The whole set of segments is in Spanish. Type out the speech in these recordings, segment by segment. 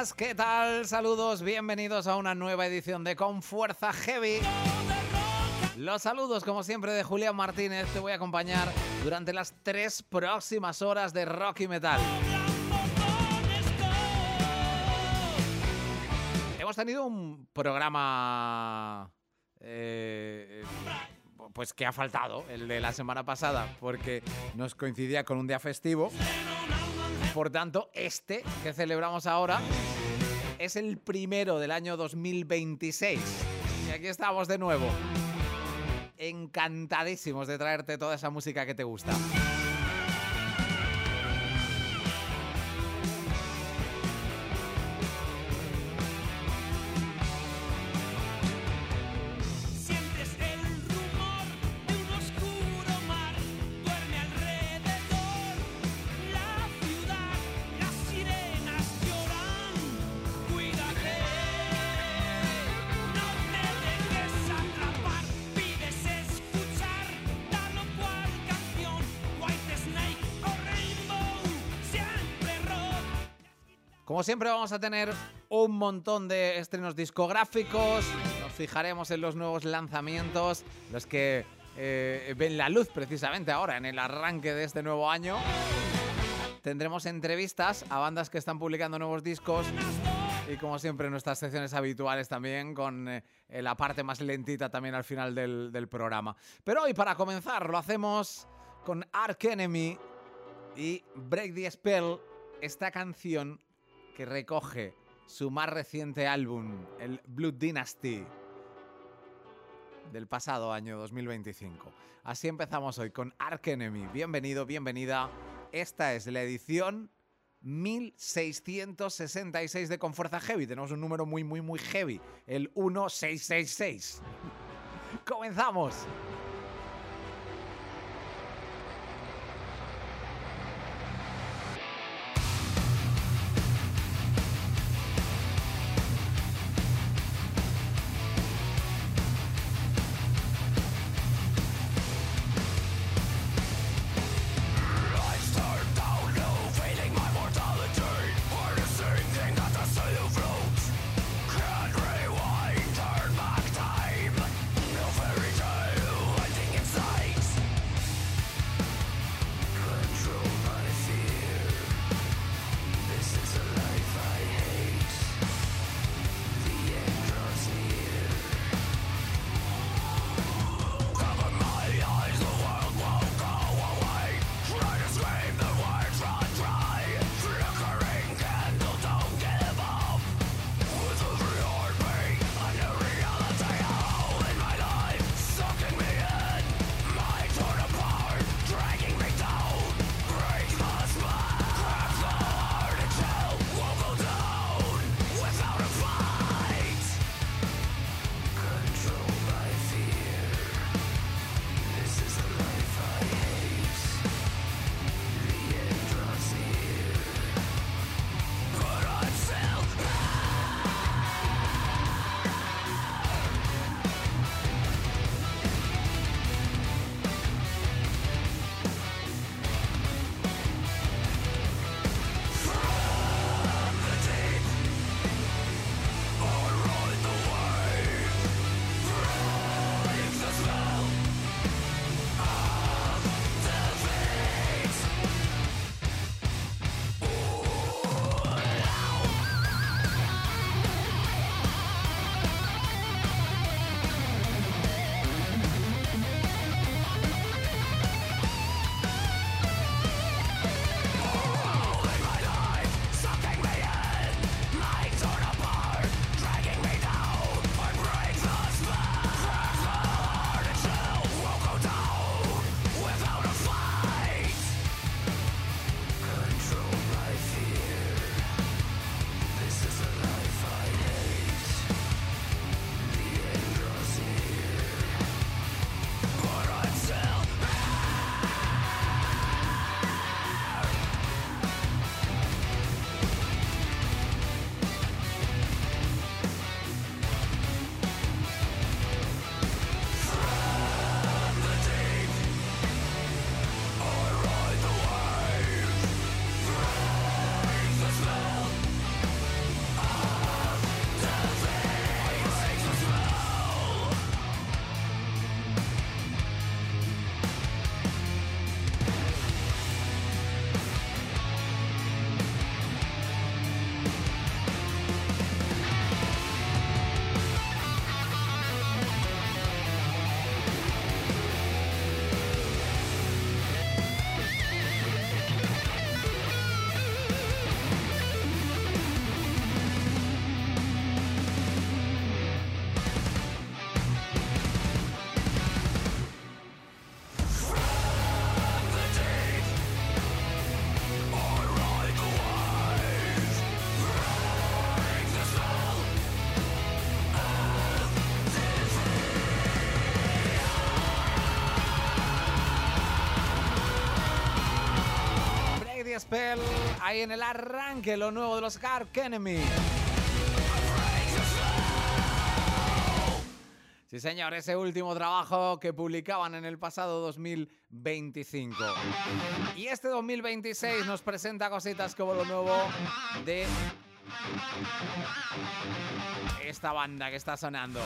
buenas, ¿qué tal? Saludos, bienvenidos a una nueva edición de Con Fuerza Heavy. Los saludos, como siempre, de Julián Martínez. Te voy a acompañar durante las 3 próximas horas de rock y metal. Hemos tenido un programa pues que ha faltado, el de la semana pasada, porque nos coincidía con un día festivo. Por tanto, este que celebramos ahora es el primero del año 2026. Y aquí estamos de nuevo. Encantadísimos de traerte toda esa música que te gusta. Como siempre vamos a tener un montón de estrenos discográficos, nos fijaremos en los nuevos lanzamientos, los que ven la luz precisamente ahora en el arranque de este nuevo año. Tendremos entrevistas a bandas que están publicando nuevos discos y como siempre nuestras secciones habituales también con la parte más lentita también al final del programa. Pero hoy para comenzar lo hacemos con Arch Enemy y Break the Spell, esta canción que recoge su más reciente álbum, el Blood Dynasty, del pasado año 2025. Así empezamos hoy con Arch Enemy. Bienvenido, bienvenida. Esta es la edición 1666 de Con Fuerza Heavy. Tenemos un número muy heavy, el 1666. ¡Comenzamos! Can't rewind, turn back time. No fairy tale. Gospel, ahí en el arranque, lo nuevo de los Arch Enemy. Sí, señor, ese último trabajo que publicaban en el pasado 2025. Y este 2026 nos presenta cositas como lo nuevo de esta banda que está sonando.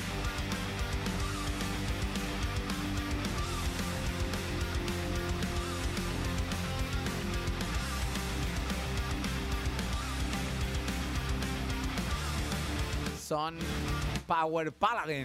Son Power Paladin.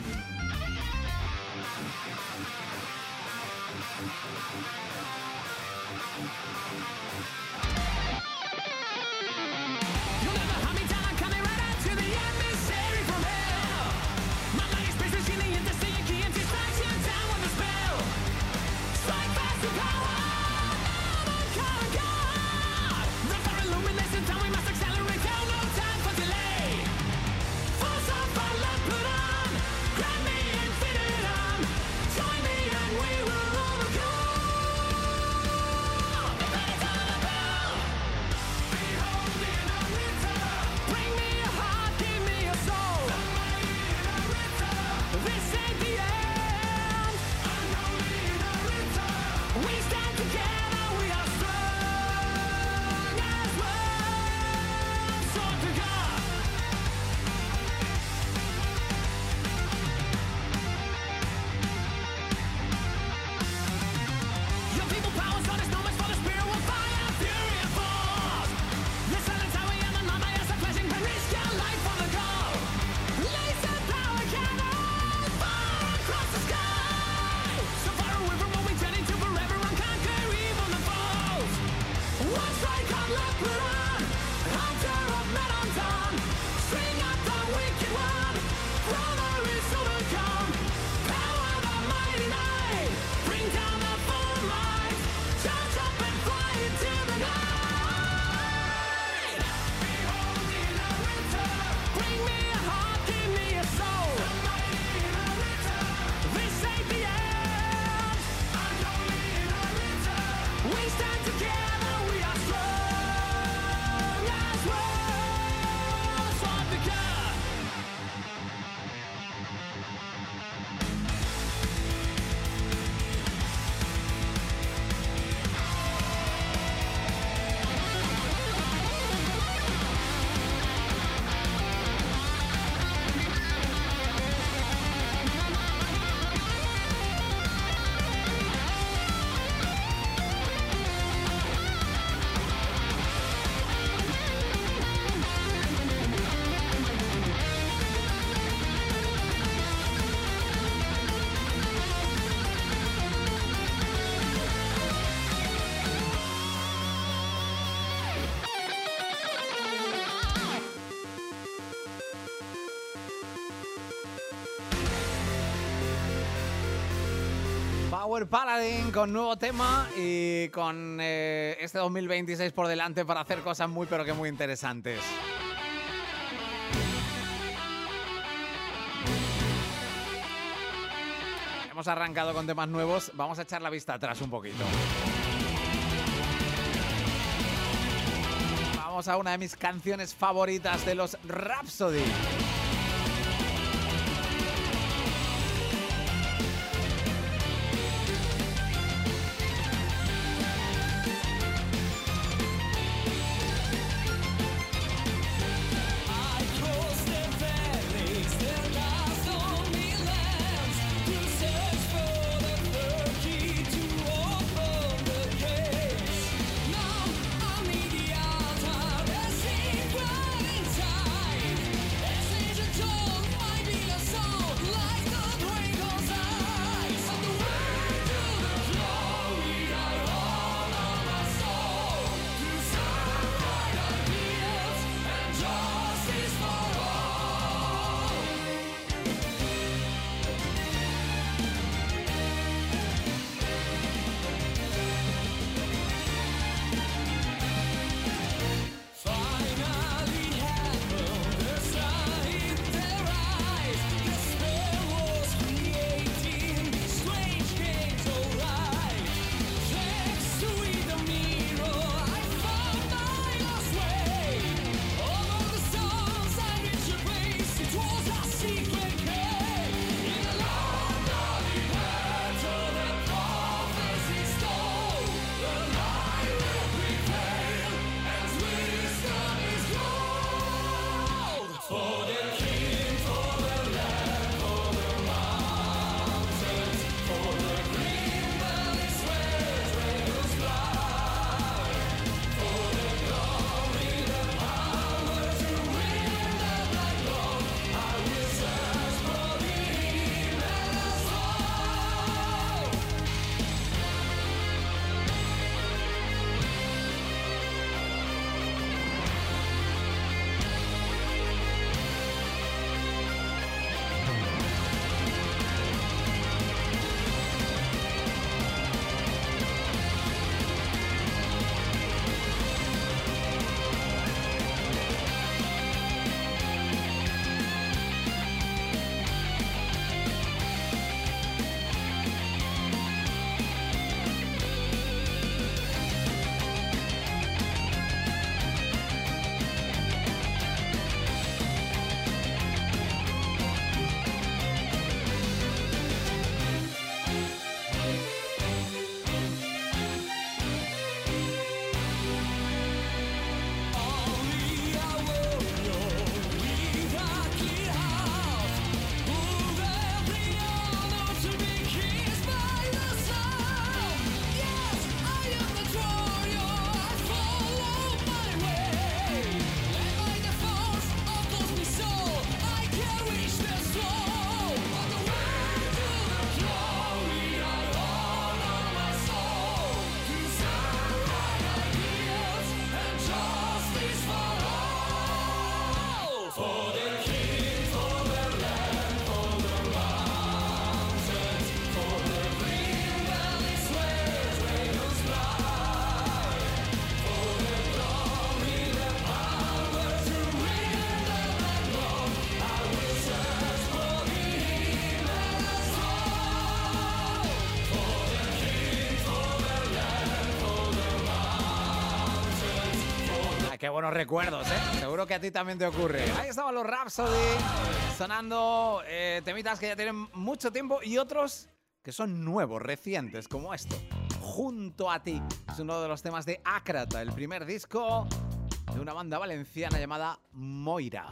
Power Paladin con nuevo tema y con este 2026 por delante para hacer cosas muy pero que muy interesantes. Hemos arrancado con temas nuevos, vamos a echar la vista atrás un poquito. Vamos a una de mis canciones favoritas de los Rhapsody. This is buenos recuerdos, ¿eh? Seguro que a ti también te ocurre. Ahí estaban los Rhapsody sonando temitas que ya tienen mucho tiempo y otros que son nuevos, recientes, como esto. Junto a ti. Es uno de los temas de Ácrata, el primer disco de una banda valenciana llamada Moira.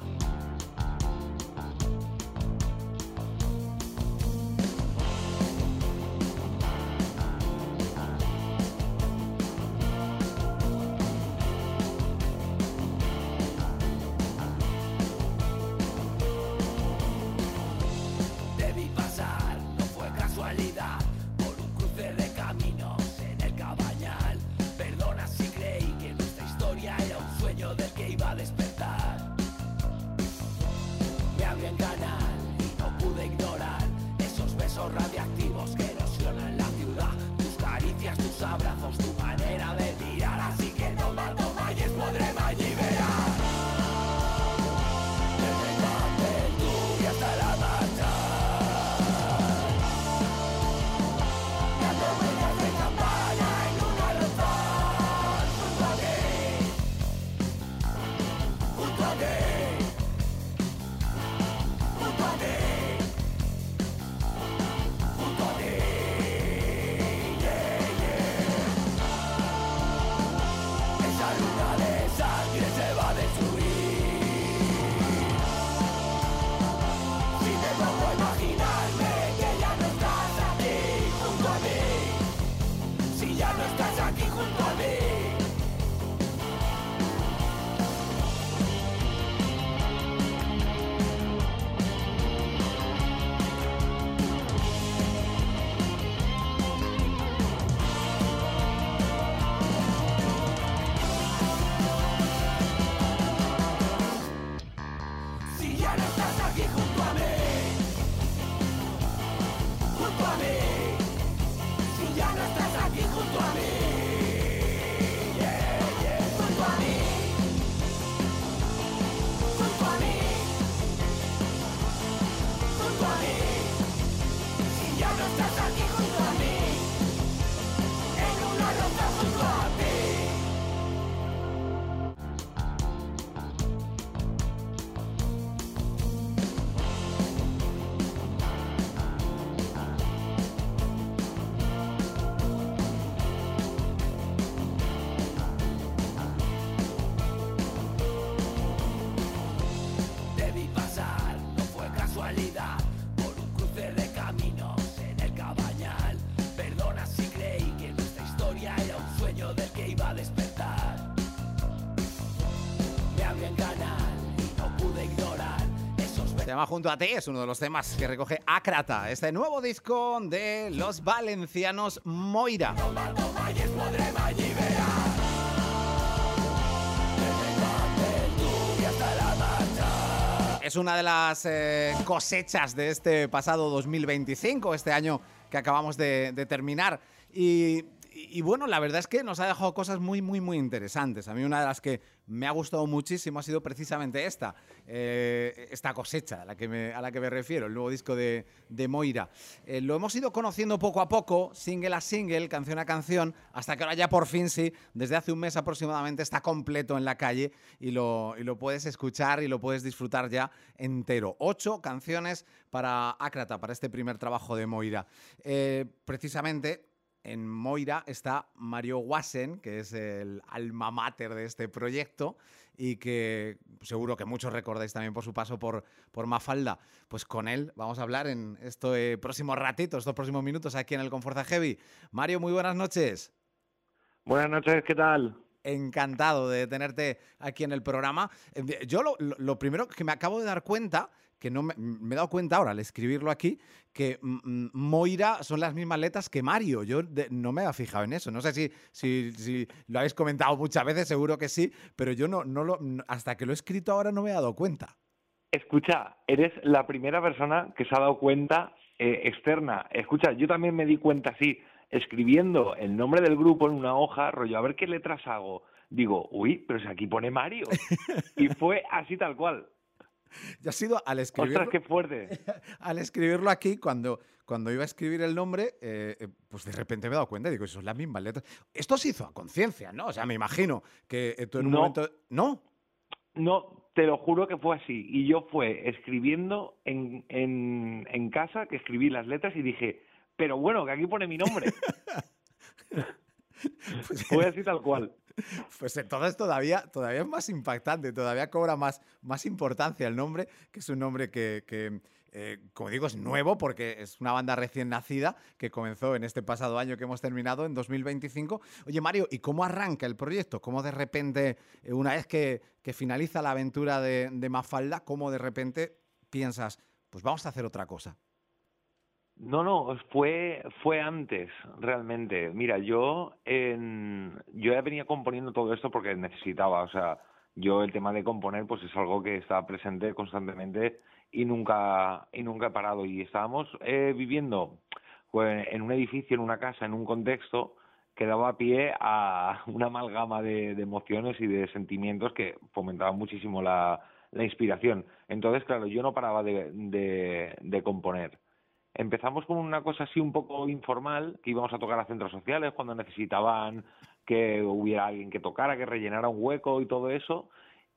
Por un cruce de caminos en el Cabañal. Perdona si creí que nuestra historia era un sueño del que iba a despertar. Me abrí en canal y no pude ignorar esos besos radiactivos que erosionan la ciudad. Tus caricias, tus abrazos, tu manera de mirar. Así que no mato mayes, podré malliberar. Desde Campbell y hasta la marcha. Se llama Junto a ti, es uno de los temas que recoge Ácrata, este nuevo disco de los valencianos Moira. Es una de las cosechas de este pasado 2025, este año que acabamos de terminar. Y bueno, la verdad es que nos ha dejado cosas muy, muy, muy interesantes. A mí una de las que me ha gustado muchísimo ha sido precisamente esta cosecha a la que me refiero, el nuevo disco de Moira. Lo hemos ido conociendo poco a poco, single a single, canción a canción, hasta que ahora ya por fin sí, desde hace un mes aproximadamente está completo en la calle y lo puedes escuchar y lo puedes disfrutar ya entero. 8 canciones para Ácrata, para este primer trabajo de Moira. Precisamente en Moira está Mario Wassen, que es el alma mater de este proyecto y que seguro que muchos recordáis también por su paso por Mafalda. Pues con él vamos a hablar en estos próximos ratitos, estos próximos minutos aquí en el Conforza Heavy. Mario, muy buenas noches. Buenas noches, ¿qué tal? Encantado de tenerte aquí en el programa. Yo lo primero que me acabo de dar cuenta, que no me he dado cuenta ahora al escribirlo aquí, que Moira son las mismas letras que Mario. Yo no me había fijado en eso. No sé si lo habéis comentado muchas veces, seguro que sí, pero yo hasta que lo he escrito ahora no me he dado cuenta. Escucha, eres la primera persona que se ha dado cuenta externa. Escucha, yo también me di cuenta así, escribiendo el nombre del grupo en una hoja, rollo, a ver qué letras hago. Digo, uy, pero si aquí pone Mario. Y fue así tal cual. Yo ha sido al ¡Ostras, escribirlo, qué fuerte! al escribirlo aquí, cuando iba a escribir el nombre, pues de repente me he dado cuenta y digo, eso es las mismas letras. Esto se hizo a conciencia, ¿no? O sea, me imagino que tú en un No, momento... ¿No? no, te lo juro que fue así. Y yo fue escribiendo en casa, que escribí las letras y dije, pero bueno, que aquí pone mi nombre. Pues, Fue así tal cual. pues entonces todavía es más impactante, todavía cobra más importancia el nombre, que es un nombre que, como digo, es nuevo porque es una banda recién nacida que comenzó en este pasado año que hemos terminado, en 2025. Oye, Mario, ¿y cómo arranca el proyecto? ¿Cómo de repente, una vez que finaliza la aventura de Mafalda, cómo de repente piensas, pues vamos a hacer otra cosa? No, fue antes, realmente. Mira, yo ya venía componiendo todo esto porque necesitaba, o sea, yo el tema de componer pues es algo que está presente constantemente y nunca he parado. Y estábamos viviendo pues, en un edificio, en una casa, en un contexto que daba pie a una amalgama de emociones y de sentimientos que fomentaban muchísimo la inspiración. Entonces, claro, yo no paraba de componer. Empezamos con una cosa así un poco informal, que íbamos a tocar a centros sociales cuando necesitaban que hubiera alguien que tocara, que rellenara un hueco y todo eso.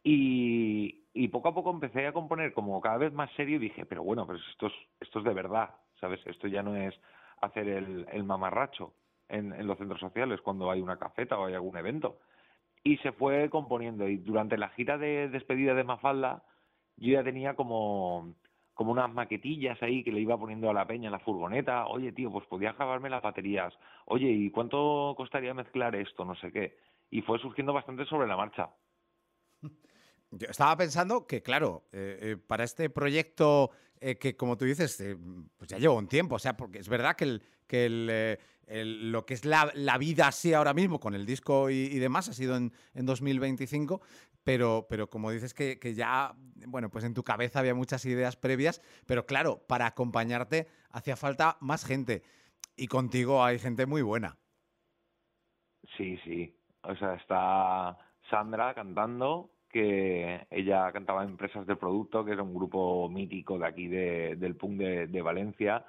Y poco a poco empecé a componer como cada vez más serio y dije, pero bueno, pero esto es de verdad, ¿sabes? Esto ya no es hacer el mamarracho en los centros sociales cuando hay una cafeta o hay algún evento. Y se fue componiendo. Y durante la gira de despedida de Mafalda, yo ya tenía como unas maquetillas ahí que le iba poniendo a la peña en la furgoneta. Oye, tío, pues podías grabarme las baterías. Oye, ¿y cuánto costaría mezclar esto? No sé qué. Y fue surgiendo bastante sobre la marcha. Yo estaba pensando que, claro, para este proyecto que, como tú dices, pues ya lleva un tiempo, o sea, porque es verdad que lo que es la vida así ahora mismo, con el disco y demás, ha sido en 2025, pero como dices que ya, bueno, pues en tu cabeza había muchas ideas previas, pero claro, para acompañarte hacía falta más gente, y contigo hay gente muy buena. Sí, sí. O sea, está Sandra cantando, que ella cantaba en Empresas del Producto, que era un grupo mítico de aquí del punk de Valencia.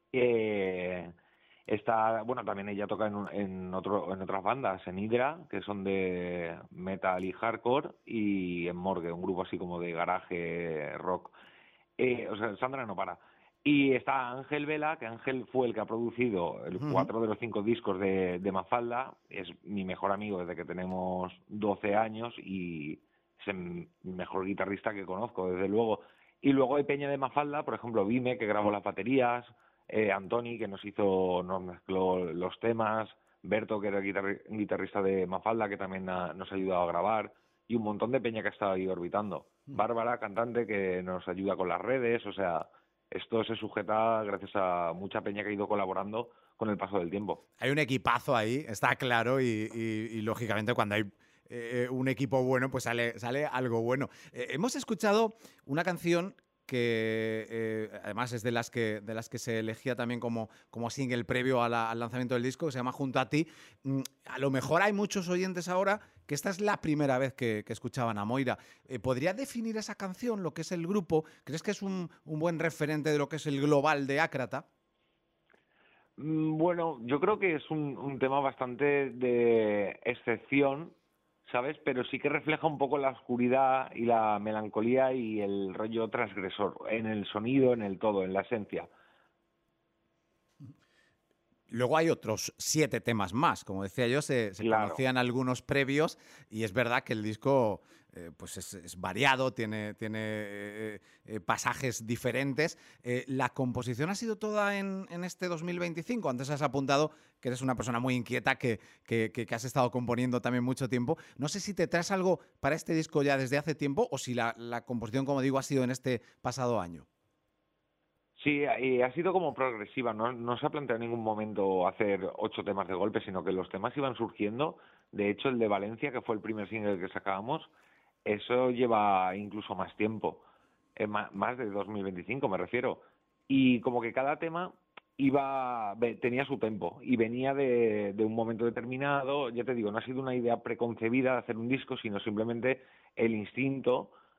Eh, Está, bueno, también ella toca en otras bandas, en Hydra, que son de metal y hardcore, y en Morgue, un grupo así como de garaje rock. O sea, Sandra no para. Y está Ángel Vela, que Ángel fue el que ha producido Ujú. 4 de los 5 discos de Mafalda. Es mi mejor amigo desde que tenemos 12 años y es el mejor guitarrista que conozco, desde luego. Y luego hay peña de Mafalda, por ejemplo, Vime, que grabó las baterías, Antoni, que nos mezcló los temas, Berto, que era guitarrista de Mafalda, que también nos ha ayudado a grabar, y un montón de peña que ha estado ahí orbitando. Bárbara, cantante, que nos ayuda con las redes, o sea, esto se sujeta gracias a mucha peña que ha ido colaborando con el paso del tiempo. Hay un equipazo ahí, está claro, y lógicamente cuando hay un equipo bueno, pues sale algo bueno. Hemos escuchado una canción que además es de las que se elegía también como single previo al lanzamiento del disco, que se llama Junto a ti. A lo mejor hay muchos oyentes ahora que esta es la primera vez que escuchaban a Moira. ¿Podría definir esa canción, lo que es el grupo? ¿Crees que es un buen referente de lo que es el global de Ácrata? Bueno, yo creo que es un tema bastante de excepción, ¿sabes? Pero sí que refleja un poco la oscuridad y la melancolía y el rollo transgresor en el sonido, en el todo, en la esencia. Luego hay otros 7 temas más. Como decía yo, se Claro. conocían algunos previos y es verdad que el disco pues es variado, tiene pasajes diferentes. ¿La composición ha sido toda en este 2025? Antes has apuntado que eres una persona muy inquieta, que has estado componiendo también mucho tiempo. No sé si te traes algo para este disco ya desde hace tiempo o si la composición, como digo, ha sido en este pasado año. Sí, y ha sido como progresiva, no se ha planteado en ningún momento hacer 8 temas de golpe, sino que los temas iban surgiendo. De hecho, el de Valencia, que fue el primer single que sacábamos, eso lleva incluso más tiempo, más de 2025 me refiero. Y como que cada tema tenía su tempo y venía de un momento determinado. Ya te digo, no ha sido una idea preconcebida de hacer un disco, sino simplemente el instinto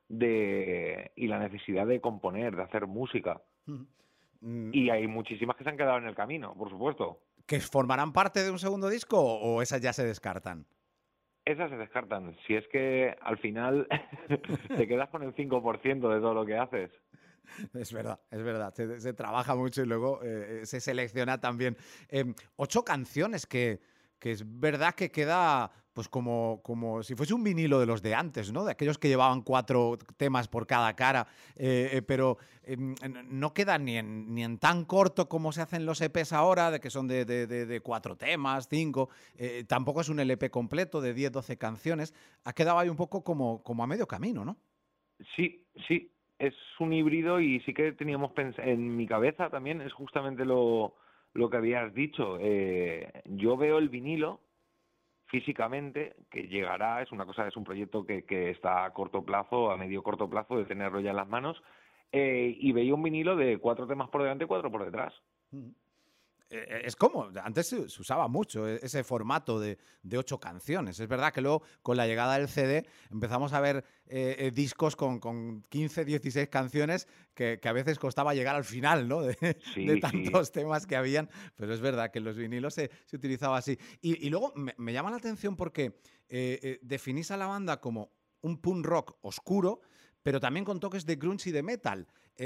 y la necesidad de componer, de hacer música. Mm, Y hay muchísimas que se han quedado en el camino, por supuesto. ¿Que formarán parte de un segundo disco o esas ya se descartan? Esas se descartan. Si es que al final te quedas con el 5% de todo lo que haces. Es verdad. Se trabaja mucho y luego se selecciona también. 8 canciones que es verdad que queda pues como si fuese un vinilo de los de antes, ¿no? De aquellos que llevaban 4 temas por cada cara, pero no queda ni en tan corto como se hacen los EPs ahora, de que son de 4 temas, 5. Tampoco es un LP completo de 10, 12 canciones. Ha quedado ahí un poco como a medio camino, ¿no? Sí, sí, es un híbrido y sí que teníamos en mi cabeza también, es justamente lo que habías dicho. Yo veo el vinilo físicamente, que llegará, es una cosa, es un proyecto que está a corto plazo, a medio corto plazo, de tenerlo ya en las manos, y veía un vinilo de 4 temas por delante y 4 por detrás. Es como, antes se usaba mucho ese formato de 8 canciones. Es verdad que luego, con la llegada del CD, empezamos a ver discos con 15, 16 canciones que a veces costaba llegar al final, ¿no? De Sí, sí. tantos temas que habían. Pero es verdad que en los vinilos se utilizaba así. Y luego me llama la atención porque definís a la banda como un punk rock oscuro, pero también con toques de grunge y de metal.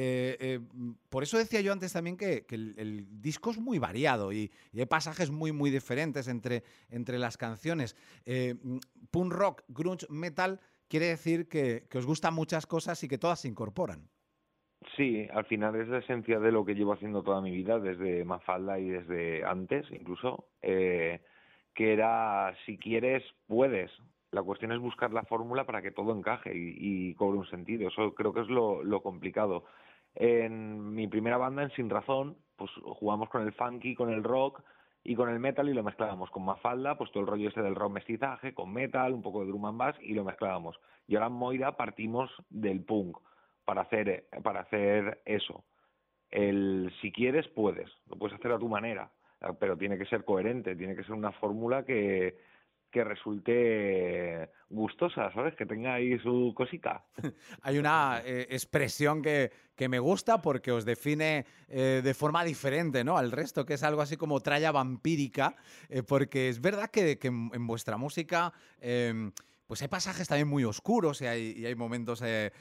Por eso decía yo antes también que el disco es muy variado y hay pasajes muy diferentes entre las canciones. Punk rock, grunge, metal quiere decir que os gustan muchas cosas y que todas se incorporan. Sí, al final es la esencia de lo que llevo haciendo toda mi vida, desde Mafalda y desde antes incluso, que era, si quieres, puedes. La cuestión es buscar la fórmula para que todo encaje y cobre un sentido. Eso creo que es lo complicado. En mi primera banda, en Sin Razón, pues jugamos con el funky, con el rock y con el metal y lo mezclábamos. Con Mafalda, pues todo el rollo ese del rock mestizaje, con metal, un poco de drum and bass y lo mezclábamos. Y ahora en Moira partimos del punk para hacer eso. El si quieres, puedes. Lo puedes hacer a tu manera, pero tiene que ser coherente, tiene que ser una fórmula que resulte gustosa, ¿sabes? Que tenga ahí su cosita. Hay una expresión que me gusta porque os define de forma diferente, ¿no?, al resto, que es algo así como tralla vampírica, porque es verdad que en vuestra música pues hay pasajes también muy oscuros y hay momentos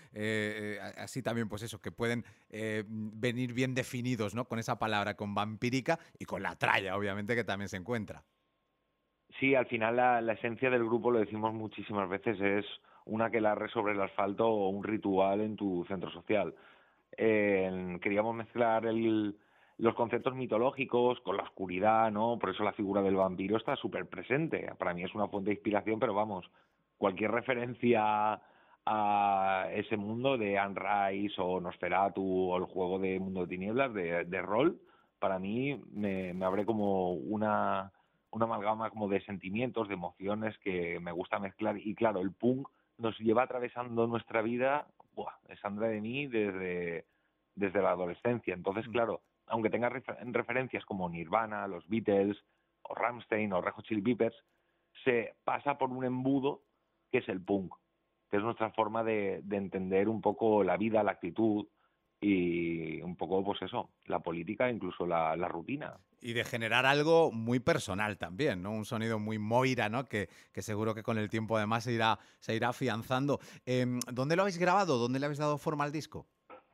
así también, pues eso, que pueden venir bien definidos, ¿no?, con esa palabra, con vampírica y con la tralla, obviamente, que también se encuentra. Sí, al final la esencia del grupo, lo decimos muchísimas veces, es una aquelarre sobre el asfalto o un ritual en tu centro social. Queríamos mezclar los conceptos mitológicos con la oscuridad, ¿no? Por eso la figura del vampiro está súper presente. Para mí es una fuente de inspiración, pero vamos, cualquier referencia a ese mundo de Anne Rice o Nosferatu o el juego de Mundo de Tinieblas de rol, para mí me abre como una amalgama como de sentimientos, de emociones que me gusta mezclar. Y claro, el punk nos lleva atravesando nuestra vida, es Andrea de mí desde la adolescencia. Entonces, claro, aunque tenga referencias como Nirvana, los Beatles, o Rammstein, o Red Hot Chili Peppers, se pasa por un embudo que es el punk, que es nuestra forma de entender un poco la vida, la actitud y un poco, pues eso, la política, incluso la rutina. Y de generar algo muy personal también, ¿no? Un sonido muy Moira, ¿no? Que seguro que con el tiempo además se irá afianzando. ¿Dónde lo habéis grabado? ¿Dónde le habéis dado forma al disco?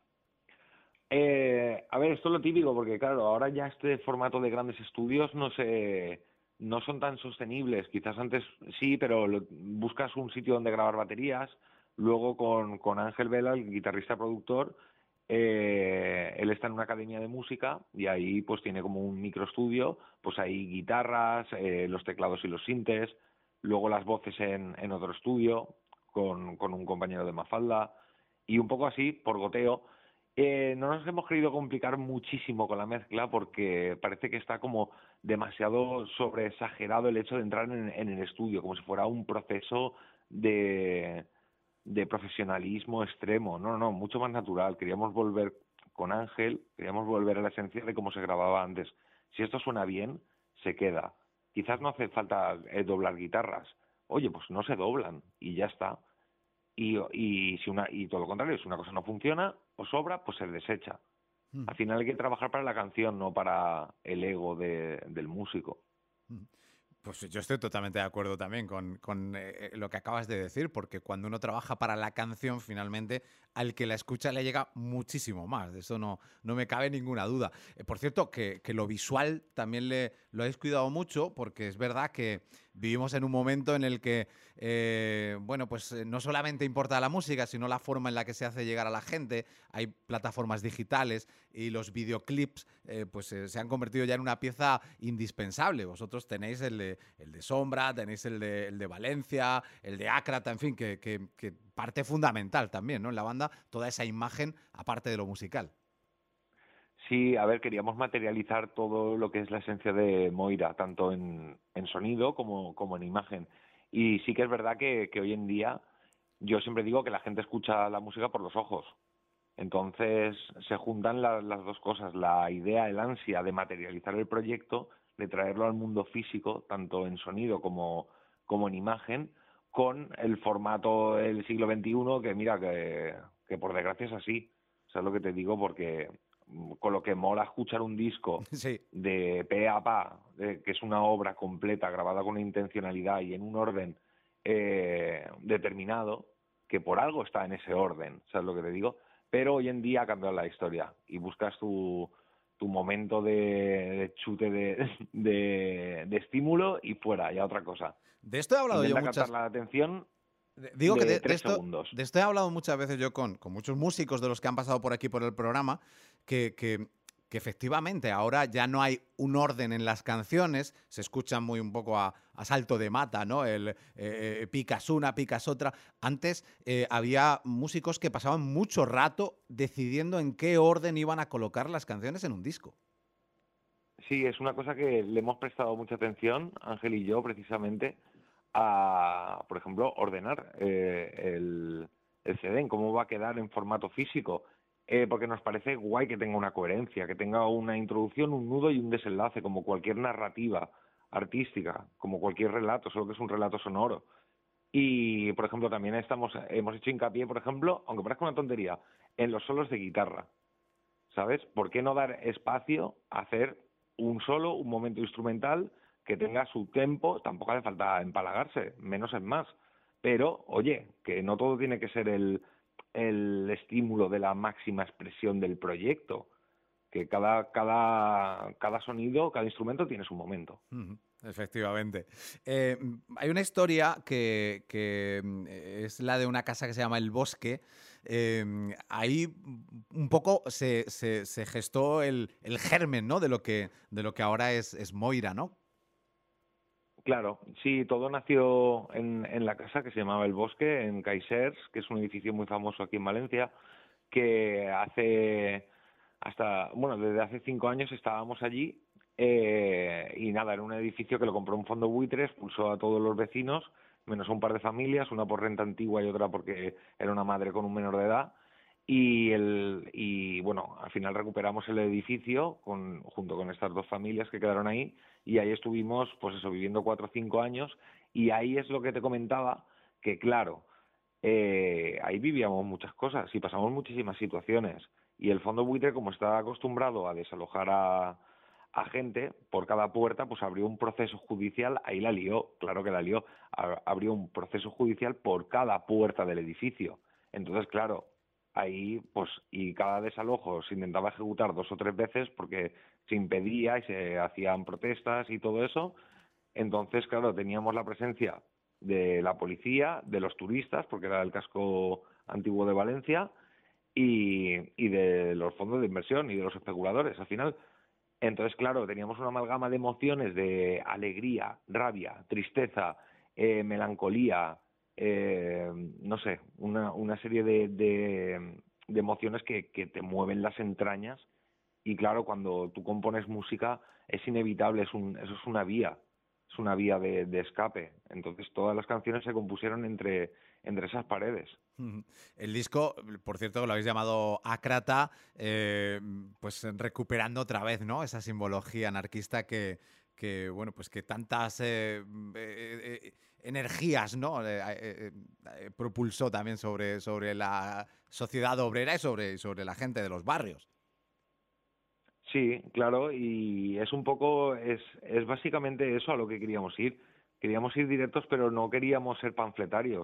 A ver, esto es lo típico, porque claro, ahora ya este formato de grandes estudios no son tan sostenibles. Quizás antes sí, pero buscas un sitio donde grabar baterías. Luego con Ángel Vela, el guitarrista productor, él está en una academia de música y ahí pues tiene como un microestudio, pues hay guitarras, los teclados y los sintes, luego las voces en otro estudio con un compañero de Mafalda y un poco así, por goteo. No nos hemos querido complicar muchísimo con la mezcla porque parece que está como demasiado sobreexagerado el hecho de entrar en el estudio, como si fuera un proceso de profesionalismo extremo. No, no, mucho más natural. Queríamos volver con Ángel, queríamos volver a la esencia de cómo se grababa antes. Si esto suena bien, se queda. Quizás no hace falta doblar guitarras. Oye, pues no se doblan y ya está. y todo lo contrario, si una cosa no funciona o sobra, pues se desecha. Mm. Al final hay que trabajar para la canción, no para el ego del músico. Mm. Pues yo estoy totalmente de acuerdo también con lo que acabas de decir, porque cuando uno trabaja para la canción, finalmente al que la escucha le llega muchísimo más. De eso no me cabe ninguna duda. Por cierto, que lo visual también lo habéis cuidado mucho, porque es verdad que vivimos en un momento en el que, bueno, pues no solamente importa la música, sino la forma en la que se hace llegar a la gente. Hay plataformas digitales y los videoclips se han convertido ya en una pieza indispensable. Vosotros tenéis el de Sombra, tenéis el de Valencia, el de Ácrata, en fin, que parte fundamental también, ¿no? En la banda, toda esa imagen, aparte de lo musical. Sí, a ver, queríamos materializar todo lo que es la esencia de Moira, tanto en sonido como en imagen. Y sí que es verdad que hoy en día yo siempre digo que la gente escucha la música por los ojos. Entonces se juntan las dos cosas, la idea, el ansia de materializar el proyecto, de traerlo al mundo físico, tanto en sonido como en imagen, con el formato del siglo XXI, que mira, que por desgracia es así. ¿Sabes lo que te digo? Porque con lo que mola escuchar un disco Sí. de pe a pa, que es una obra completa, grabada con una intencionalidad y en un orden determinado, que por algo está en ese orden, ¿sabes lo que te digo? Pero hoy en día ha cambiado la historia y buscas tu momento de chute de estímulo y fuera, ya otra cosa. De esto he hablado yo Intenta captar muchas. la atención Digo que de de 3 esto, segundos. de esto he hablado muchas veces yo con muchos músicos de los que han pasado por aquí por el programa, que efectivamente ahora ya no hay un orden en las canciones, se escuchan muy un poco a salto de mata, ¿no? Picas una, picas otra. Antes había músicos que pasaban mucho rato decidiendo en qué orden iban a colocar las canciones en un disco. Sí, es una cosa que le hemos prestado mucha atención, Ángel y yo, precisamente, a, por ejemplo, ordenar el CD, en cómo va a quedar en formato físico, porque nos parece guay que tenga una coherencia, que tenga una introducción, un nudo y un desenlace, como cualquier narrativa artística, como cualquier relato, solo que es un relato sonoro. Y, por ejemplo, también hemos hecho hincapié, por ejemplo, aunque parezca una tontería, en los solos de guitarra. ¿Sabes? ¿Por qué no dar espacio a hacer un solo, un momento instrumental que tenga su tempo? Tampoco hace falta empalagarse, menos es más. Pero, oye, que no todo tiene que ser el estímulo de la máxima expresión del proyecto, que cada sonido, cada instrumento tiene su momento. Efectivamente. Hay una historia que es la de una casa que se llama El Bosque. Ahí un poco se gestó el germen, ¿no? de lo que ahora es Moira, ¿no? Claro, sí, todo nació en la casa que se llamaba El Bosque, en Caixers, que es un edificio muy famoso aquí en Valencia, que desde hace 5 años estábamos allí, y nada, era un edificio que lo compró un fondo buitre, expulsó a todos los vecinos, menos a un par de familias, una por renta antigua y otra porque era una madre con un menor de edad, y bueno, al final recuperamos el edificio junto con estas dos familias que quedaron ahí, y ahí estuvimos, pues eso, viviendo 4 o 5 años, y ahí es lo que te comentaba, que claro, ahí vivíamos muchas cosas y pasamos muchísimas situaciones, y el fondo buitre, como está acostumbrado a desalojar a gente por cada puerta, pues abrió un proceso judicial, ahí la lió, claro que la lió, abrió un proceso judicial por cada puerta del edificio. Entonces, claro, ahí, pues, y cada desalojo se intentaba ejecutar 2 o 3 veces porque se impedía y se hacían protestas y todo eso. Entonces, claro, teníamos la presencia de la policía, de los turistas, porque era el casco antiguo de Valencia, y de los fondos de inversión y de los especuladores, al final. Entonces, claro, teníamos una amalgama de emociones de alegría, rabia, tristeza, melancolía, no sé, una serie de emociones que te mueven las entrañas. Y claro, cuando tú compones música es inevitable, eso es una vía de escape. Entonces todas las canciones se compusieron entre esas paredes. El disco, por cierto, lo habéis llamado Ácrata, pues recuperando otra vez, ¿no? Esa simbología anarquista que bueno, pues que tantas energías, ¿no? Propulsó también sobre la sociedad obrera y sobre la gente de los barrios. Sí, claro, y es un poco, es básicamente eso a lo que queríamos ir. Queríamos ir directos, pero no queríamos ser panfletarios.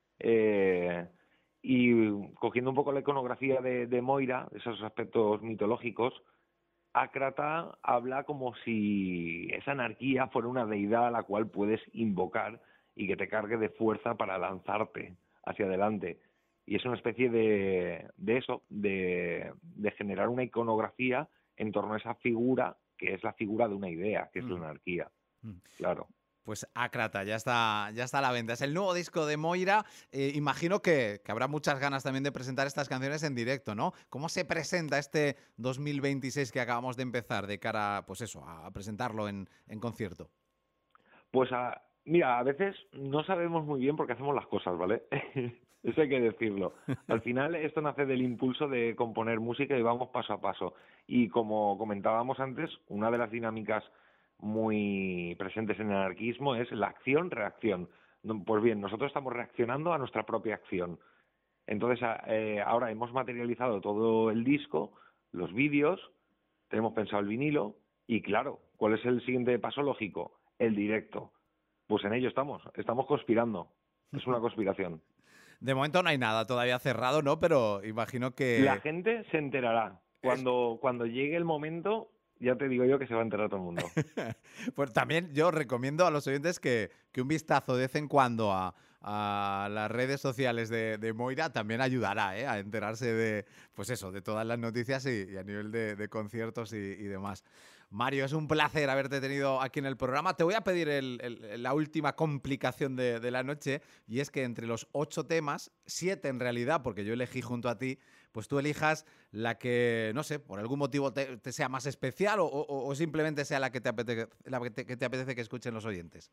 Y cogiendo un poco la iconografía de Moira, esos aspectos mitológicos, Ácrata habla como si esa anarquía fuera una deidad a la cual puedes invocar y que te cargue de fuerza para lanzarte hacia adelante. Y es una especie de eso, de generar una iconografía en torno a esa figura que es la figura de una idea, que es la anarquía. Claro. Pues Ácrata, ya está a la venta. Es el nuevo disco de Moira. Imagino que habrá muchas ganas también de presentar estas canciones en directo, ¿no? ¿Cómo se presenta este 2026 que acabamos de empezar de cara, pues eso, a presentarlo en concierto? Pues mira, a veces no sabemos muy bien por qué hacemos las cosas, ¿vale? Eso hay que decirlo. Al final esto nace del impulso de componer música y vamos paso a paso. Y como comentábamos antes, una de las dinámicas muy presentes en el anarquismo es la acción-reacción. Pues bien, nosotros estamos reaccionando a nuestra propia acción. Entonces, ahora hemos materializado todo el disco, los vídeos, tenemos pensado el vinilo y claro, ¿cuál es el siguiente paso lógico? El directo. Pues en ello estamos conspirando. Es una conspiración. De momento no hay nada todavía cerrado, ¿no? Pero imagino que... La gente se enterará. Cuando llegue el momento, ya te digo yo que se va a enterar todo el mundo. Pues también yo recomiendo a los oyentes que un vistazo de vez en cuando a las redes sociales de Moira también ayudará a enterarse de, pues eso, de todas las noticias y a nivel de conciertos y demás. Mario, es un placer haberte tenido aquí en el programa. Te voy a pedir la última complicación de la noche, y es que entre los 8 temas, 7 en realidad, porque yo elegí junto a ti, pues tú elijas la que, no sé, por algún motivo te sea más especial o simplemente sea la que te apetece que escuchen los oyentes.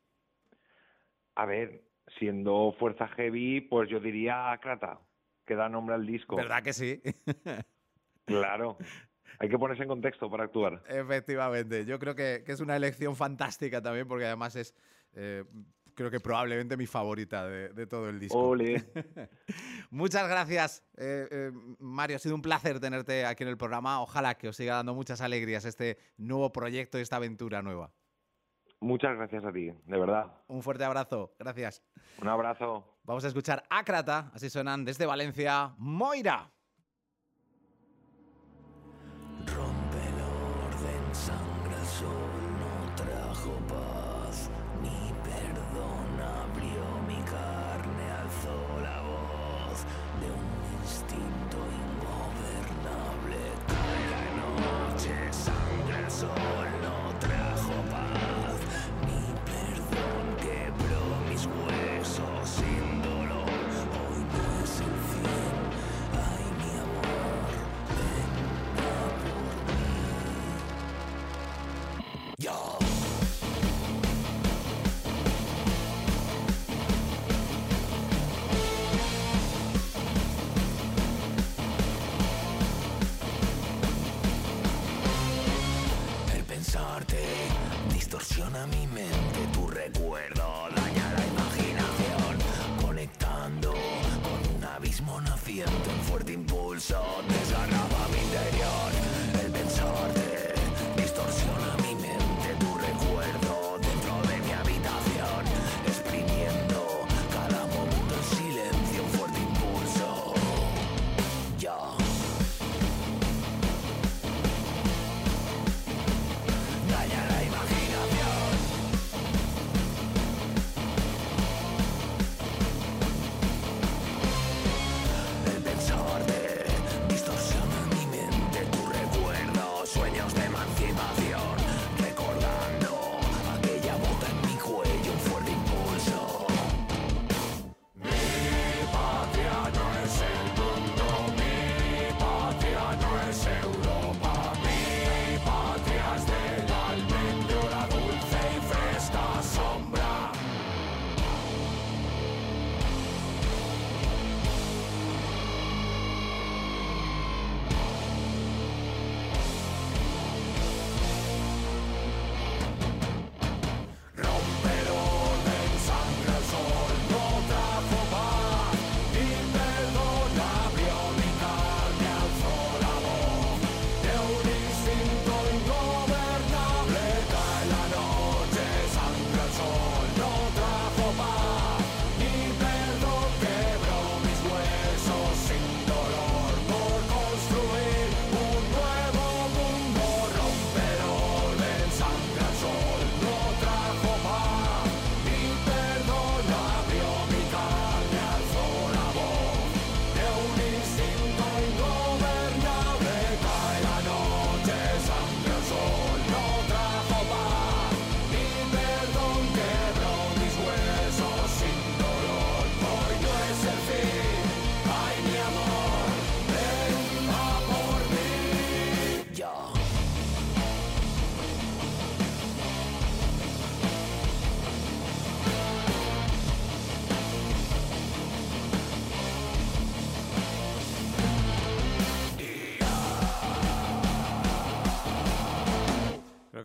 A ver, siendo Fuerza Heavy, pues yo diría Ácrata, que da nombre al disco. ¿Verdad que sí? Claro. Hay que ponerse en contexto para actuar. Efectivamente. Yo creo que es una elección fantástica también, porque además es, creo que probablemente mi favorita de todo el disco. ¡Ole! Muchas gracias, Mario. Ha sido un placer tenerte aquí en el programa. Ojalá que os siga dando muchas alegrías este nuevo proyecto y esta aventura nueva. Muchas gracias a ti, de verdad. Un fuerte abrazo. Gracias. Un abrazo. Vamos a escuchar Ácrata. Así suenan desde Valencia, Moira. Rompe el orden, sangra el sol, no trajo paz, ni perdón, abrió mi carne, alzó la voz de un instinto ingobernable. Cae la noche, sangra el sol, no trajo paz, ni perdón, quebró mis huesos sin dolor. Hoy no es el fin, ay mi amor, venga por mí. Yo. El pensarte distorsiona mi mente, tu recuerdo daña la imaginación, conectando con un abismo naciente, un fuerte impulso desgarraba mi interior. El pensarte distorsiona mi mente, tu recuerdo dentro de mi habitación, exprimiendo cada momento en silencio, un fuerte impulso. Yo. Daña la imaginación. El pensarte distorsiona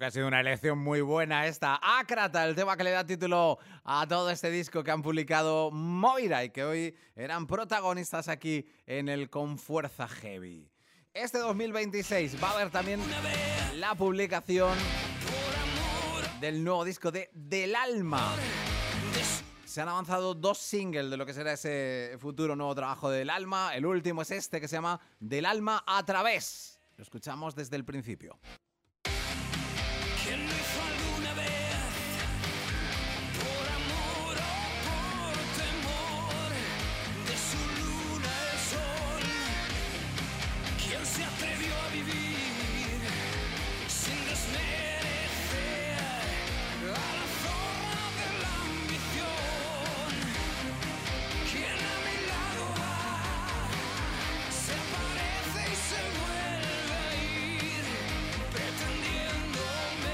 que ha sido una elección muy buena esta. Ácrata, el tema que le da título a todo este disco que han publicado Moira y que hoy eran protagonistas aquí en el Con Fuerza Heavy. Este 2026 va a haber también la publicación del nuevo disco de Del Alma. Se han avanzado 2 singles de lo que será ese futuro nuevo trabajo de Del Alma. El último es este que se llama Del Alma a Través. Lo escuchamos desde el principio. ¿Quién lo hizo alguna vez? Por amor o por temor, de su luna el sol. ¿Quién se atrevió a vivir sin desmerecer a la zorra de la ambición? ¿Quién a mi lado va? Se aparece y se vuelve a ir, pretendiéndome.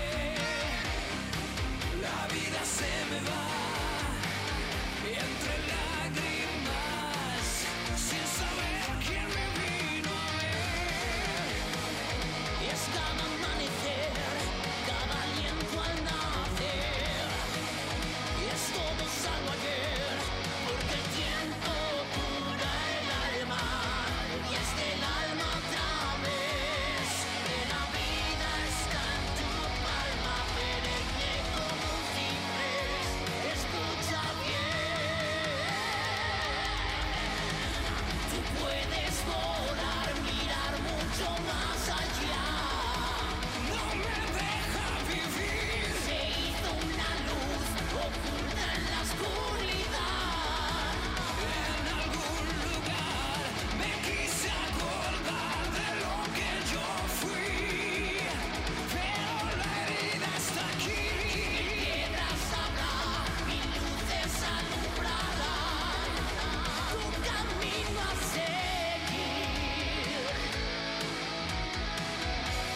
La vida se me va y entre lágrimas, sin saber quién me vino a ver. Y es cada amanecer, cada aliento al nacer, y es todo salvo ayer, porque el tiempo cura el alma, y es del alma otra vez, que la vida está en tu palma, perenne como un ciprés. Escucha bien, tú puedes volar, mirar mucho más allá. No me deja vivir. Se hizo una luz oculta en la oscuridad. En algún lugar me quise acordar de lo que yo fui, pero la herida está aquí. Piedras habrá y luces alumbrarán tu camino a seguir.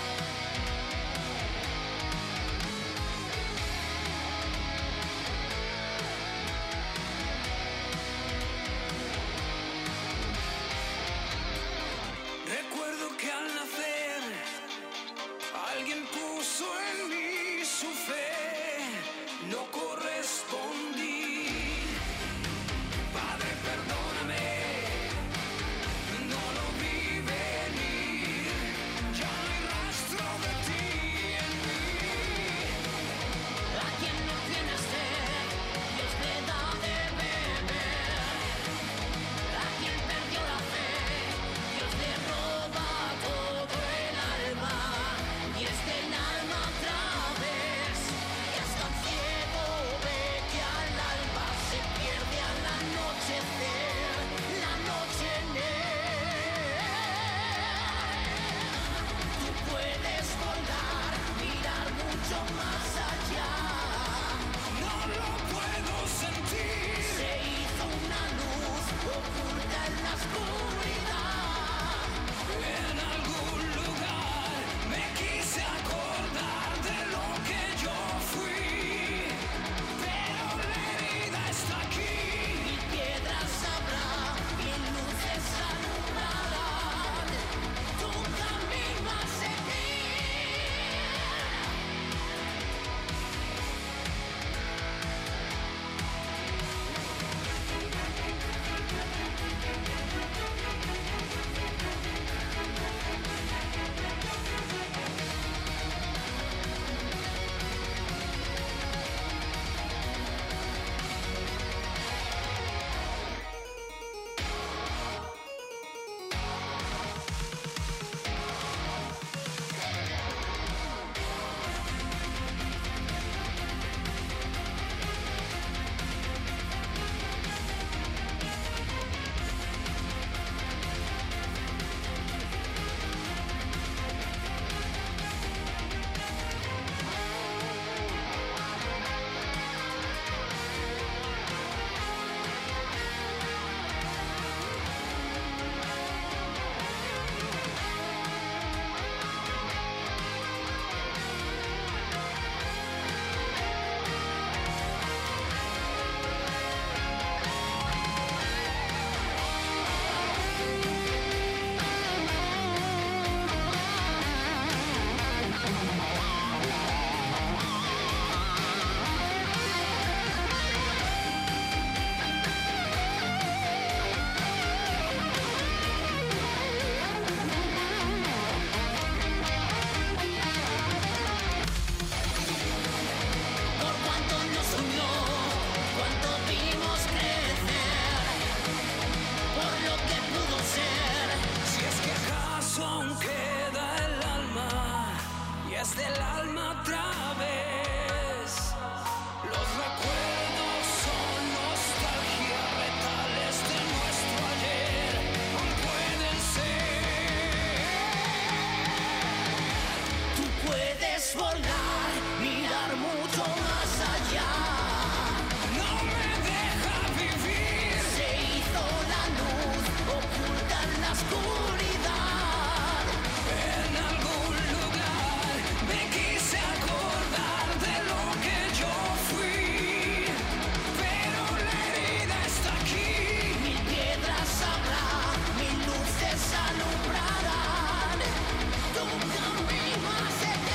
oscuridad. En algún lugar me quise acordar de lo que yo fui, pero la herida está aquí. Mil piedras habrá, mil luces alumbrarán tu camino hacia ti.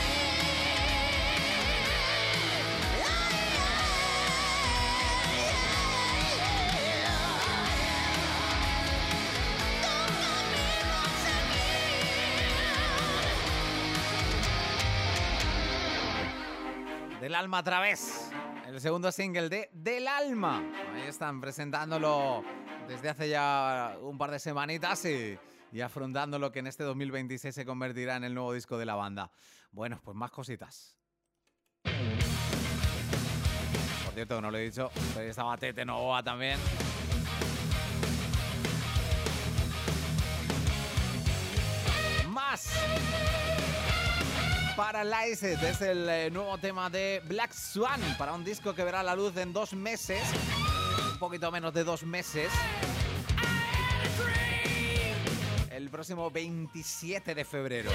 Del Alma a través, el segundo single de Del Alma. Ahí están presentándolo desde hace ya un par de semanitas y afrontando lo que en este 2026 se convertirá en el nuevo disco de la banda. Bueno, pues más cositas. Por cierto, que no lo he dicho, hoy estaba Tete Novoa también. Más. Paralyzed es el nuevo tema de Black Swan para un disco que verá la luz en 2 meses, un poquito menos de 2 meses, el próximo 27 de febrero.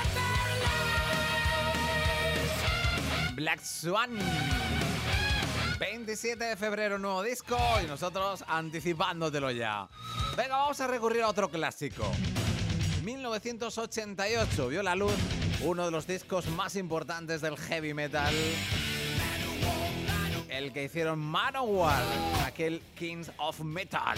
Black Swan. 27 de febrero, nuevo disco y nosotros anticipándotelo ya. Venga, vamos a recurrir a otro clásico. 1988 vio la luz uno de los discos más importantes del heavy metal. El que hicieron Manowar, aquel Kings of Metal.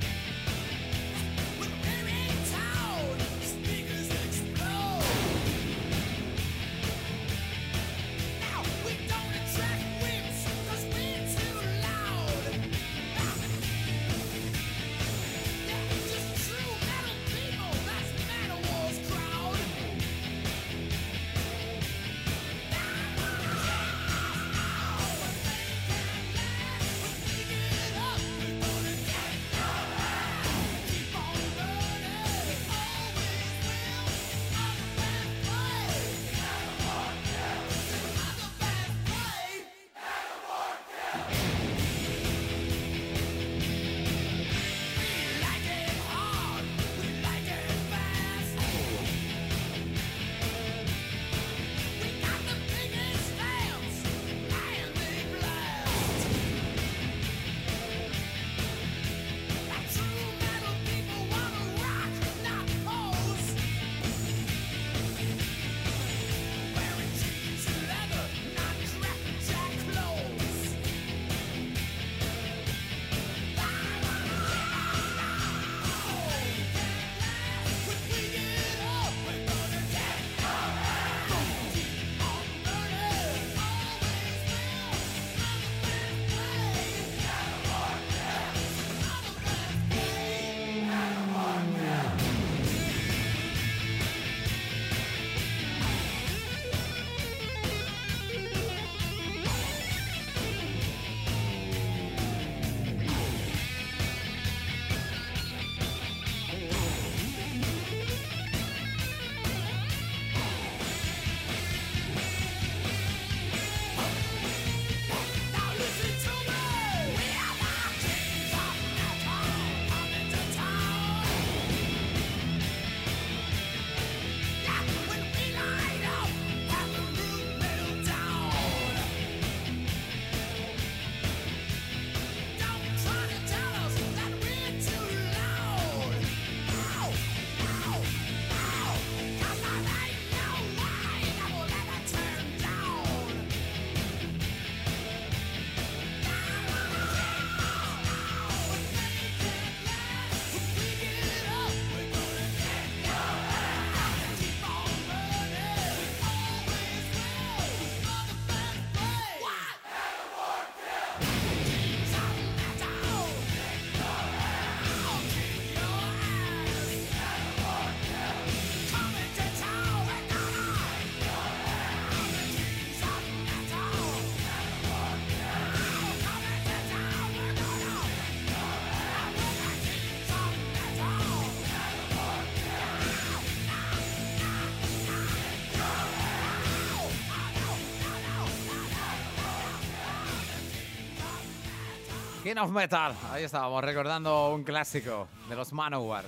King of Metal, ahí estábamos recordando un clásico de los Manowar.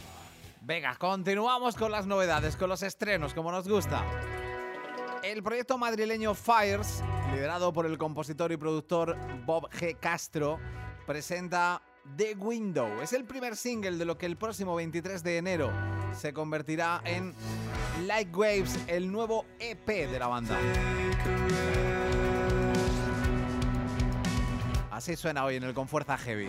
Venga, continuamos con las novedades, con los estrenos, como nos gusta. El proyecto madrileño Fires, liderado por el compositor y productor Bob G. Castro, presenta The Window. Es el primer single de lo que el próximo 23 de enero se convertirá en Like Waves, el nuevo EP de la banda. Así suena hoy en el Con Fuerza Heavy.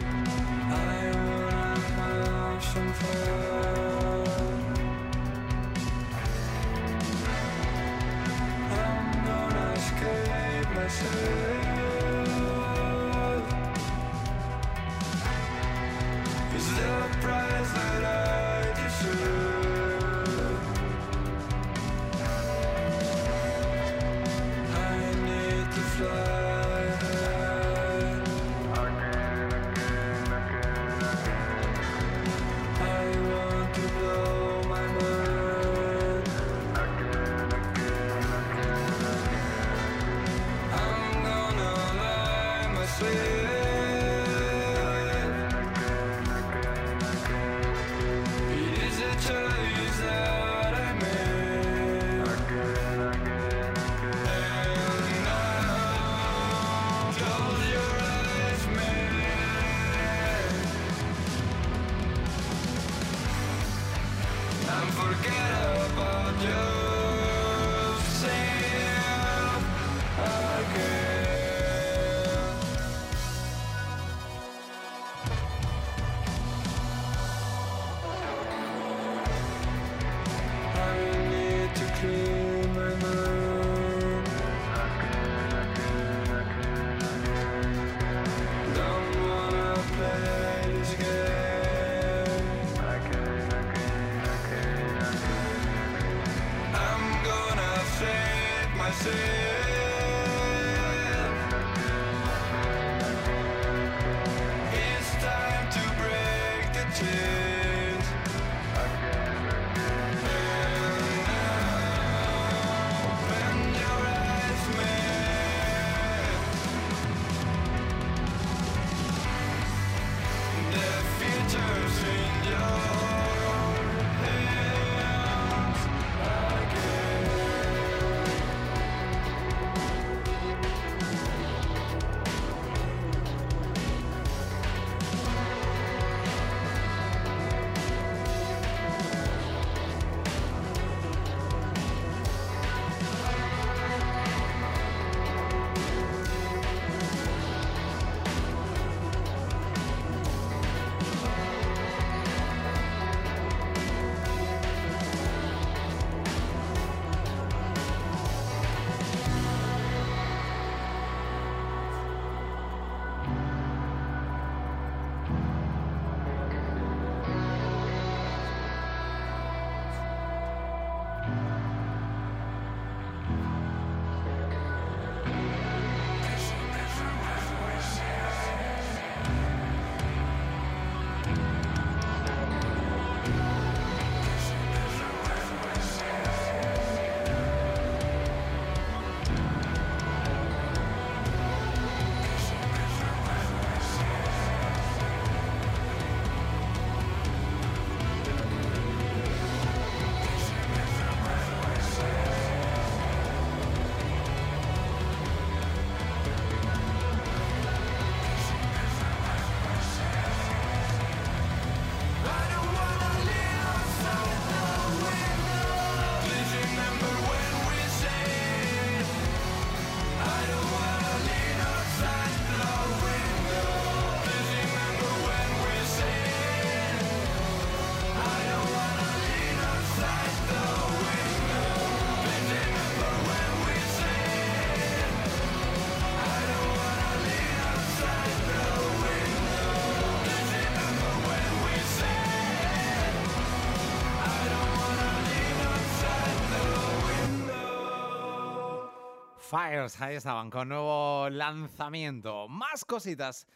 Fires, ahí estaban, con nuevo lanzamiento. Más cositas.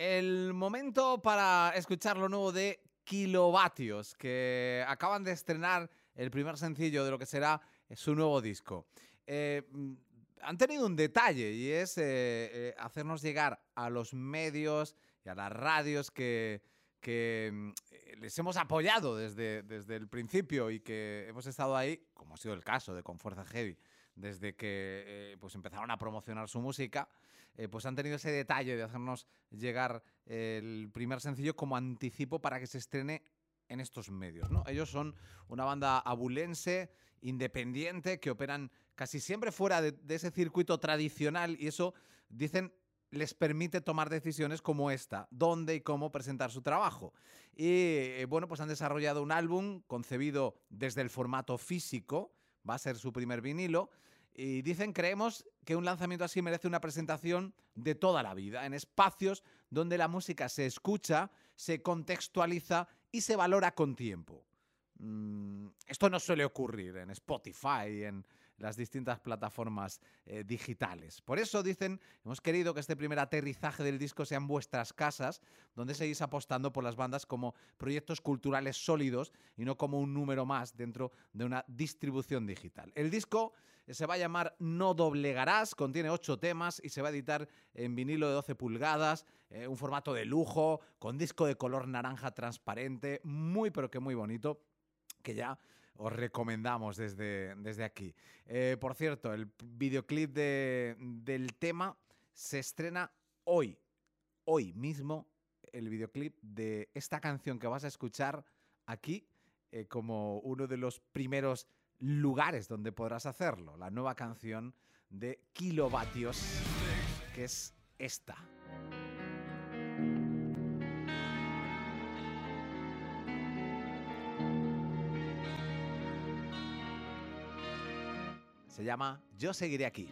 El momento para escuchar lo nuevo de Kilovatios, que acaban de estrenar el primer sencillo de lo que será su nuevo disco. Han tenido un detalle y es hacernos llegar a los medios y a las radios que les hemos apoyado desde el principio y que hemos estado ahí, como ha sido el caso de Con Fuerza Heavy, desde que pues empezaron a promocionar su música, pues han tenido ese detalle de hacernos llegar el primer sencillo como anticipo para que se estrene en estos medios, ¿no? Ellos son una banda abulense, independiente, que operan casi siempre fuera de ese circuito tradicional y eso, dicen, les permite tomar decisiones como esta, dónde y cómo presentar su trabajo. Y bueno, pues han desarrollado un álbum concebido desde el formato físico, va a ser su primer vinilo, y dicen, creemos que un lanzamiento así merece una presentación de toda la vida, en espacios donde la música se escucha, se contextualiza y se valora con tiempo. Esto no suele ocurrir en Spotify, en las distintas plataformas digitales. Por eso, dicen, hemos querido que este primer aterrizaje del disco sea en vuestras casas, donde seguís apostando por las bandas como proyectos culturales sólidos y no como un número más dentro de una distribución digital. El disco se va a llamar No Doblegarás, contiene 8 temas y se va a editar en vinilo de 12 pulgadas, un formato de lujo, con disco de color naranja transparente, muy pero que muy bonito, que ya os recomendamos desde aquí. Por cierto, el videoclip del tema se estrena hoy mismo, el videoclip de esta canción que vas a escuchar aquí, como uno de los primeros lugares donde podrás hacerlo. La nueva canción de Kilovatios, que es esta. Se llama Yo seguiré aquí.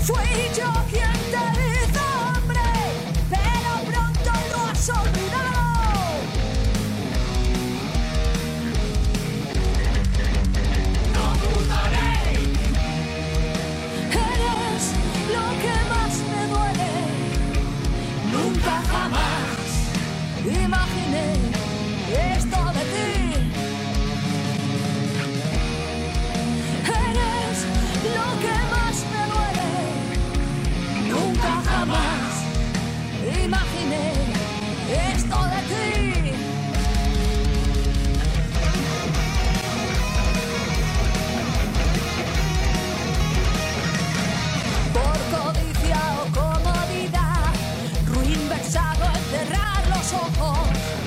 Fui yo quien te hizo hombre, pero pronto lo has olvidado. No dudaré. Eres lo que más me duele. Nunca jamás imaginé esto de ti. Eres lo que más me duele. Nunca jamás imaginé esto de ti. Por codicia o comodidad, ruin versado en cerrar los ojos.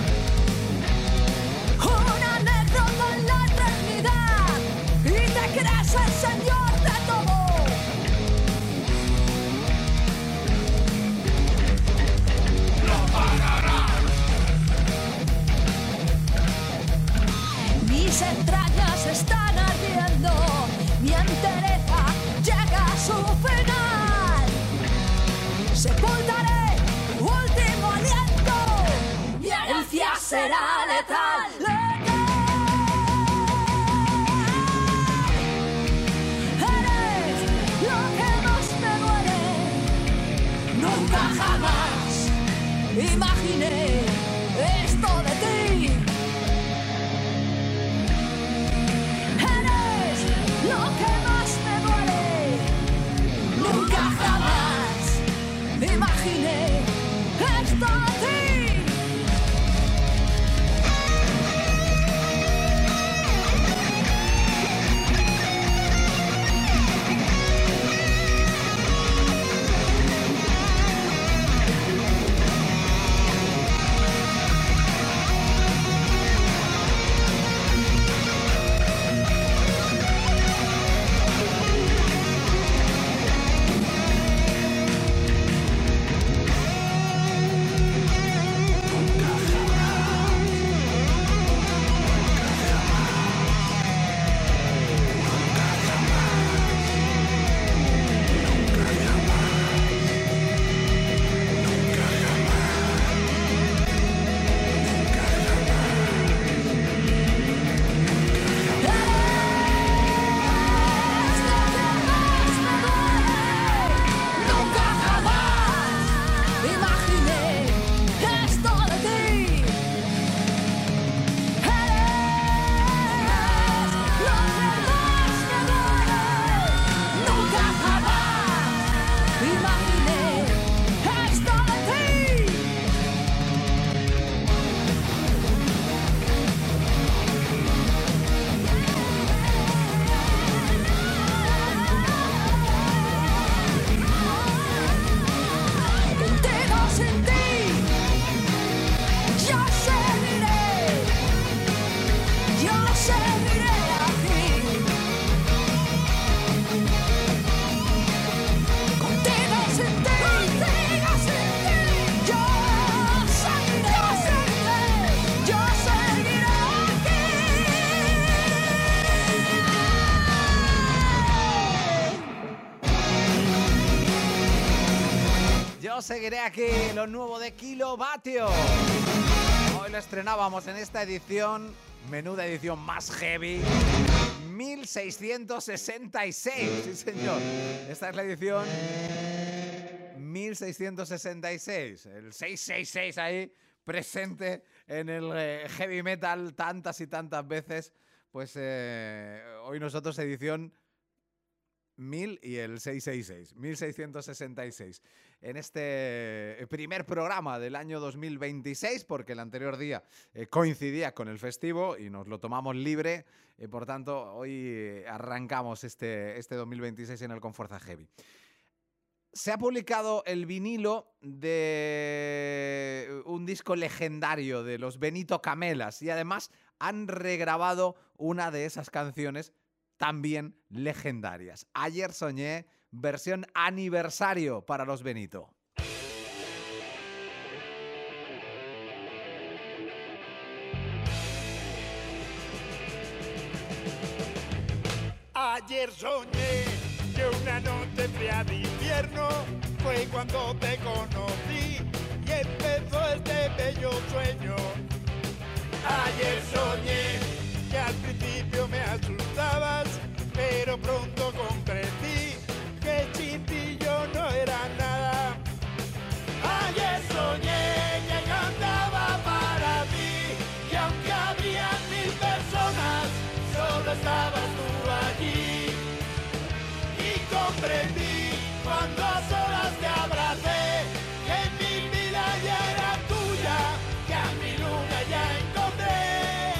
Una anécdota en la eternidad y te crees el señor de todo. Lo pagarás. Mis entrañas están ardiendo, mi entereza llega a su final. Sepultaré tu último aliento, mi herencia será letal. Eres lo que más me duele. Nunca jamás imaginé esto de ti. Eres lo que más me duele. Nunca jamás imaginé esto de ti. Seguiré aquí, lo nuevo de Kilovatio. Hoy lo estrenábamos en esta edición, menuda edición más heavy, 1666, sí señor. Esta es la edición 1666, el 666 ahí presente en el heavy metal tantas y tantas veces. Pues hoy nosotros edición 1000 y el 666, 1666. En este primer programa del año 2026, porque el anterior día coincidía con el festivo y nos lo tomamos libre, por tanto hoy arrancamos este 2026 en el Conforza Heavy. Se ha publicado el vinilo de un disco legendario de los Benito Camelas y además han regrabado una de esas canciones también legendarias. Ayer soñé, versión aniversario para los Benito. Ayer soñé que una noche fría de invierno invierno fue cuando te conocí y empezó este bello sueño. Ayer soñé que al principio me asustabas, pero pronto comprendí que sin ti yo no era nada. Ayer soñé que cantaba para ti y aunque había 1000 personas, solo estabas tú allí. Y comprendí cuando a solas te abracé que mi vida ya era tuya, que a mi luna ya encontré.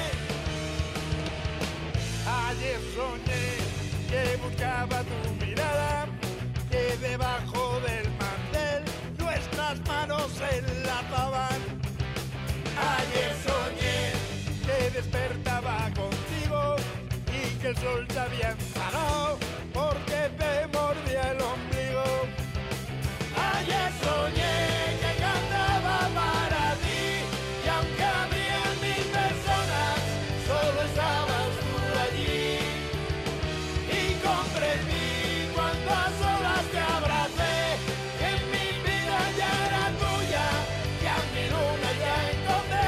Ayer soñé que buscaba tu mirada, que debajo del mantel nuestras manos se enlazaban. Ayer soñé que despertaba contigo y que el sol se había enfadado porque te mordía el ombligo. Ayer soñé que cantaba para ti y aunque habrían 1000 personas, solo estabas tú allí. Y comprendí cuando a solas te abracé que mi vida ya era tuya, que a mi luna ya encontré.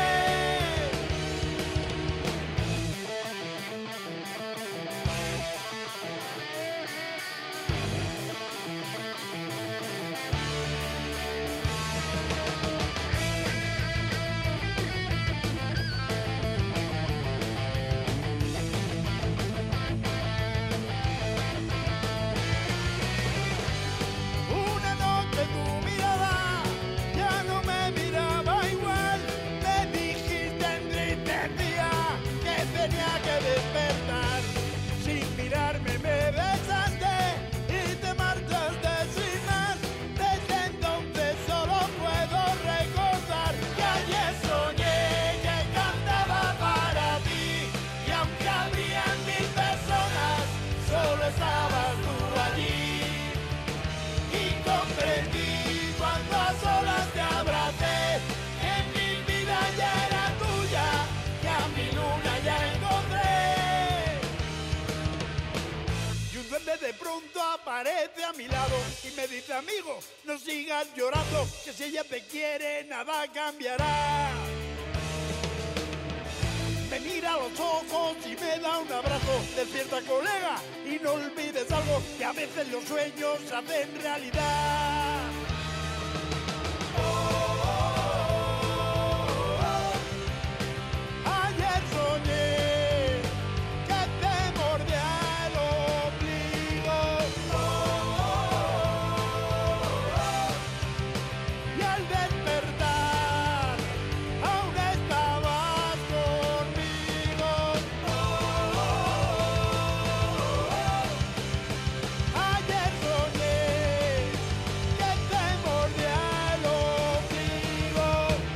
Una noche tu mirada ya no me miraba igual. Me dijiste entristecida que tenía que despertar. Sin mirarme me besaste y te marchaste sin más. Desde entonces solo puedo recordar que ayer soñé que cantaba para ti y aunque habrían 1000 personas, solo estabas tú allí. Y comprendí cuando a solas te abracé que mi vida ya era tuya, que a mi luna ya encontré. Y un duende de pronto aparece a mi lado y me dice: amigo, no sigas llorando, que si ella te quiere nada cambiará. Me mira a los ojos y me da un abrazo. Despierta, colega, y no olvides algo, que a veces los sueños se hacen realidad. Ayer soñé que te mordía el ombligo. Y al despertar aún estabas conmigo. Ayer soñé que te mordía el ombligo.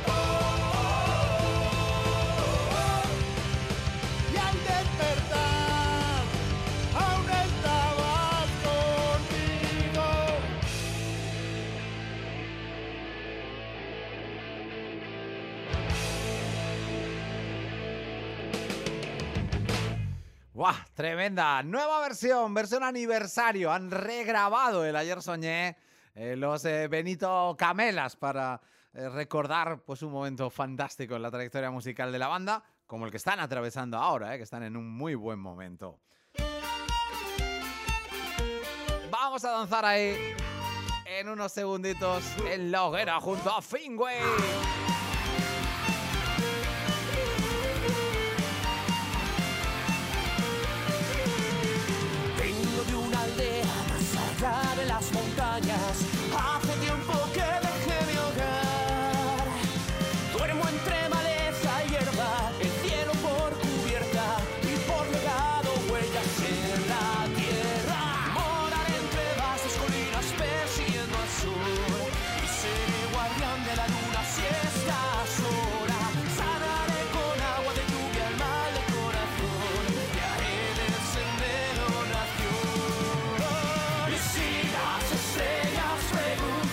Y al despertar aún estabas conmigo. ¡Guau! Tremenda. Nueva versión aniversario. Han regrabado el Ayer Soñé los Benito Camelas para recordar pues un momento fantástico en la trayectoria musical de la banda, como el que están atravesando ahora, que están en un muy buen momento. Vamos a danzar ahí en unos segunditos en la hoguera junto a Fingway. Vengo de una aldea más allá de las montañas. Hace tiempo que dejé mi hogar. Duermo entre maleza y hierba, el cielo por cubierta y por legado huellas en la tierra. Moraré entre vastas colinas persiguiendo al sol y seré guardián de la luna si estás sola. Sanaré con agua de lluvia el mal del corazón y haré del sendero nación. Y si las estrellas preguntan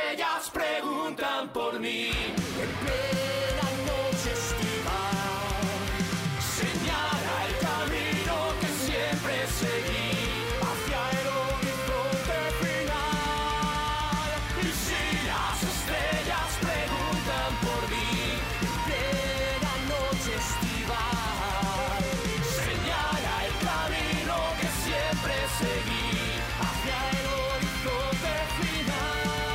estrellas preguntan por mí. En plena noche estival, señala el camino que siempre seguí hacia el horizonte final. Y si las estrellas preguntan por mí, en plena noche estival, señala el camino que siempre seguí hacia el horizonte final.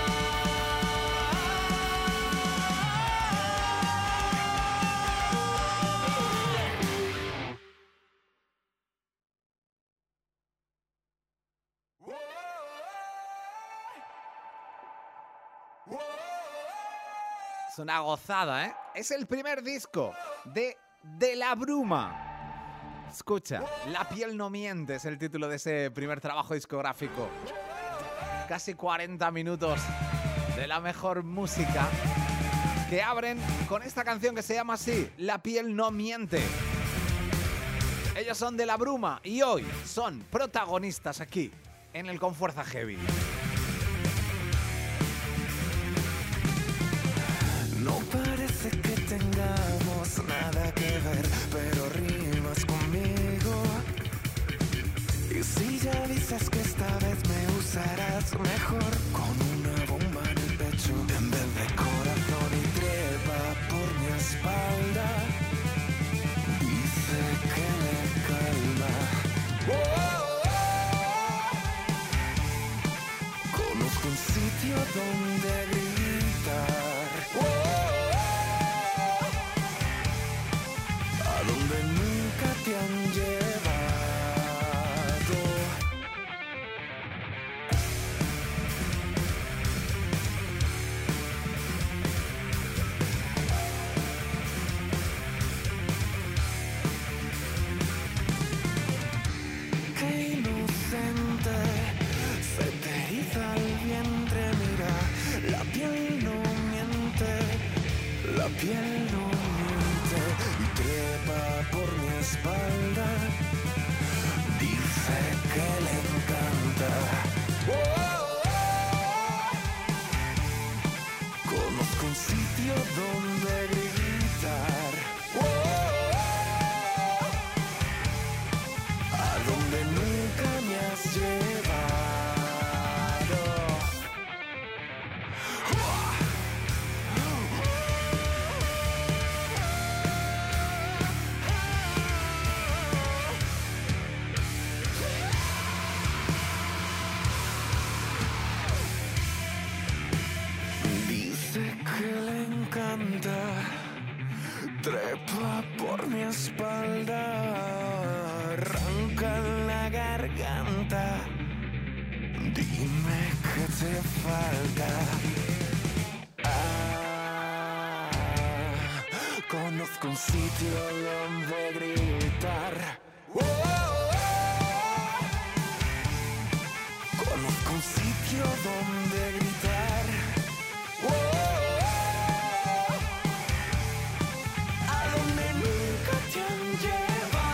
Es una gozada, ¿eh? Es el primer disco de La Bruma. Escucha, La piel no miente es el título de ese primer trabajo discográfico. Casi 40 minutos de la mejor música que abren con esta canción que se llama así, La piel no miente. Ellos son de La Bruma y hoy son protagonistas aquí en el Con Fuerza Heavy. No parece que tengamos nada que ver, pero rimas conmigo. Y si ya dices que esta vez me usarás mejor, con una bomba en el pecho en vez de corazón y trepa por mi espalda, dice que le calma. Conozco un sitio donde gritar. A donde nunca te han llevado. Qué inocente, se te eriza el vientre, mira, la piel no miente, la piel no miente, y trepa por mi espalda, dice que le encanta. Conozco un sitio donde gritar, a donde nunca me has llevado. Dice que le encanta, trepa por mi espalda, arranca la garganta, dime qué te falta. Conozco un sitio donde gritar. Conozco un sitio donde gritar. A donde nunca te han llevado.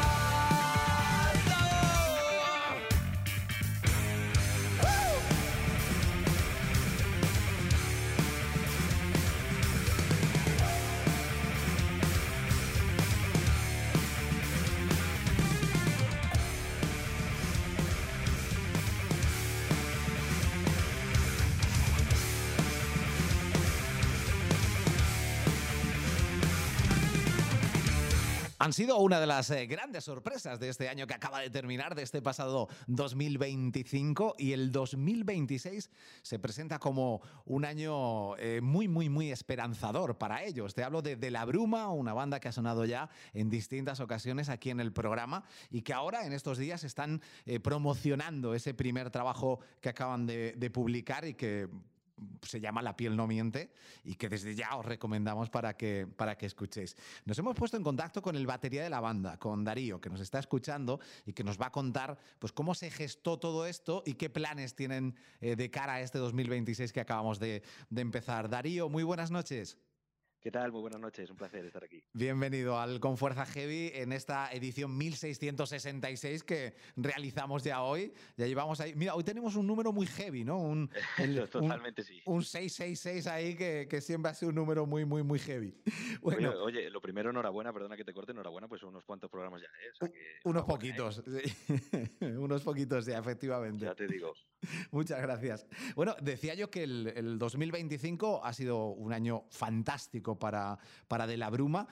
Han sido una de las grandes sorpresas de este año que acaba de terminar, de este pasado 2025, y el 2026 se presenta como un año muy esperanzador para ellos. Te hablo de La Bruma, una banda que ha sonado ya en distintas ocasiones aquí en el programa y que ahora en estos días están promocionando ese primer trabajo que acaban de publicar y que se llama La piel no miente y que desde ya os recomendamos para que escuchéis. Nos hemos puesto en contacto con el batería de la banda, con Darío, que nos está escuchando y que nos va a contar pues cómo se gestó todo esto y qué planes tienen de cara a este 2026 que acabamos de empezar. Darío, muy buenas noches. ¿Qué tal? Muy buenas noches, un placer estar aquí. Bienvenido al Con Fuerza Heavy en esta edición 1666 que realizamos ya hoy. Ya llevamos ahí. Mira, hoy tenemos un número muy heavy, ¿no? Totalmente sí. Un 666 ahí que siempre ha sido un número muy, muy, muy heavy. Bueno, Oye, lo primero, enhorabuena, perdona que te corte, enhorabuena, pues son unos cuantos programas ya, ¿eh? O sea que unos enhorabuena, poquitos. Sí. Unos poquitos, ya, efectivamente. Ya te digo. Muchas gracias. Bueno, decía yo que el 2025 ha sido un año fantástico para De la Bruma.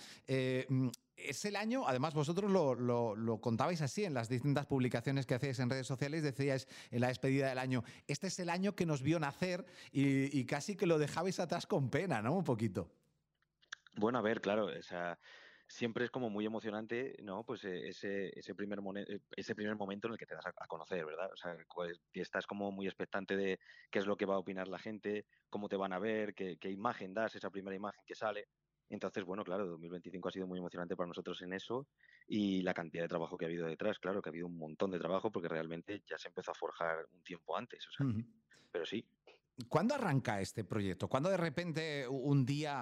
Es el año, además vosotros lo contabais así en las distintas publicaciones que hacéis en redes sociales, decíais en la despedida del año, este es el año que nos vio nacer y casi que lo dejabais atrás con pena, ¿no? Un poquito. Bueno, a ver, claro, o sea, siempre es como muy emocionante, ¿no? Pues ese primer momento en el que te das a conocer, ¿verdad? O sea, pues, que estás como muy expectante de qué es lo que va a opinar la gente, cómo te van a ver, qué imagen das, esa primera imagen que sale. Entonces, bueno, claro, 2025 ha sido muy emocionante para nosotros en eso y la cantidad de trabajo que ha habido detrás, claro, que ha habido un montón de trabajo porque realmente ya se empezó a forjar un tiempo antes, o sea, pero sí. ¿Cuándo arranca este proyecto? ¿Cuándo de repente un día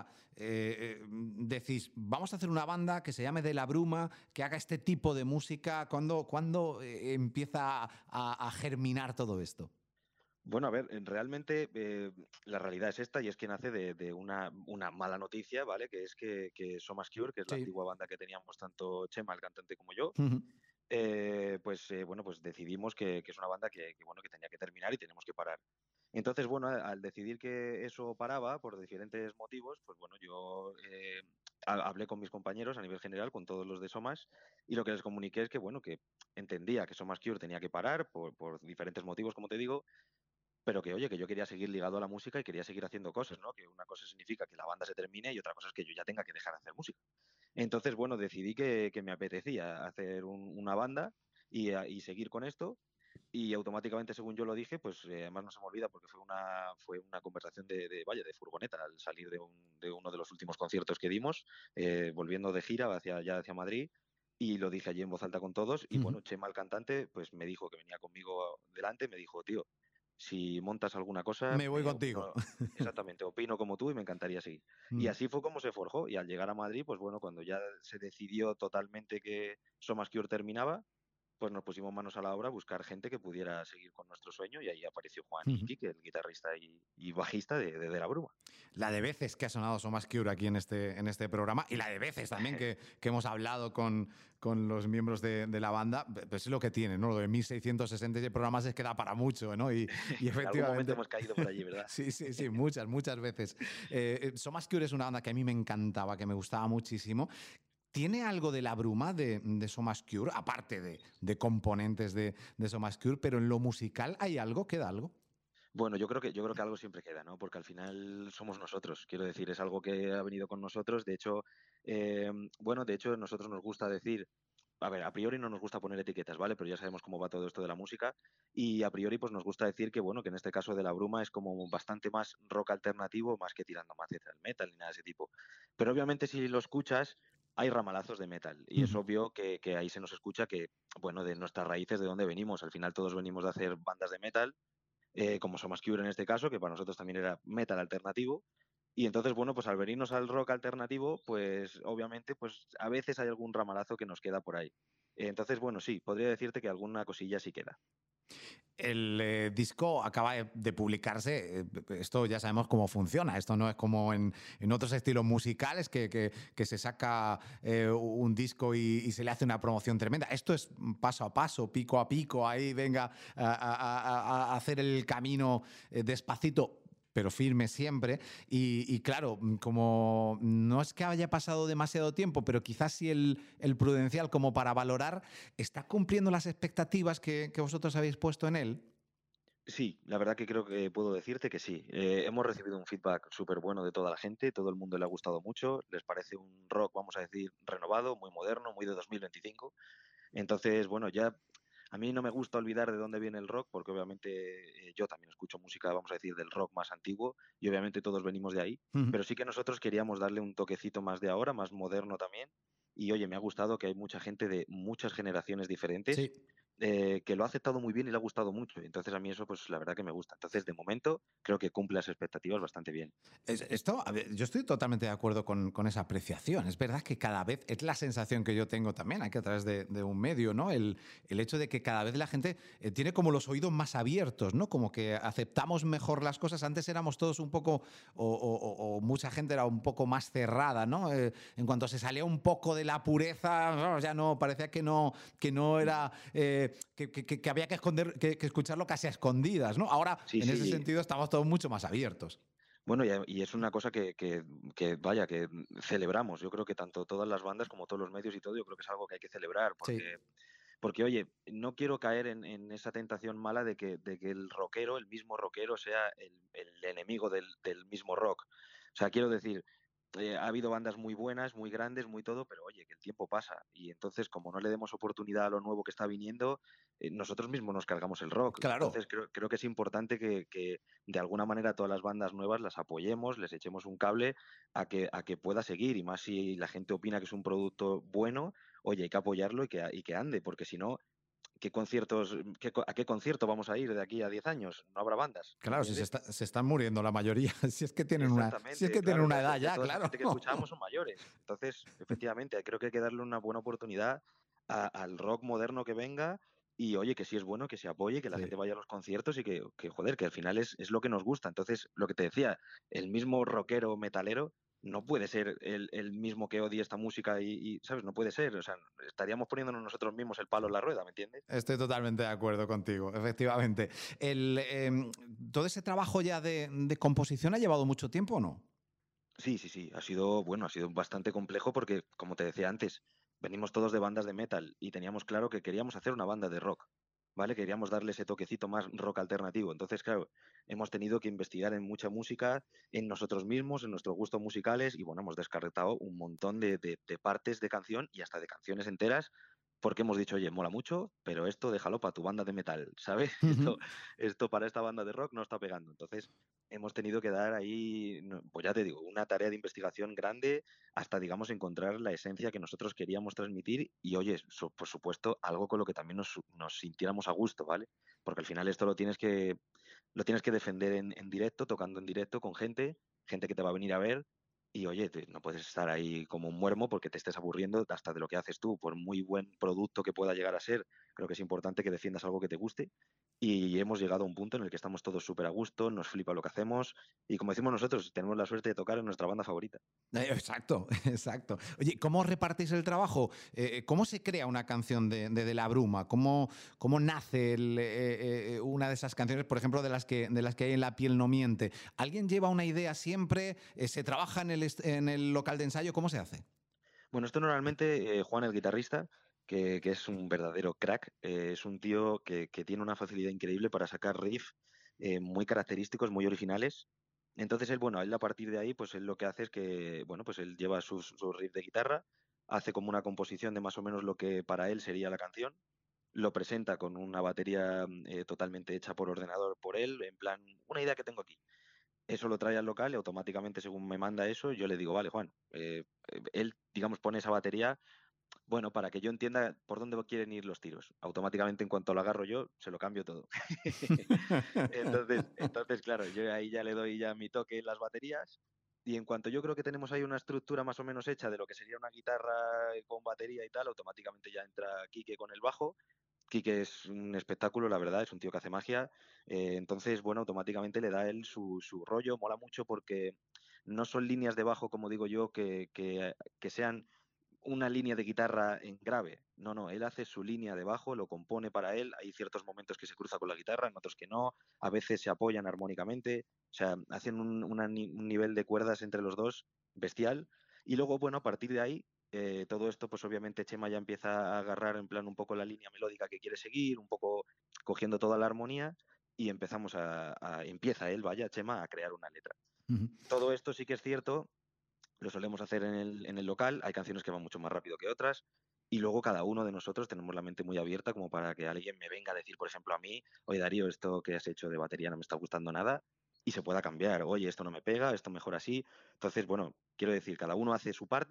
decís, vamos a hacer una banda que se llame De la Bruma, que haga este tipo de música? ¿Cuándo empieza a germinar todo esto? Bueno, a ver, realmente la realidad es esta y es que nace de una mala noticia, ¿vale? Que es que Somas Cure, que es la Sí. antigua banda que teníamos tanto Chema, el cantante, como yo, bueno, pues decidimos que es una banda bueno, que tenía que terminar y tenemos que parar. Entonces, bueno, al decidir que eso paraba por diferentes motivos, pues bueno, yo hablé con mis compañeros a nivel general, con todos los de Somas, y lo que les comuniqué es que, bueno, que entendía que Somas Cure tenía que parar por diferentes motivos, como te digo, pero que, oye, que yo quería seguir ligado a la música y quería seguir haciendo cosas, ¿no? Que una cosa significa que la banda se termine y otra cosa es que yo ya tenga que dejar de hacer música. Entonces, bueno, decidí que me apetecía hacer una banda y seguir con esto. Y automáticamente, según yo lo dije, pues además no se me olvida porque fue una conversación vaya, de furgoneta al salir de uno de los últimos conciertos que dimos, volviendo de gira hacia Madrid. Y lo dije allí en voz alta con todos. Y bueno, Chema, el cantante, pues me dijo que venía conmigo delante, me dijo, tío, si montas alguna cosa, Me voy contigo. Exactamente, opino como tú y me encantaría seguir. Y así fue como se forjó. Y al llegar a Madrid, pues bueno, cuando ya se decidió totalmente que Somas Cure terminaba, pues nos pusimos manos a la obra a buscar gente que pudiera seguir con nuestro sueño y ahí apareció Juan Quique, el guitarrista y bajista de La Bruma. La de veces que ha sonado Somas Cure aquí en este programa y la de veces también que hemos hablado con los miembros de la banda, pues es lo que tiene, ¿no? Lo de 1666 programas es que da para mucho, ¿no? Y efectivamente... En algún momento hemos caído por allí, ¿verdad? Sí, muchas veces. Somas Cure es una banda que a mí me encantaba, que me gustaba muchísimo. ¿Tiene algo de La Bruma de Somas Cure, aparte de componentes de Somas Cure, pero en lo musical hay algo, queda algo? Bueno, yo creo que algo siempre queda, ¿no? Porque al final somos nosotros, quiero decir, es algo que ha venido con nosotros. De hecho, nosotros nos gusta decir, a ver, a priori no nos gusta poner etiquetas, ¿vale? Pero ya sabemos cómo va todo esto de la música y a priori pues nos gusta decir que, bueno, que en este caso de La Bruma es como bastante más rock alternativo, más que tirando más hacia el metal ni nada de ese tipo. Pero obviamente si lo escuchas hay ramalazos de metal y es obvio que ahí se nos escucha que, bueno, de nuestras raíces, de dónde venimos. Al final todos venimos de hacer bandas de metal, como Somas Cure en este caso, que para nosotros también era metal alternativo. Y entonces, bueno, pues al venirnos al rock alternativo, pues obviamente, pues a veces hay algún ramalazo que nos queda por ahí. Entonces, bueno, sí, podría decirte que alguna cosilla sí queda. El disco acaba de publicarse, esto ya sabemos cómo funciona, esto no es como en otros estilos musicales que se saca un disco y se le hace una promoción tremenda. Esto es paso a paso, pico a pico, ahí venga a hacer el camino despacito, pero firme siempre. Y claro, como no es que haya pasado demasiado tiempo, pero quizás sí el prudencial como para valorar, ¿está cumpliendo las expectativas que vosotros habéis puesto en él? Sí, la verdad que creo que puedo decirte que sí. Hemos recibido un feedback súper bueno de toda la gente, todo el mundo le ha gustado mucho, les parece un rock, vamos a decir, renovado, muy moderno, muy de 2025. Entonces, bueno, ya a mí no me gusta olvidar de dónde viene el rock, porque obviamente yo también escucho música, vamos a decir, del rock más antiguo, y obviamente todos venimos de ahí, pero sí que nosotros queríamos darle un toquecito más de ahora, más moderno también, y oye, me ha gustado que hay mucha gente de muchas generaciones diferentes, Sí. que lo ha aceptado muy bien y le ha gustado mucho. Entonces a mí eso, pues la verdad que me gusta. Entonces, de momento, creo que cumple las expectativas bastante bien. Esto, a ver, yo estoy totalmente de acuerdo con esa apreciación. Es verdad que cada vez, es la sensación que yo tengo también, aquí a través de un medio, ¿no? El hecho de que cada vez la gente tiene como los oídos más abiertos, ¿no? Como que aceptamos mejor las cosas. Antes éramos todos un poco, o mucha gente era un poco más cerrada, ¿no? En cuanto se salía un poco de la pureza, no, ya no, parecía que no era, que había que esconder, que escucharlo casi a escondidas, ¿no? Ahora, Sí, en ese sí. sentido, estamos todos mucho más abiertos. Bueno, y es una cosa que, vaya, que celebramos. Yo creo que tanto todas las bandas como todos los medios y todo, yo creo que es algo que hay que celebrar, Sí. porque oye, no quiero caer en esa tentación mala de que el rockero, el mismo rockero, sea el enemigo del mismo rock. O sea, quiero decir, ha habido bandas muy buenas, muy grandes, muy todo, pero oye, que el tiempo pasa. Y entonces, como no le demos oportunidad a lo nuevo que está viniendo, nosotros mismos nos cargamos el rock. Claro. Entonces, creo que es importante que de alguna manera todas las bandas nuevas las apoyemos, les echemos un cable a que pueda seguir. Y más si la gente opina que es un producto bueno, oye, hay que apoyarlo y que ande, porque si no, ¿qué conciertos, a qué concierto vamos a ir de aquí a 10 años? No habrá bandas, ¿me Claro, si entiendes? se están muriendo la mayoría, si es Exactamente, que tienen claro, una edad ya ya, toda esa claro. gente que escuchábamos son mayores. Entonces, efectivamente, creo que hay que darle una buena oportunidad al rock moderno que venga y, oye, que si es bueno, que se apoye, que la Sí. gente vaya a los conciertos y joder, que al final es lo que nos gusta. Entonces, lo que te decía, el mismo rockero metalero no puede ser el mismo que odie esta música ¿sabes? No puede ser. O sea, estaríamos poniéndonos nosotros mismos el palo en la rueda, ¿me entiendes? Estoy totalmente de acuerdo contigo, efectivamente. ¿Todo ese trabajo ya de composición ha llevado mucho tiempo o no? Sí, sí, sí, ha sido bastante complejo porque, como te decía antes, venimos todos de bandas de metal y teníamos claro que queríamos hacer una banda de rock, ¿vale? Queríamos darle ese toquecito más rock alternativo. Entonces, claro, hemos tenido que investigar en mucha música, en nosotros mismos, en nuestros gustos musicales y, bueno, hemos descartado un montón de partes de canción y hasta de canciones enteras porque hemos dicho, oye, mola mucho, pero esto déjalo para tu banda de metal, ¿sabes? Ujú. Esto para esta banda de rock no está pegando. Entonces, hemos tenido que dar ahí, pues ya te digo, una tarea de investigación grande hasta, digamos, encontrar la esencia que nosotros queríamos transmitir y, oye, por supuesto, algo con lo que también nos sintiéramos a gusto, ¿vale? Porque al final esto lo tienes que defender en directo, tocando en directo con gente que te va a venir a ver y, oye, no puedes estar ahí como un muermo porque te estés aburriendo hasta de lo que haces tú, por muy buen producto que pueda llegar a ser. Creo que es importante que defiendas algo que te guste y hemos llegado a un punto en el que estamos todos súper a gusto, nos flipa lo que hacemos y como decimos nosotros, tenemos la suerte de tocar en nuestra banda favorita. Exacto, exacto. Oye, ¿cómo repartís el trabajo? ¿Cómo se crea una canción de La Bruma? ¿Cómo nace una de esas canciones, por ejemplo, de las que hay en La piel no miente? ¿Alguien lleva una idea siempre? ¿Se trabaja en el local de ensayo? ¿Cómo se hace? Bueno, esto normalmente Juan, el guitarrista, que es un verdadero crack, es un tío que tiene una facilidad increíble para sacar riffs muy característicos, muy originales. Entonces él, bueno, él a partir de ahí, pues él lo que hace es que, bueno, pues él lleva sus riffs de guitarra, hace como una composición de más o menos lo que para él sería la canción, lo presenta con una batería totalmente hecha por ordenador por él, en plan, una idea que tengo aquí. Eso lo trae al local y automáticamente, según me manda eso, yo le digo, vale, Juan, él, digamos, pone esa batería, bueno, para que yo entienda por dónde quieren ir los tiros. Automáticamente, en cuanto lo agarro yo, se lo cambio todo. Entonces, claro, yo ahí ya le doy ya mi toque en las baterías y en cuanto yo creo que tenemos ahí una estructura más o menos hecha de lo que sería una guitarra con batería y tal, automáticamente ya entra Quique con el bajo. Quique es un espectáculo, la verdad, es un tío que hace magia. Entonces, bueno, automáticamente le da él su rollo, mola mucho porque no son líneas de bajo, como digo yo, que sean una línea de guitarra en grave. No, no, él hace su línea de bajo, lo compone para él. Hay ciertos momentos que se cruza con la guitarra, en otros que no. A veces se apoyan armónicamente. O sea, hacen un nivel de cuerdas entre los dos bestial. Y luego, bueno, a partir de ahí, todo esto, pues obviamente Chema ya empieza a agarrar en plan un poco la línea melódica que quiere seguir, un poco cogiendo toda la armonía y empieza él, vaya, Chema, a crear una letra. Ujú. Todo esto sí que es cierto, lo solemos hacer en el local, hay canciones que van mucho más rápido que otras, y luego cada uno de nosotros tenemos la mente muy abierta como para que alguien me venga a decir, por ejemplo, a mí, oye Darío, esto que has hecho de batería no me está gustando nada, y se pueda cambiar, oye, esto no me pega, esto mejor así. Entonces, bueno, quiero decir, cada uno hace su parte,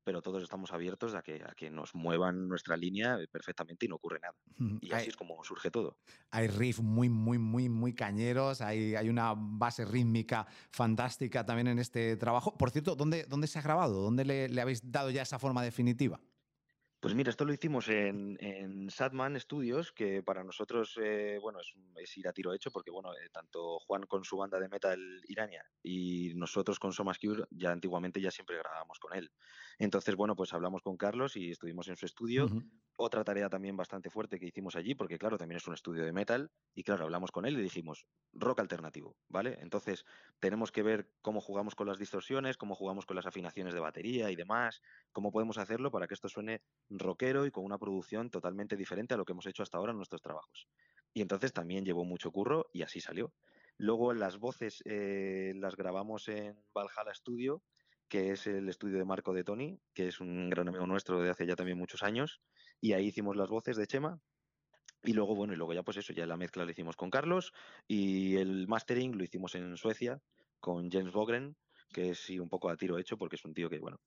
pero todos estamos abiertos a que nos muevan nuestra línea perfectamente y no ocurre nada. Y así Hay, es como surge todo. hay riffs muy cañeros, hay una base rítmica fantástica también en este trabajo. Por cierto, ¿dónde se ha grabado? ¿Dónde le habéis dado ya esa forma definitiva? Pues mira, esto lo hicimos en Sadman Studios, que para nosotros, bueno, es ir a tiro hecho, porque bueno, tanto Juan con su banda de metal Irania y nosotros con Somas Cure, ya antiguamente ya siempre grabábamos con él. Entonces, bueno, pues hablamos con Carlos y estuvimos en su estudio. Ujú. Otra tarea también bastante fuerte que hicimos allí, porque claro, también es un estudio de metal, y claro, hablamos con él y dijimos, rock alternativo, ¿vale? Entonces, tenemos que ver cómo jugamos con las distorsiones, cómo jugamos con las afinaciones de batería y demás, cómo podemos hacerlo para que esto suene rockero y con una producción totalmente diferente a lo que hemos hecho hasta ahora en nuestros trabajos. Y entonces también llevó mucho curro y así salió. Luego las voces las grabamos en Valhalla Studio, que es el estudio de Marco de Tony, que es un gran amigo nuestro de hace ya también muchos años, y ahí hicimos las voces de Chema. Y luego, bueno, y luego ya pues eso, ya la mezcla la hicimos con Carlos y el mastering lo hicimos en Suecia con James Bogren, que es sí, un poco a tiro hecho porque es un tío que, bueno,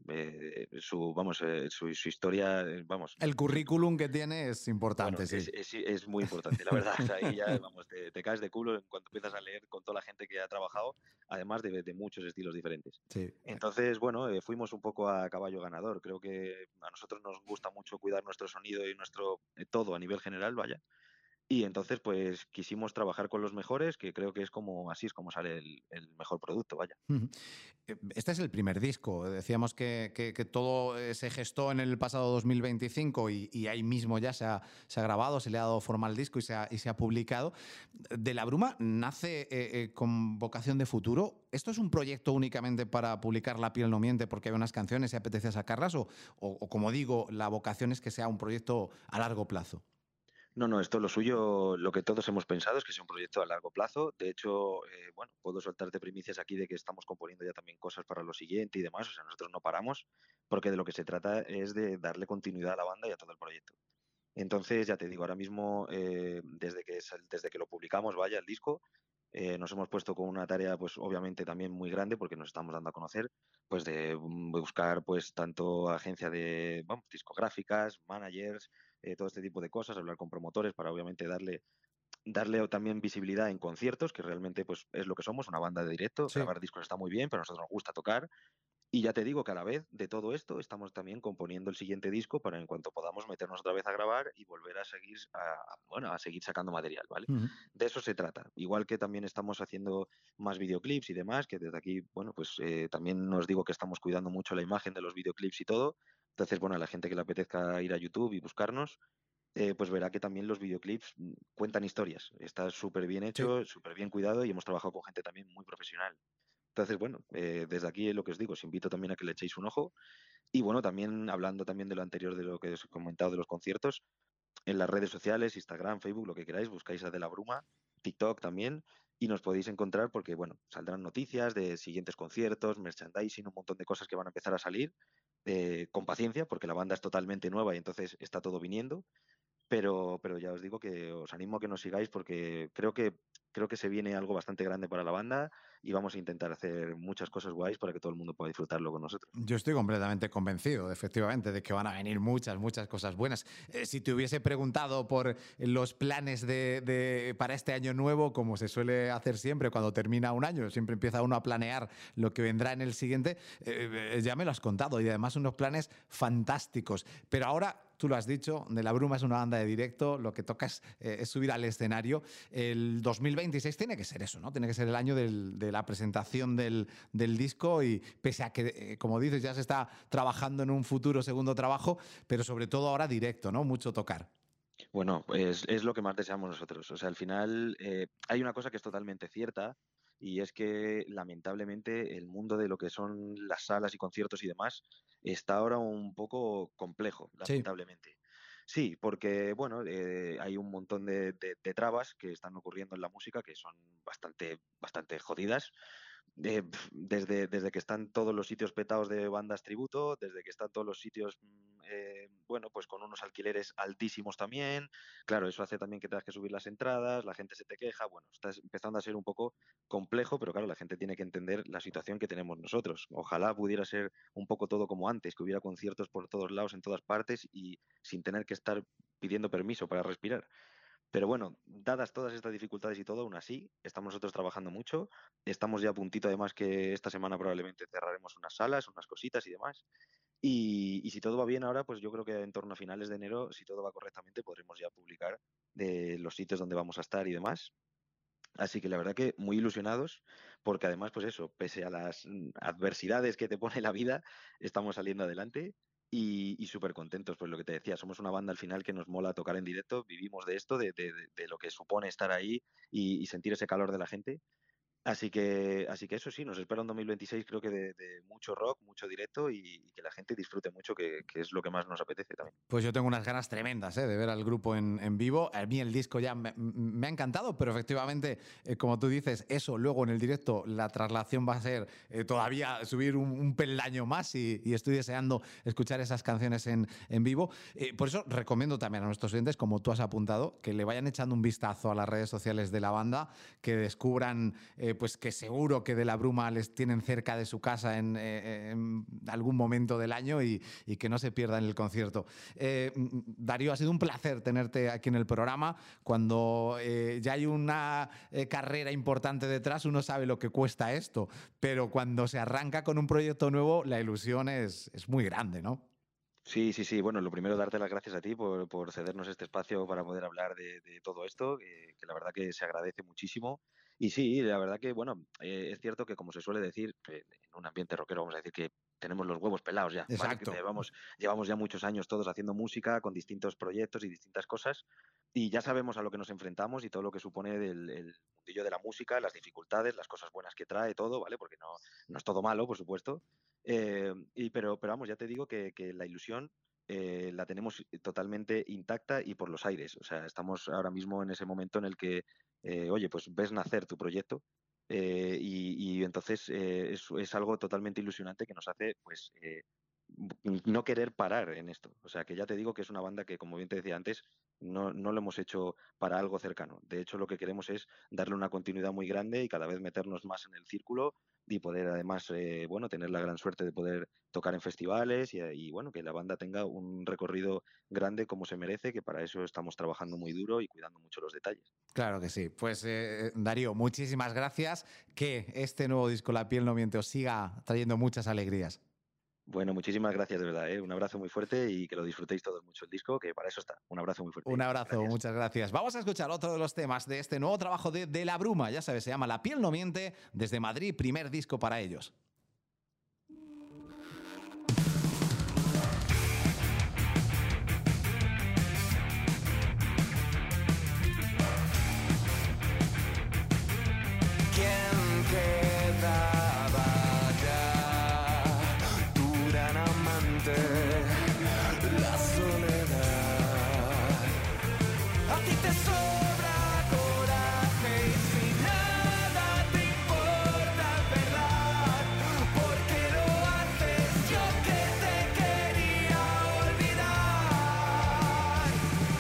su historia, vamos, El currículum que tiene es bueno, importante, sí. es muy importante, la verdad. Ahí ya, vamos, te caes de culo en cuanto empiezas a leer con toda la gente que ha trabajado, además de muchos estilos diferentes. Sí. Entonces, bueno, fuimos un poco a caballo ganador. Creo que a nosotros nos gusta mucho cuidar nuestro sonido y nuestro todo a nivel general, vaya. Y entonces, pues quisimos trabajar con los mejores, que creo que es como así es como sale el mejor producto, vaya. Ujú. Este es el primer disco. Decíamos que todo se gestó en el pasado 2025 y ahí mismo ya se ha grabado, se le ha dado forma al disco y se ha publicado. De la Bruma nace con vocación de futuro. ¿Esto es un proyecto únicamente para publicar La piel no miente porque hay unas canciones y apetece sacarlas? O como digo, la vocación es que sea un proyecto a largo plazo? No, no, esto lo suyo, lo que todos hemos pensado es que sea un proyecto a largo plazo. De hecho, bueno, puedo soltarte primicias aquí de que estamos componiendo ya también cosas para lo siguiente y demás. O sea, nosotros no paramos, porque de lo que se trata es de darle continuidad a la banda y a todo el proyecto. Entonces, ya te digo, ahora mismo, desde que lo publicamos, vaya, el disco, nos hemos puesto con una tarea, pues obviamente también muy grande, porque nos estamos dando a conocer, pues de buscar, pues tanto agencia de, vamos, discográficas, managers, todo este tipo de cosas, hablar con promotores para obviamente darle también visibilidad en conciertos, que realmente pues es lo que somos, una banda de directo. Sí. Grabar discos está muy bien, pero a nosotros nos gusta tocar y ya te digo que a la vez de todo esto estamos también componiendo el siguiente disco para en cuanto podamos meternos otra vez a grabar y volver a seguir bueno, a seguir sacando material, ¿vale? Ujú. De eso se trata. Igual que también estamos haciendo más videoclips y demás, que desde aquí, bueno, pues también os digo que estamos cuidando mucho la imagen de los videoclips y todo. Entonces, bueno, a la gente que le apetezca ir a YouTube y buscarnos, pues verá que también los videoclips cuentan historias. Está súper bien Sí. hecho, súper bien cuidado y hemos trabajado con gente también muy profesional. Entonces, bueno, desde aquí lo que os digo, os invito también a que le echéis un ojo. Y bueno, también hablando también de lo anterior, de lo que os he comentado de los conciertos, en las redes sociales, Instagram, Facebook, lo que queráis, buscáis a De la Bruma, TikTok también, y nos podéis encontrar porque, bueno, saldrán noticias de siguientes conciertos, merchandising, un montón de cosas que van a empezar a salir, con paciencia, porque la banda es totalmente nueva y entonces está todo viniendo. Pero ya os digo que os animo a que nos sigáis porque creo que se viene algo bastante grande para la banda y vamos a intentar hacer muchas cosas guays para que todo el mundo pueda disfrutarlo con nosotros. Yo estoy completamente convencido, efectivamente, de que van a venir muchas cosas buenas. Si te hubiese preguntado por los planes para este año nuevo, como se suele hacer siempre cuando termina un año, siempre empieza uno a planear lo que vendrá en el siguiente, ya me lo has contado y además unos planes fantásticos. Pero ahora tú lo has dicho, De la Bruma es una banda de directo, lo que toca es subir al escenario. El 2026 tiene que ser eso, ¿no? Tiene que ser el año de la presentación del disco y pese a que, como dices, ya se está trabajando en un futuro segundo trabajo, pero sobre todo ahora directo, ¿no? Mucho tocar. Bueno, es lo que más deseamos nosotros. O sea, al final hay una cosa que es totalmente cierta y es que lamentablemente el mundo de lo que son las salas y conciertos y demás está ahora un poco complejo, Sí. lamentablemente. Sí, porque bueno, hay un montón de trabas que están ocurriendo en la música que son bastante jodidas. Desde que están todos los sitios petados de bandas tributo, desde que están todos los sitios bueno, pues con unos alquileres altísimos también. Claro, eso hace también que tengas que subir las entradas, la gente se te queja, bueno, está empezando a ser un poco complejo, pero claro, la gente tiene que entender la situación que tenemos nosotros. Ojalá pudiera ser un poco todo como antes, que hubiera conciertos por todos lados, en todas partes y sin tener que estar pidiendo permiso para respirar. Pero bueno, dadas todas estas dificultades y todo, aún así, estamos nosotros trabajando mucho. Estamos ya a puntito, además, que esta semana probablemente cerraremos unas salas, unas cositas y demás. Y si todo va bien ahora, pues yo creo que en torno a finales de enero, si todo va correctamente, podremos ya publicar de los sitios donde vamos a estar y demás. Así que la verdad que muy ilusionados, porque además, pues eso, pese a las adversidades que te pone la vida, estamos saliendo adelante y súper contentos. Pues lo que te decía, somos una banda al final que nos mola tocar en directo, vivimos de esto, de lo que supone estar ahí y sentir ese calor de la gente. Así que eso sí, nos espera un 2026 creo que de mucho rock, mucho directo y que la gente disfrute mucho, que es lo que más nos apetece también. Pues yo tengo unas ganas tremendas de ver al grupo en vivo. A mí el disco ya me ha encantado, pero efectivamente, como tú dices, eso luego en el directo, la traslación va a ser todavía subir un peldaño más y estoy deseando escuchar esas canciones en vivo. Por eso recomiendo también a nuestros oyentes, como tú has apuntado, que le vayan echando un vistazo a las redes sociales de la banda, que descubran pues que seguro que De la Bruma les tienen cerca de su casa en algún momento del año y que no se pierdan el concierto. Darío, ha sido un placer tenerte aquí en el programa. Cuando ya hay una carrera importante detrás, uno sabe lo que cuesta esto, pero cuando se arranca con un proyecto nuevo, la ilusión es muy grande, ¿no? Sí. Bueno, lo primero, darte las gracias a ti por cedernos este espacio para poder hablar de todo esto, que la verdad que se agradece muchísimo. Y sí, la verdad que, bueno, es cierto que, como se suele decir, en un ambiente rockero vamos a decir que tenemos los huevos pelados ya. Exacto. ¿Vale? Llevamos ya muchos años todos haciendo música con distintos proyectos y distintas cosas y ya sabemos a lo que nos enfrentamos y todo lo que supone el mundillo de la música, las dificultades, las cosas buenas que trae, todo, ¿vale? Porque no es todo malo, por supuesto. Pero vamos, ya te digo que la ilusión la tenemos totalmente intacta y por los aires. O sea, estamos ahora mismo en ese momento en el que, oye, pues ves nacer tu proyecto y entonces es algo totalmente ilusionante que nos hace, pues, no querer parar en esto. O sea, que ya te digo que es una banda que, como bien te decía antes, no lo hemos hecho para algo cercano. De hecho, lo que queremos es darle una continuidad muy grande y cada vez meternos más en el círculo y poder además, bueno, tener la gran suerte de poder tocar en festivales y bueno, que la banda tenga un recorrido grande como se merece, que para eso estamos trabajando muy duro y cuidando mucho los detalles. Claro que sí. Pues Darío, muchísimas gracias. Que este nuevo disco, La piel no miente, os siga trayendo muchas alegrías. Bueno, muchísimas gracias, de verdad, ¿eh? Un abrazo muy fuerte y que lo disfrutéis todos mucho el disco, que para eso está. Un abrazo muy fuerte. Un abrazo, gracias. Muchas gracias. Vamos a escuchar otro de los temas de este nuevo trabajo de La Bruma. Ya sabes, se llama La piel no miente, desde Madrid, primer disco para ellos. ¿Quién quedaba ya? Tu gran amante, la soledad. A ti te sobra coraje y si nada te importa, ¿verdad? Porque lo haces yo que te quería olvidar.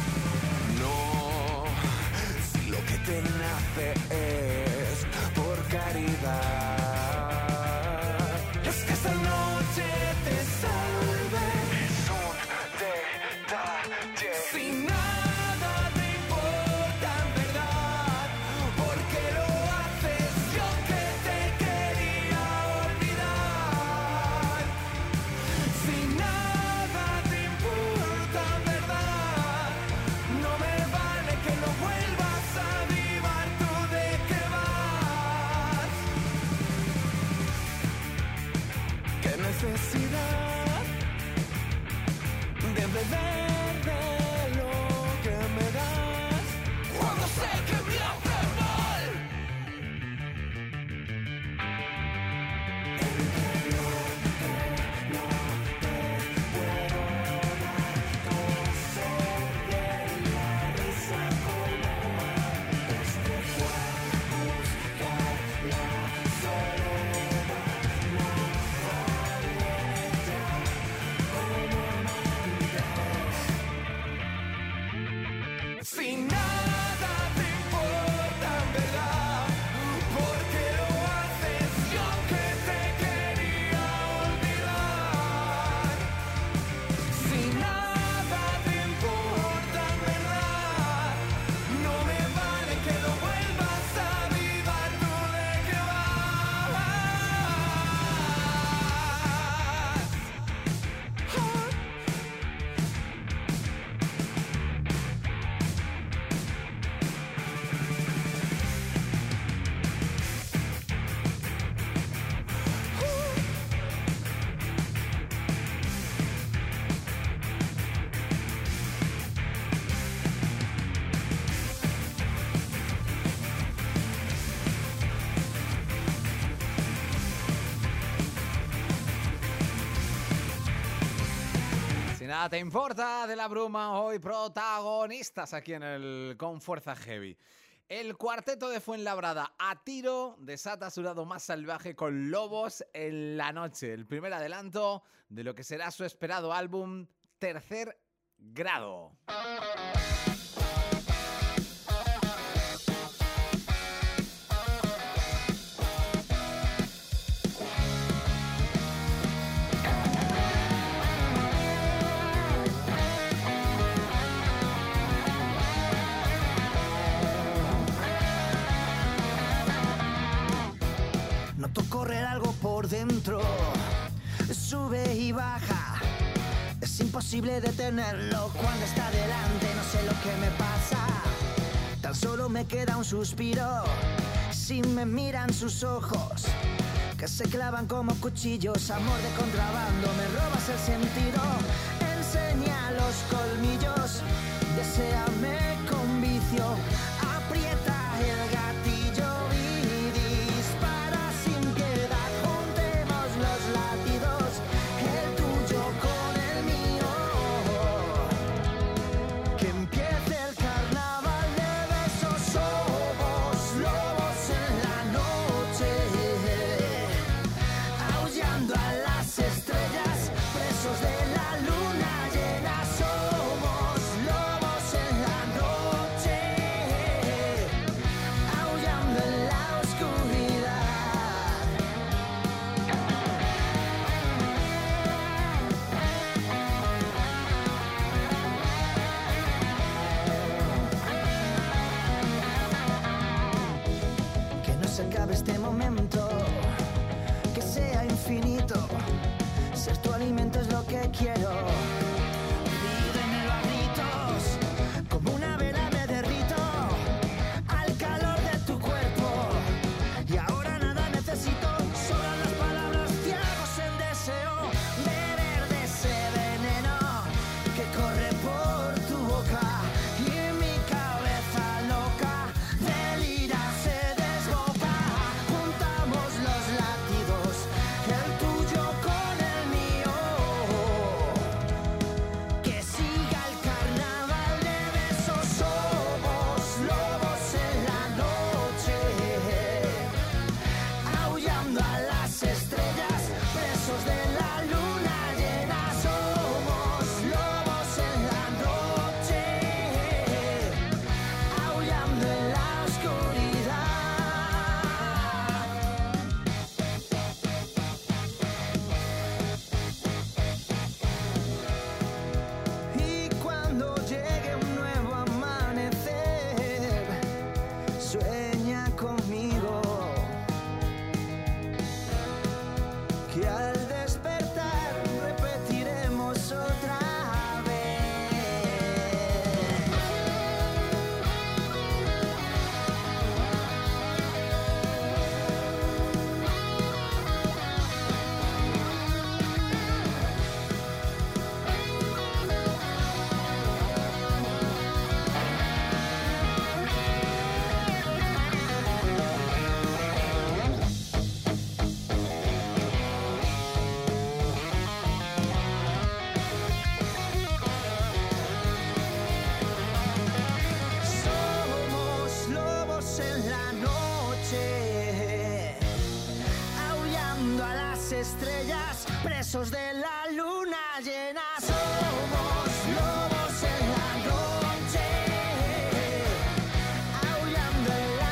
No, si lo que te nace es por caridad. Es que esta noche te salve. Es un detalle. Si nada te importa en verdad, porque lo haces yo que te quería olvidar. Si nada te importa en verdad, no me vale que no vuelvas a avivar tú de qué vas. ¿Qué necesidad de beber de lo que me das cuando sé que me hace mal? Nada te importa de la bruma, hoy protagonistas aquí en el Con Fuerza Heavy. El cuarteto de Fuenlabrada a tiro desata su lado más salvaje con Lobos en la noche. El primer adelanto de lo que será su esperado álbum Tercer Grado. Noto correr algo por dentro, sube y baja. Es imposible detenerlo cuando está delante, no sé lo que me pasa. Tan solo me queda un suspiro, si me miran sus ojos, que se clavan como cuchillos. Amor de contrabando, me robas el sentido. Enseña los colmillos, deséame con vicio. Aprieta el gatillo y dispara sin piedad. Juntemos los latidos, el tuyo con el mío. Que empiece el carnaval de besos. Somos lobos en la noche, aullando a las estrellas, presos de la luna llena. Somos lobos en la noche, aullando en la oscuridad. Que no se acabe este momento, que sea infinito. Ser tu alimento es lo que quiero. Pídemelo a gritos, como una vela me derrito al calor de tu cuerpo. Y ahora nada necesito, sobran las palabras, ciegos en deseo. Beber de ese veneno que corre por tu boca. Y mi cabeza loca delira, se desboca. Juntamos los latidos, el tuyo con el mío. Que siga el carnaval de besos. Somos lobos en la noche, aullando a las estrellas, presos de la luna llena. Somos lobos en la noche, aullando en la oscuridad. Y cuando llegue un nuevo amanecer, sueña conmigo, que al despertar repetiremos otra vez. Somos lobos en la noche, aullando a las estrellas, presos de la luna llena. Somos lobos en la noche, aullando en la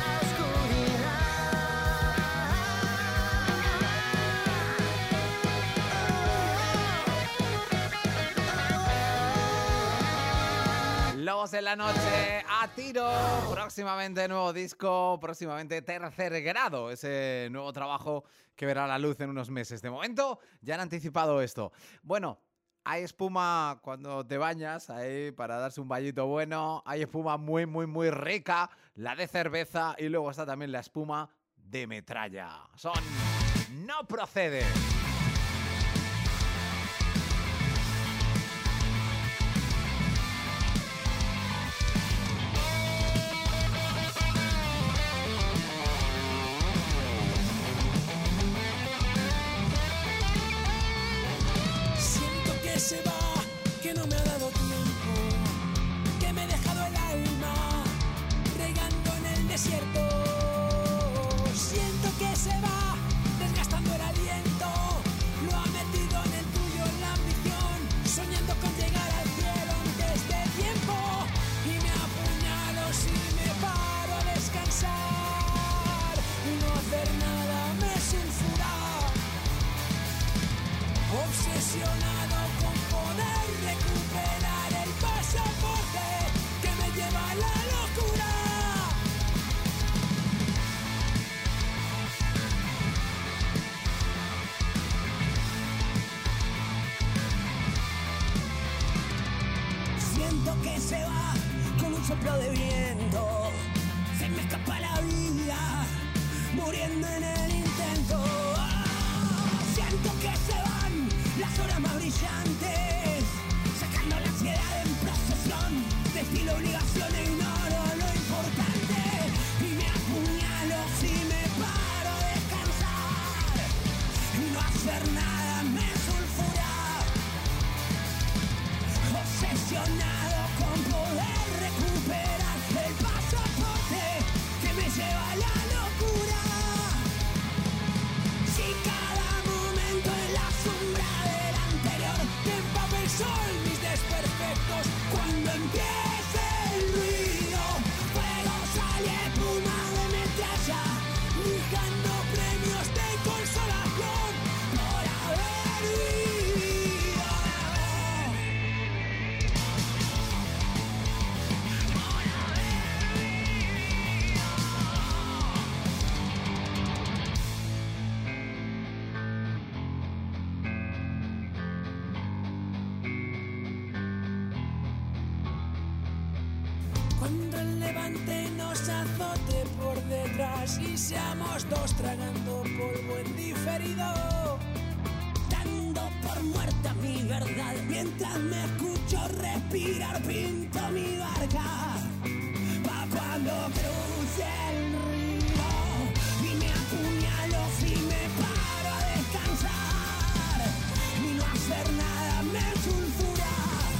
oscuridad. Lobos en la noche a tiro. Próximamente nuevo disco, próximamente Tercer Grado, ese nuevo trabajo que verá la luz en unos meses. De momento ya han anticipado esto. Bueno, hay espuma cuando te bañas, ahí para darse un bañito bueno. Hay espuma muy, muy, muy rica, la de cerveza, y luego está también la espuma de metralla. Son No Procede. Siento que se va, que no Obsesionado con poder recuperar el pasaporte que me lleva a la locura. Siento que se va con un soplo de viento. Se me escapa la vida, muriendo en el intento. Siento que se van las horas más brillantes, sacando la ansiedad en procesión. Desfilo obligación e ignoro lo importante. Y me apuñalo si me paro a descansar. Y no hacer nada me sulfura. Obsesionado con poder recuperar el pasaporte que me lleva a la locura. Si cada momento es la sombra del anterior, que empapa el sol mis desperfectos. Cuando empiece el ruido, fuego, sal y espuma de metralla, lijando premios de consolación por haber vivido. Cuando el levante nos azote por detrás y seamos dos tragando polvo en diferido, dando por muerta mi verdad, mientras me escucho respirar pinto mi barca pa' cuando cruce el río. Y me apuñalo si me paro a descansar, y no hacer nada me sulfura.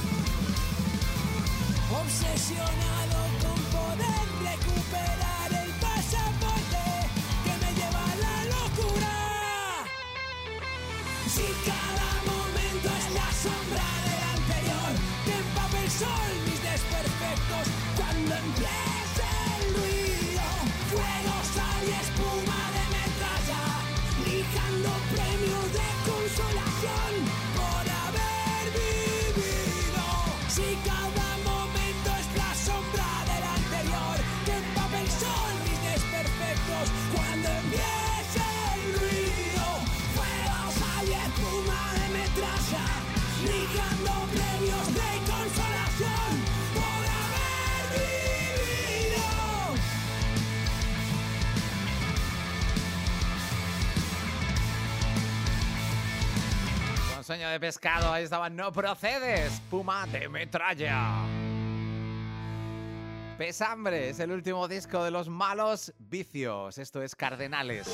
Obsesionado con poder recuperar el pasaporte que me lleva a la locura. Si cada momento es la sombra del anterior, que empapa el sol mis desperfectos. Cuando empiece el ruido, fuego, sal y espuma de metralla, lijando premios de consolación por haber vivido. Si cada momento es la sombra del anterior, que empapa el sol mis desperfectos. Cuando empiece el ruido, fuego, sal y espuma de metralla, lijando premios de consolación por haber vivido. Con sueño de pescado, ahí estaba No Procedes, Puma de Metralla. Pesambre es el último disco de Los Malos Vicios. Esto es Cardenales.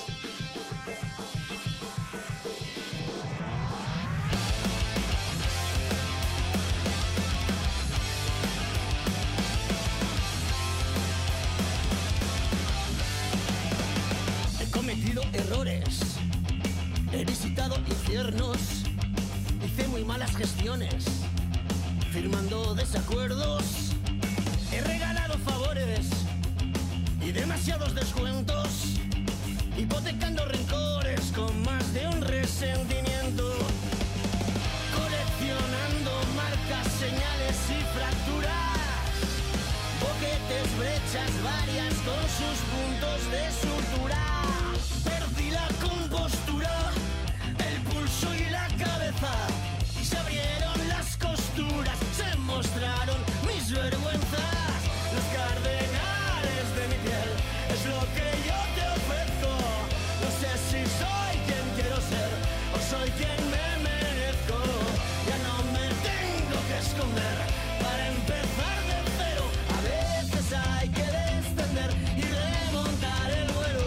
He cometido errores, he visitado infiernos, hice muy malas gestiones, firmando desacuerdos, he regalado favores y demasiados descuentos, hipotecando rencores con más de un resentimiento, coleccionando marcas, señales y fracturas, boquetes, brechas varias con sus puntos de sutura. Perdí la compostura, el pulso y la cabeza, y se abrieron las costuras, se mostraron mis vergüenzas. Los cardenales de mi piel es lo que yo te ofrezco. No sé si soy quien quiero ser o soy quien me merezco. Ya no me tengo que esconder para empezar de cero. A veces hay que descender y remontar el vuelo.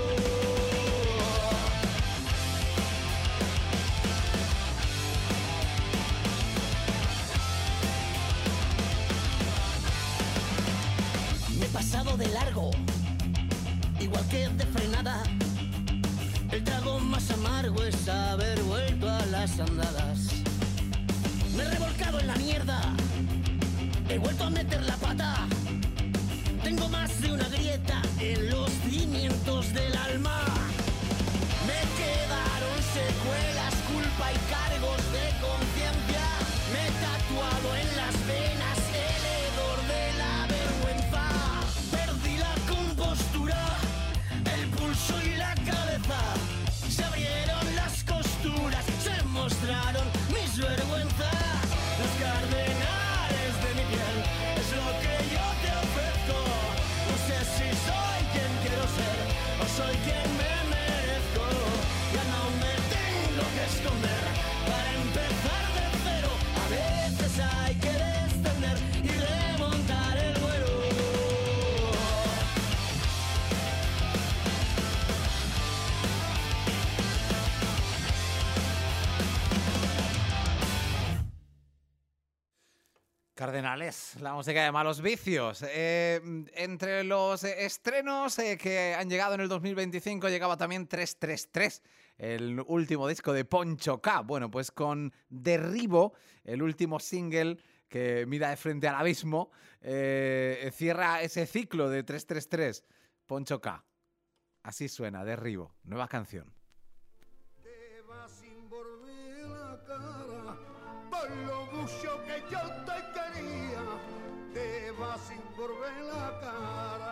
Me he pasado de largo, igual que de frenada. El trago más amargo es haber vuelto a las andadas. Me he revolcado en la mierda, he vuelto a meter la pata. Tengo más de una grieta en los cimientos del alma. Me quedaron secuelas, culpa y cargos de inocencia. Me he tatuado en las venas el hedor de la vergüenza. Perdí la compostura, el pulso y la cabeza. Se abrieron las costuras, se mostraron mis vergüenzas. Los cardenales de mi piel es lo que yo te ofrezco. No sé si soy quien quiero ser o soy quien me merezco. Ya no me tengo que esconder para empezar de cero. A veces hay que descender y remontar el vuelo. Cardenales, la música de Malos Vicios. Entre los estrenos que han llegado en el 2025 llegaba también 333, el último disco de Poncho K. Bueno, pues con Derribo, el último single que mira de frente al abismo, cierra ese ciclo de 333, Poncho K. Así suena, Derribo, nueva canción. Te vas sin volver la cara, por lo mucho que yo te quería, te vas sin volver la cara.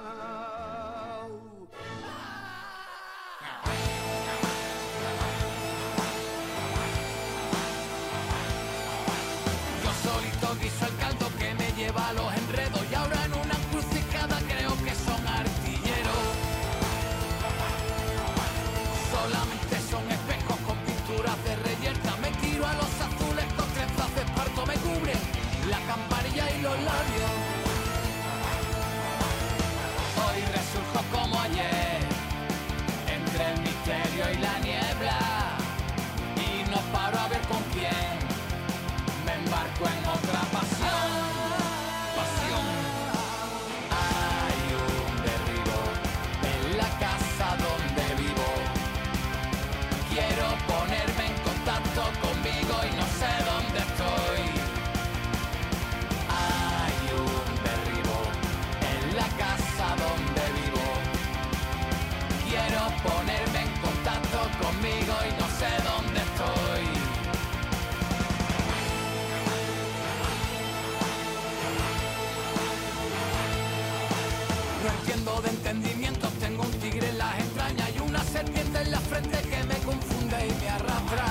Yo solito guiso el caldo que me lleva a los enredos y ahora en una encrucijada creo que son artilleros. Solamente son espejos con pinturas de reyerta. Me tiro a los azules con trenzas de esparto me cubren la campanilla y los labios. Hoy resurjo como ayer entre el misterio y la niebla y no paro a ver con quién me embarco en otra pasión. Pasión. Hay un derribo en la casa donde vivo. Quiero ponerme en contacto conmigo y no sé dónde estoy. Hay un derribo en la casa donde vivo. Quiero ponerme en contacto conmigo y no sé dónde estoy. No entiendo de entendimientos, tengo un tigre en las entrañas y una serpiente en la frente que me confunde y me arrastra.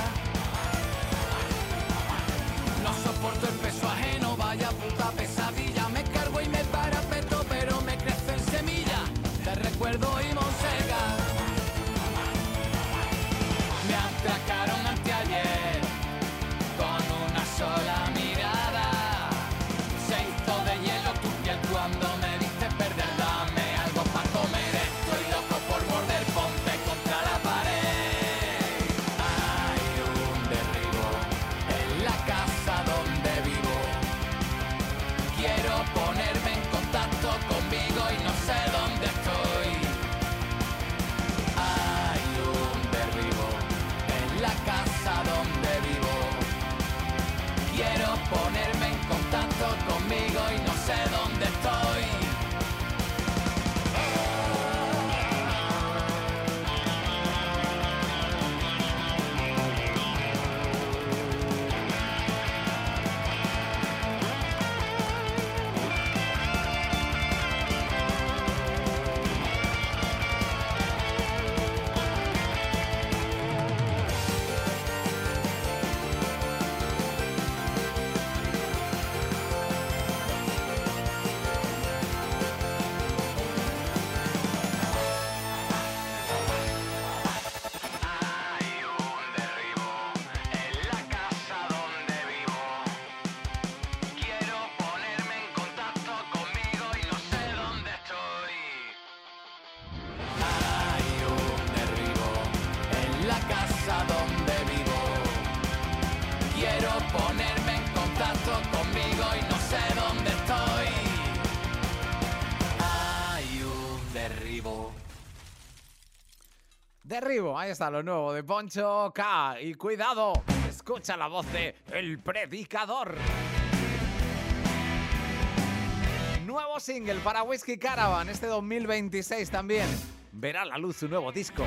No soporto el peso ajeno, vaya puta pesadilla. Me cargo y me parapeto, pero me crecen semillas de recuerdo y monseca. Me atracaron anteayer con una sola mirada. Se hizo de hielo tu piel cuando me viste perder. Dame algo para comer, estoy loco por morder. Ponte contra la pared. Hay un derribo en la casa donde vivo. Quiero ponerme en contacto conmigo y no sé dónde estoy. Hay un derribo en la casa donde vivo. Quiero ponerme en contacto conmigo y no sé dónde estoy. Derribo, ahí está lo nuevo de Poncho K. Y cuidado, escucha la voz de El Predicador. Nuevo single para Whiskey Caravan, este 2026 también. Verá la luz su nuevo disco.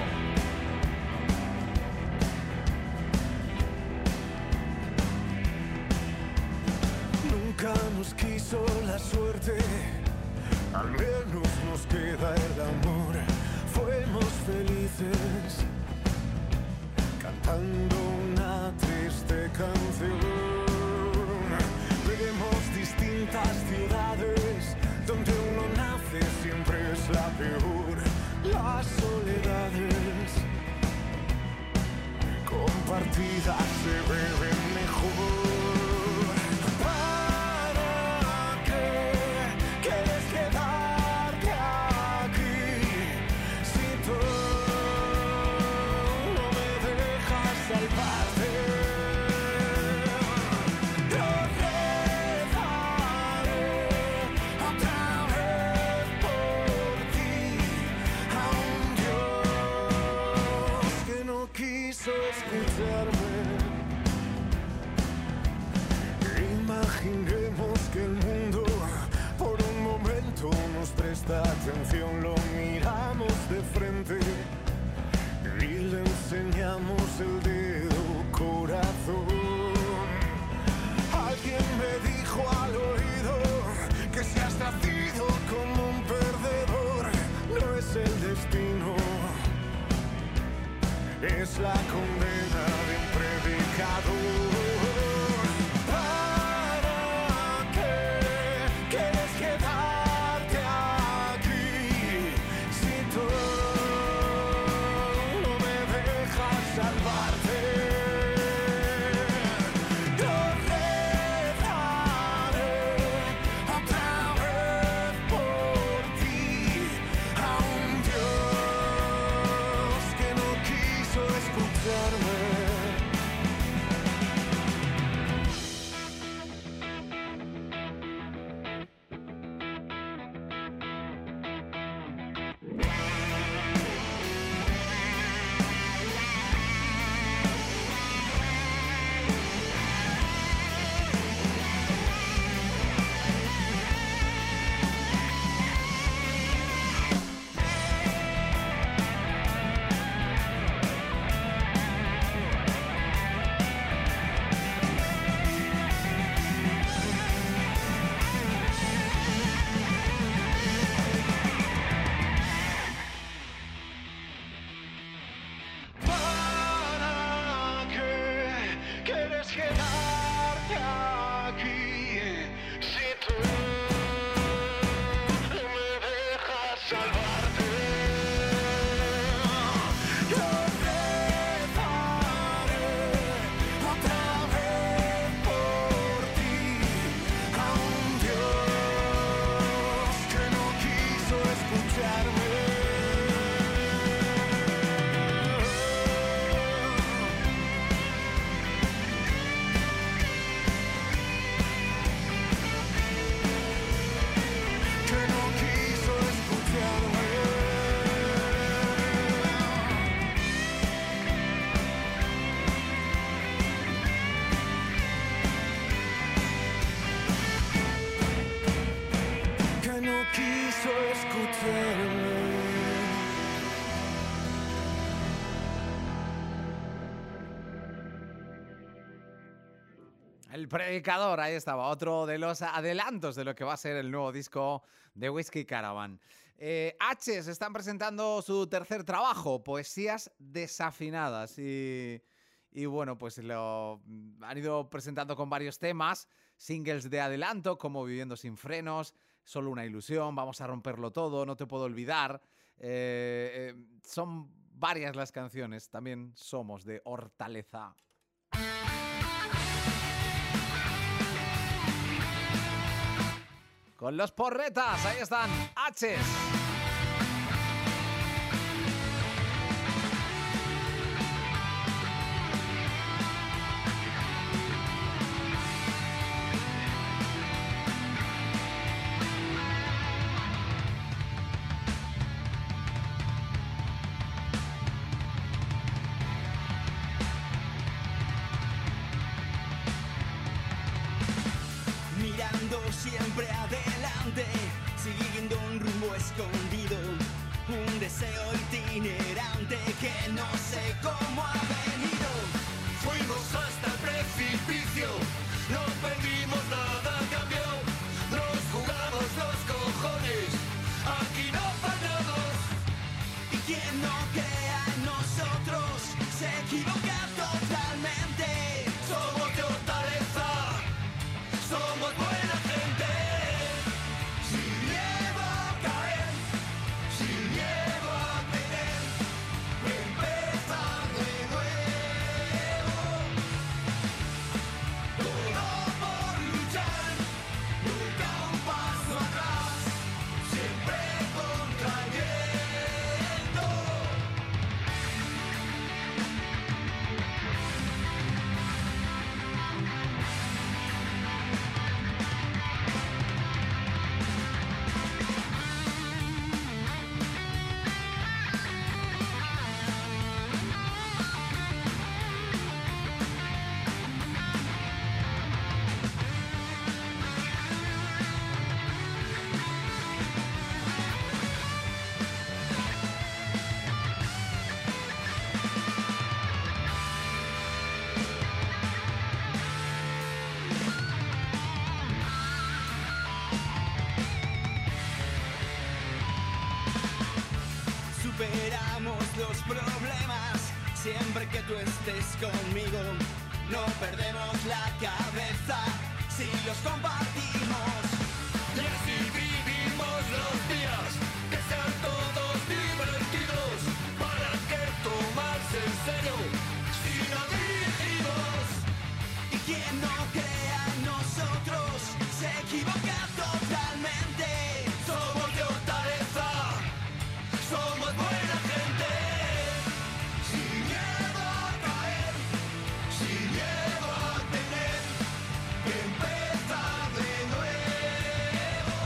nos quiso la suerte, al menos nos queda el amor. Fuimos felices cantando una triste canción. Vemos distintas ciudades donde uno nace, siempre es la peor. Las soledades compartidas se beben mejor. ¿Para qué quieres quedarte aquí si tú no me dejas salvarte? Yo rezaré otra vez por ti a un Dios que no quiso escucharme. Imaginemos que el mundo por un momento nos presta atención, lo miramos de frente y le enseñamos el dedo corazón. Alguien me dijo al oído que si has nacido como un perdedor, no es el destino, es la condena de un predicador. ¿Para qué quieres quedarte aquí si tú no me dejas salvarte? Yo rezaré otra vez por ti a un Dios que no quiso escucharme. ¿Para qué quieres quedarte aquí si tú no me dejas salvarte? Yo rezaré otra vez por ti a un Dios que no quiso escucharme. Que no quiso escucharme. Que no quiso escucharme. El Predicador, ahí estaba, otro de los adelantos de lo que va a ser el nuevo disco de Whiskey Caravan. H se están presentando su tercer trabajo, Poesías Desafinadas, y bueno, pues lo han ido presentando con varios temas, singles de adelanto como Viviendo sin frenos, Solo una ilusión, Vamos a romperlo todo, No te puedo olvidar. Son varias las canciones, también Somos de Hortaleza. Con los porretas, ahí están, H's. Mirando siempre adelante, siguiendo un rumbo escondido, un deseo itinerante que no sé cómo ha venido. Fuimos hasta el precipicio, no perdimos nada, cambió. Siempre que tú estés conmigo, no perdemos la cabeza si los compartimos. Y así vivimos los días, que sean todos divertidos. ¿Para qué tomarse en serio si no dirigimos? Y quien no crea en nosotros se equivoca totalmente. Somos de Hortaleza, somos buena gente. Sin miedo a caer, sin miedo a tener que empezar de nuevo.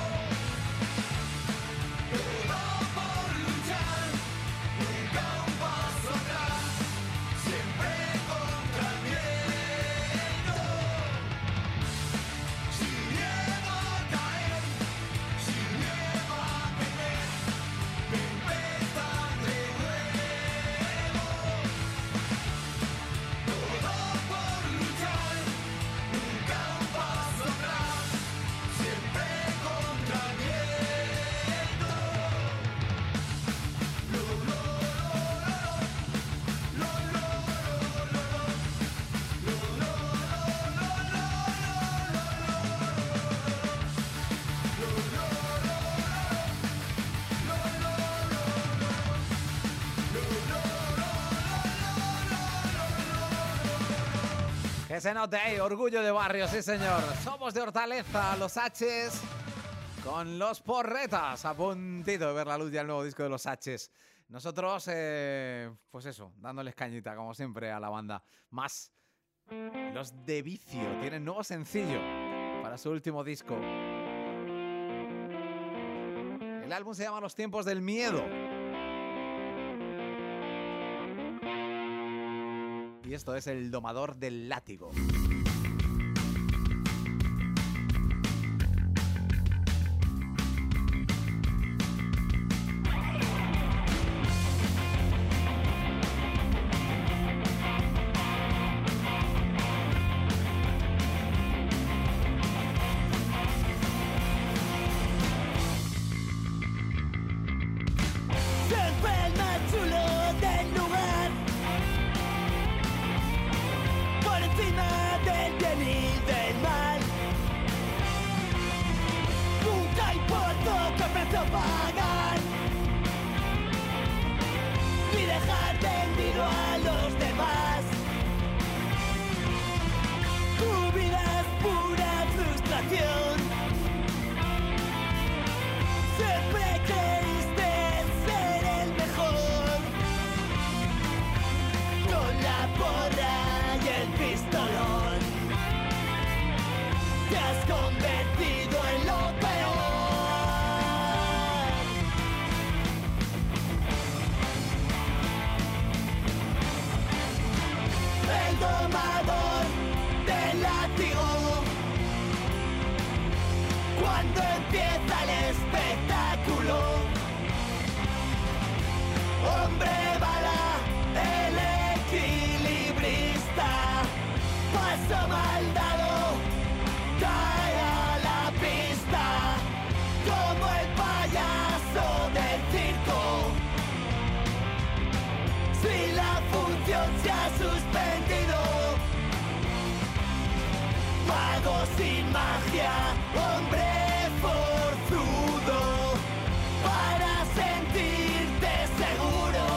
Todo por luchar, nunca un paso atrás, siempre contra el miedo. Sin miedo a caer, sin miedo a tener que empezar de nuevo. Todo por luchar, nunca un paso atrás, siempre contra el miedo. Que se note ahí, orgullo de barrio, sí señor. Somos de Hortaleza, los H's con los porretas. A puntito de ver la luz ya el nuevo disco de los H's. Nosotros, pues eso, dándoles cañita, como siempre, a la banda. Más los de Vicio tienen nuevo sencillo para su último disco. El álbum se llama Los tiempos del miedo. Y esto es El domador del látigo. Siempre el más chulo del lugar, por encima del bien y del mal. Nunca hay por poco precio pagar, ni dejar vendido a los demás. Tu vida es pura frustración. Siempre creíste ser el mejor, con la porra y el pistolón. Te has convertido en lo peor. El domador del látigo, cuando empieza el espectáculo. Hombre bala, el equilibrista, paso mal dado, cae a la pista, como el payaso del circo. Si la función se ha suspendido, mago sin magia, hombre forzudo, para sentirte seguro.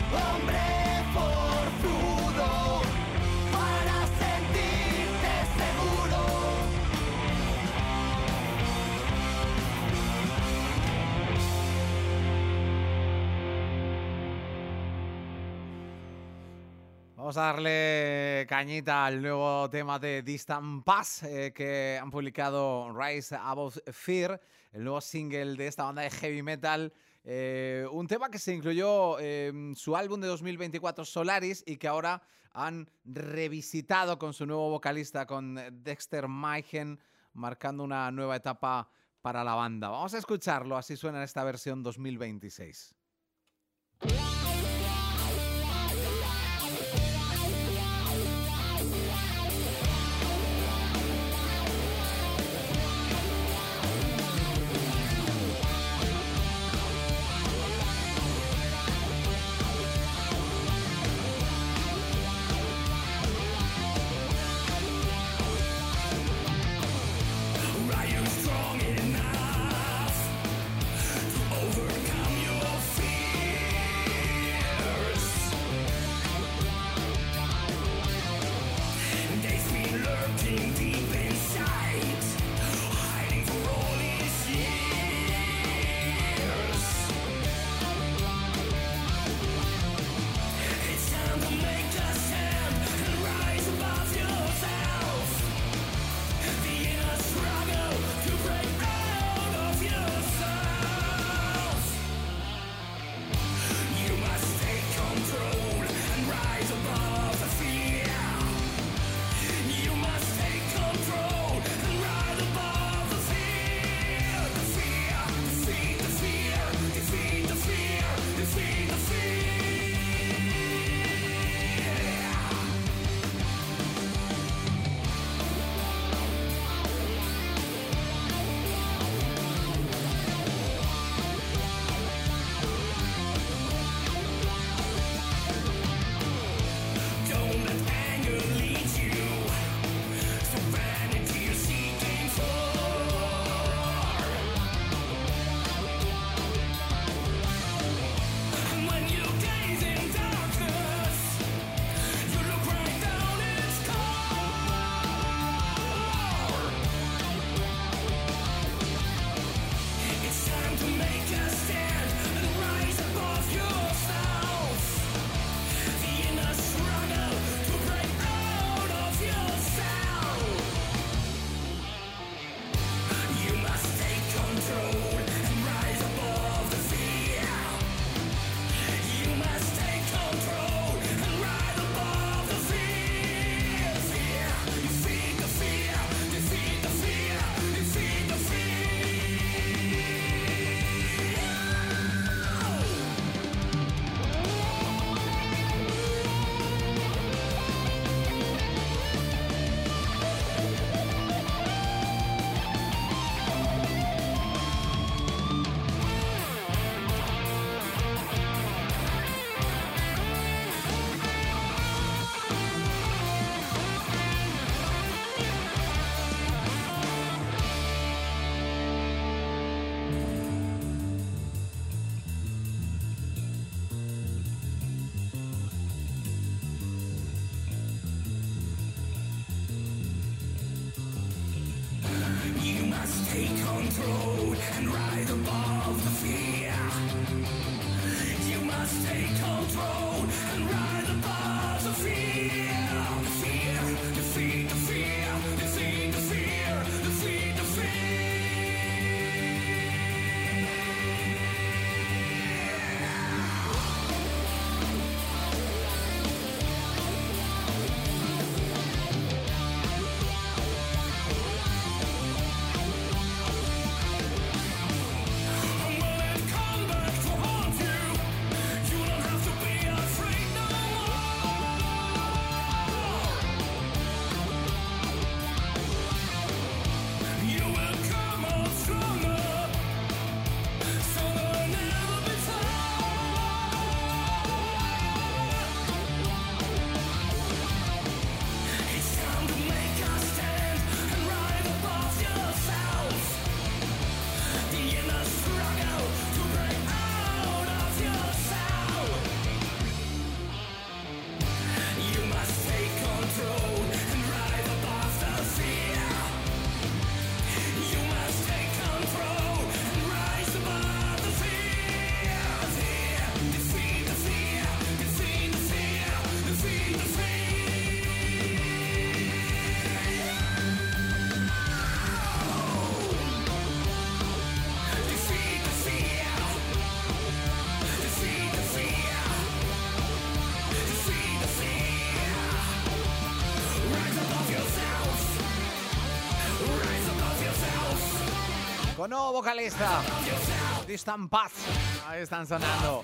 hombre forzudo, para sentirte seguro. Vamos a darle cañita al nuevo tema de Distant Past que han publicado Rise Above Fear, el nuevo single de esta banda de heavy metal. Un tema que se incluyó en su álbum de 2024 Solaris y que ahora han revisitado con su nuevo vocalista, con Dexter Mayhem, marcando una nueva etapa para la banda. Vamos a escucharlo, así suena esta versión 2026. Are you strong enough to overcome your fears? They've been lurking deep inside, hiding for all these years. It's time to make a stand and rise above yourself. The inner struggle to break out of yourself. You must take control and rise above the fear. You must take control and rise above the fear. The fear, defeat the fear, defeat the fear, defeat the fear. Don't let anger lead you to vanity you're seeking for. And when you gaze in darkness, you look right down its core. It's time to make a stand and rise above yourself. The inner struggle to break out of yourself. You must take control and rise above the fear. You must take control and rise above the fear. Fear, defeat the fear, defeat the fear, defeat the fear. You must take control and rise above the fear. You must take control and rise above the fear. The fear, defeat the fear, defeat the fear, defeat the fear. And when it comes back to haunt you, you don't have to be afraid no more. nuevo vocalista, Distant Path. Ahí están sonando.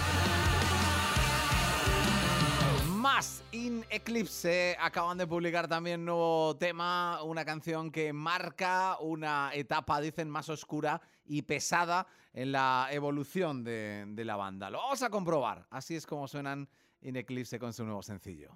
Más In Eclipse acaban de publicar también nuevo tema, una canción que marca una etapa, dicen, más oscura y pesada en la evolución de la banda. Lo vamos a comprobar. Así es como suenan In Eclipse con su nuevo sencillo.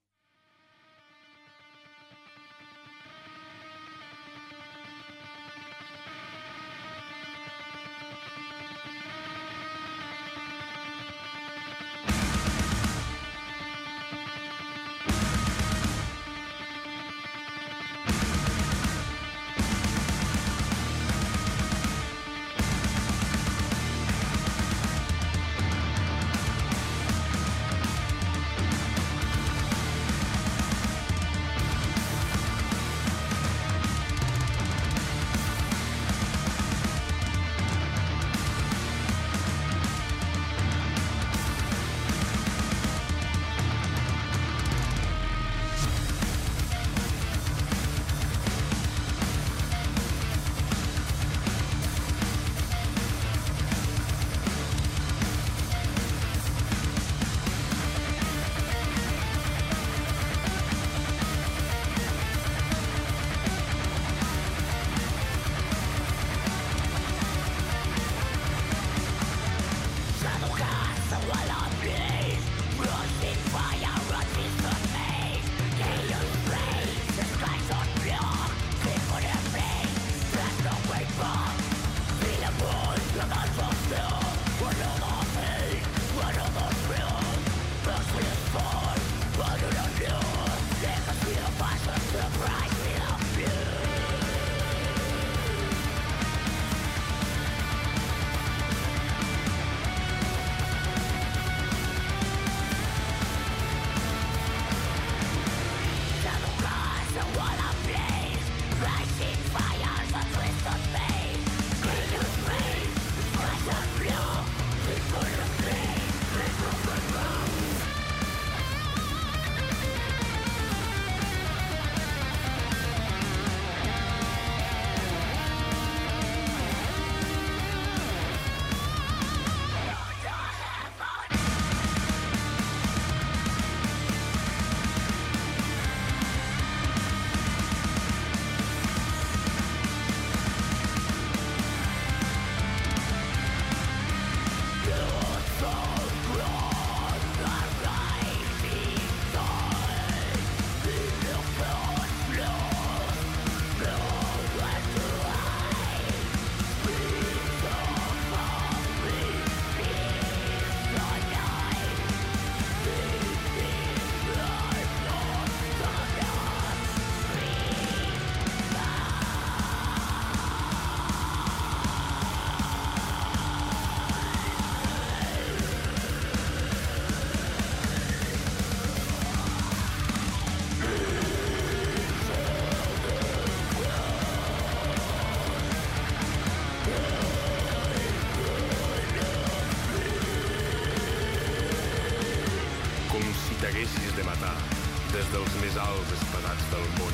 t'haguessis de matar des dels més alts espadats del món.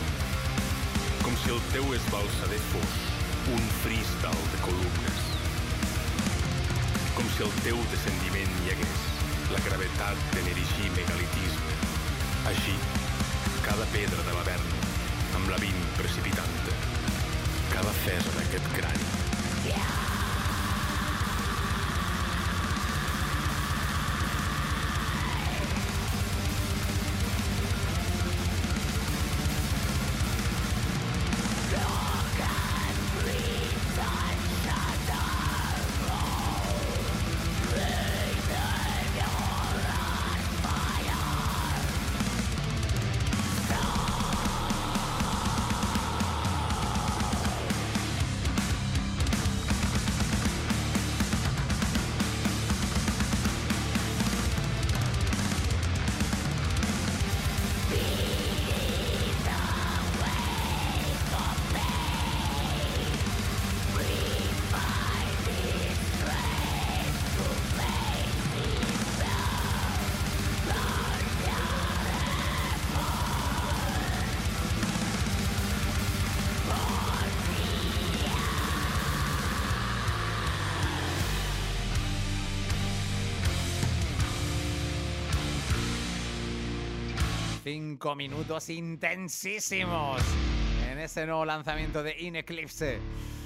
Com si el teu esbalsader fos un freestyle de columnes. Com si el teu descendiment hi hagués la gravetat de n'erigir megalitisme. Així, cada pedra de l'Avern amb la vint precipitant-te, cada fesa d'aquest crani. 5 minutos intensísimos en este nuevo lanzamiento de In Eclipse.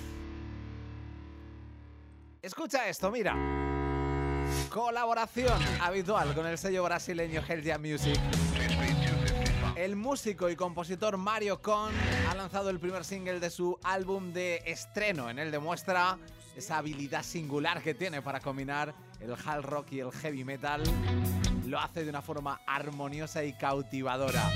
Escucha esto, mira. Colaboración habitual con el sello brasileño Hell Yeah Music. El músico y compositor Mario Con ha lanzado el primer single de su álbum de estreno. En él demuestra esa habilidad singular que tiene para combinar el hard rock y el heavy metal. Lo hace de una forma armoniosa y cautivadora.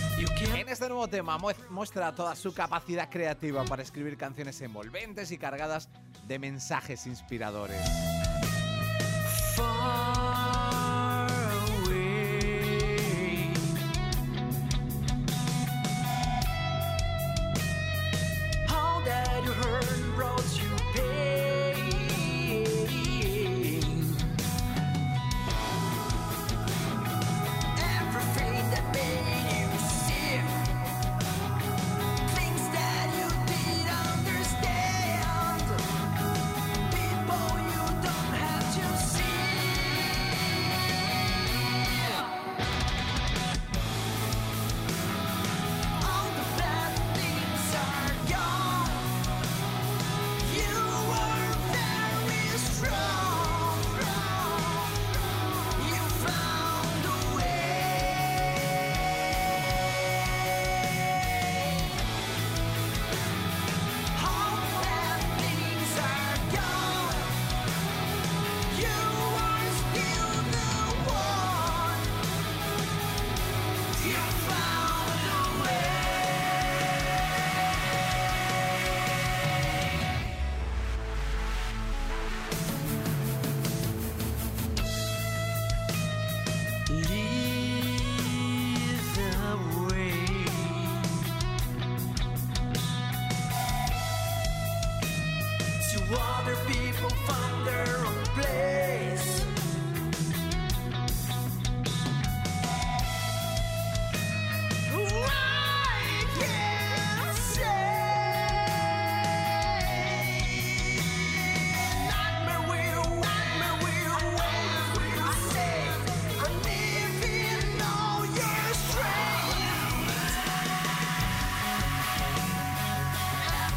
En este nuevo tema muestra toda su capacidad creativa para escribir canciones envolventes y cargadas de mensajes inspiradores.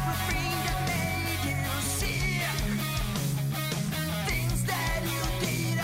Things that you did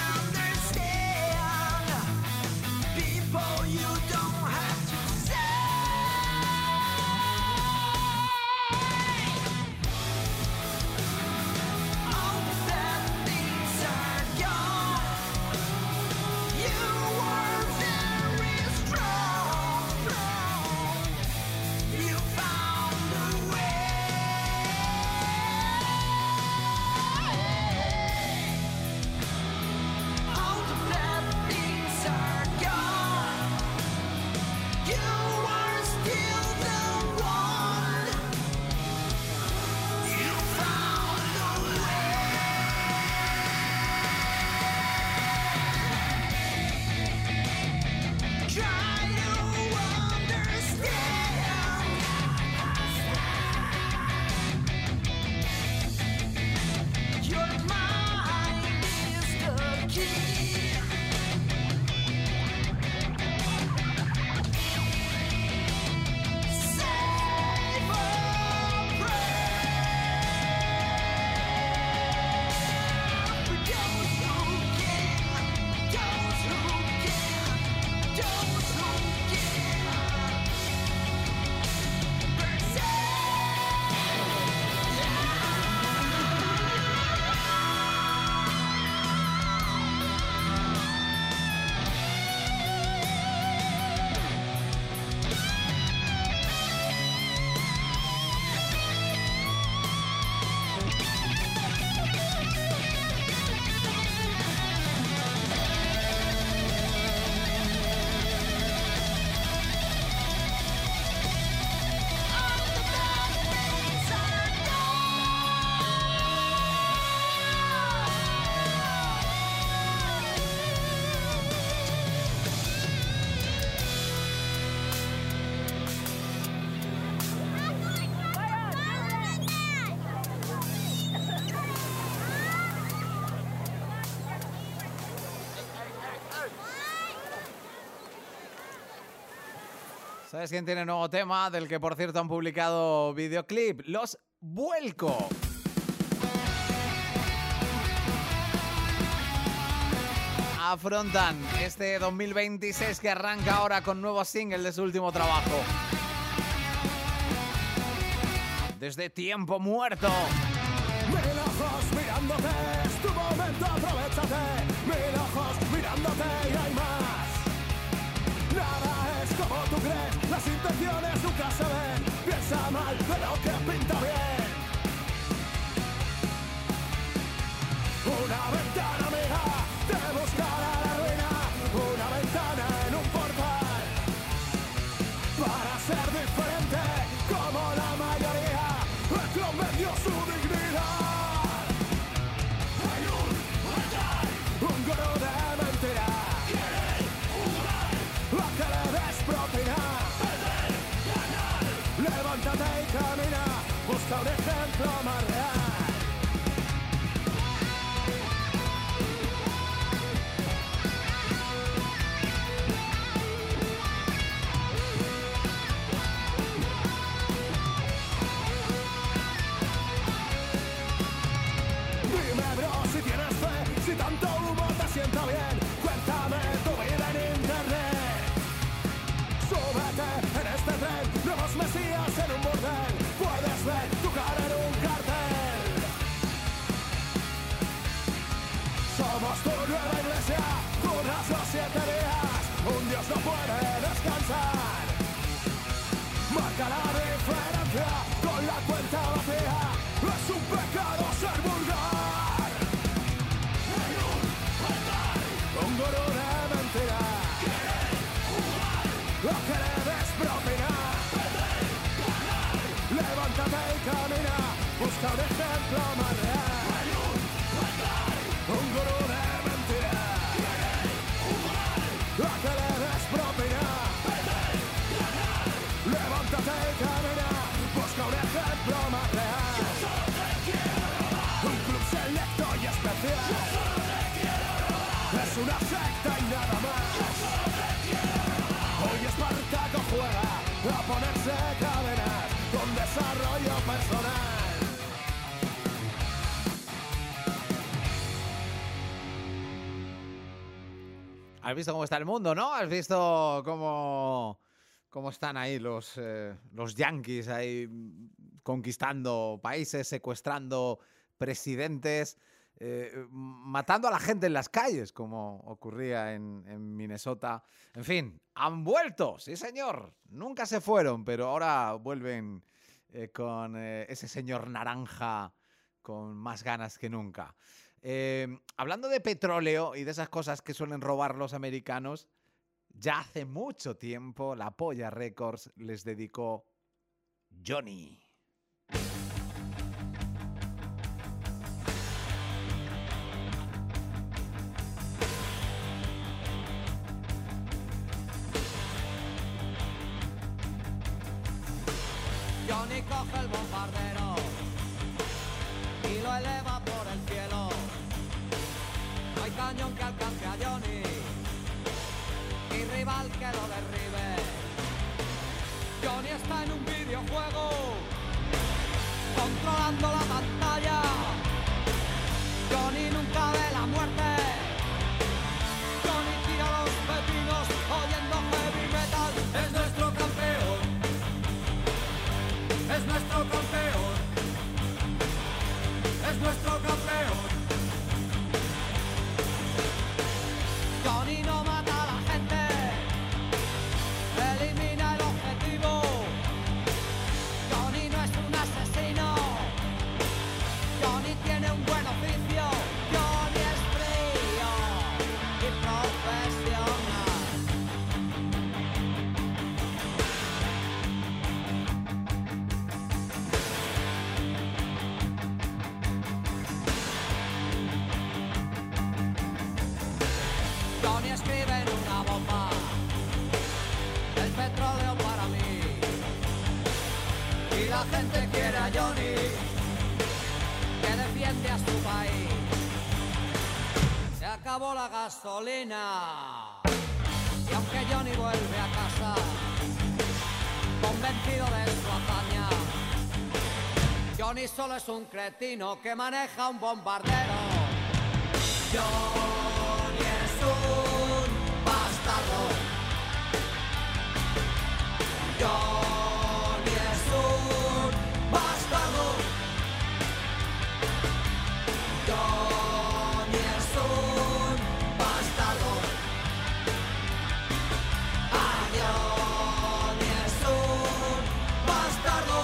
¿Sabes quién tiene nuevo tema? Del que, por cierto, han publicado videoclip. Los Vuelco. Afrontan este 2026 que arranca ahora con nuevo single de su último trabajo. Desde Tiempo Muerto. Mil ojos mirándote, es tu momento, aprovechate. Mil ojos mirándote y hay más. Nada es como tú crees, las intenciones nunca se ven. Piensa mal de lo que pinta bien. Una ventana amiga te buscará la ruina. Una ventana en un portal. Para ser diferente como la mayoría, el clon vendió su dignidad. Hay un gurú de mentira. Quiere jugar a que le des propina. Perder, ganar. Levántate y camina. Busca un ejemplo más real. Si tanto humo te sienta bien, cuéntame tu vida en internet. Súbete en este tren, nuevos mesías en un burdel. Puedes ver tu cara en un cartel. Somos tu nueva iglesia, duras los 7 días. Un Dios no puede descansar. Marca la diferencia con la cuenta vacía. Es un pecado ser vulgar. Un gurú de mentira. Quiere jugar a que le des propina. Perder, ganar. Levántate y camina. Busca un ejemplo más real. Hay un gurú de mentira. Quiere jugar a que le des propina. Perder, ganar. Levántate y camina. Busca un ejemplo más real. Yo solo te quiero robar. Un club selecto y especial. Yo solo te quiero robar. Es una secta y nada más. Yo solo te quiero robar. Hoy Espartaco juega a ponerse cadenas con desarrollo personal. ¿Has visto cómo está el mundo, no? ¿Has visto cómo están ahí los yanquis ahí conquistando países, secuestrando presidentes, matando a la gente en las calles, como ocurría en Minnesota? En fin, han vuelto, sí señor. Nunca se fueron, pero ahora vuelven con ese señor naranja con más ganas que nunca. Hablando de petróleo y de esas cosas que suelen robar los americanos, ya hace mucho tiempo la Polla Records les dedicó Johnny. Johnny coge el bombardero y lo eleva por el cielo. No hay cañón que alcance a Johnny, ni rival que lo derribe. Johnny está en un videojuego, controlando la pantalla. Johnny nunca ve la muerte. Johnny tira los pepinos oyendo heavy metal. Es nuestro campeón. Es nuestro campeón. Es nuestro campeón. Johnny no mata a la gente, elimina el objetivo. Johnny no es un asesino. Johnny tiene un buen oficio. Johnny es frío y profesional. Johnny escribe en una bomba: el petróleo para mí. Y la gente quiere a Johnny, que defiende a su país. Se acabó la gasolina y aunque Johnny vuelve a casa, convencido de su hazaña. Johnny solo es un cretino que maneja un bombardero. Johnny es un bastardo. Johnny es un bastardo. Johnny es un bastardo. Johnny es un bastardo.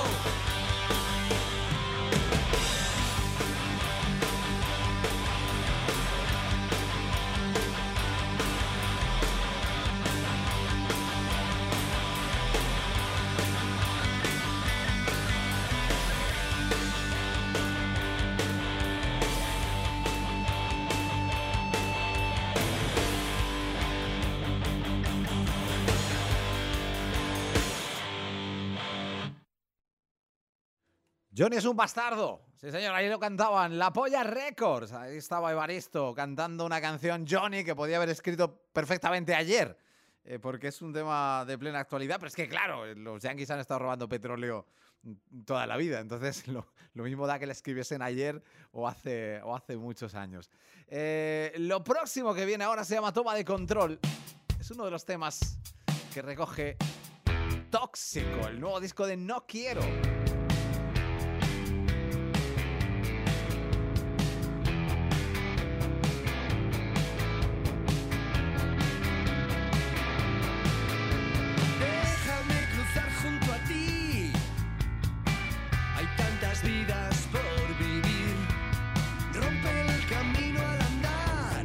Johnny es un bastardo. Sí, señor, ahí lo cantaban. La Polla Records. Ahí estaba Evaristo cantando una canción Johnny que podía haber escrito perfectamente ayer. Porque es un tema de plena actualidad. Pero es que, claro, los yanquis han estado robando petróleo toda la vida. Entonces, lo mismo da que le escribiesen ayer o hace muchos años. Lo próximo que viene ahora se llama Toma de Control. Es uno de los temas que recoge Tóxico, el nuevo disco de No Quiero. Vidas por vivir, rompe el camino al andar.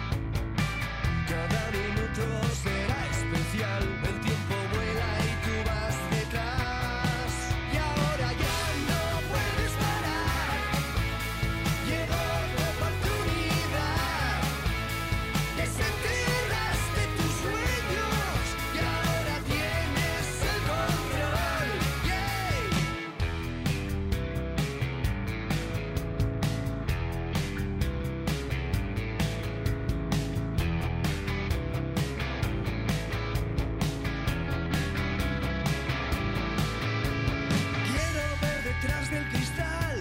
Cada minuto será especial, el tiempo vuela y tú vas detrás. Y ahora ya no puedes parar. Llegó tu oportunidad. Desenterraste tus sueños y ahora tienes el control. Detrás del cristal,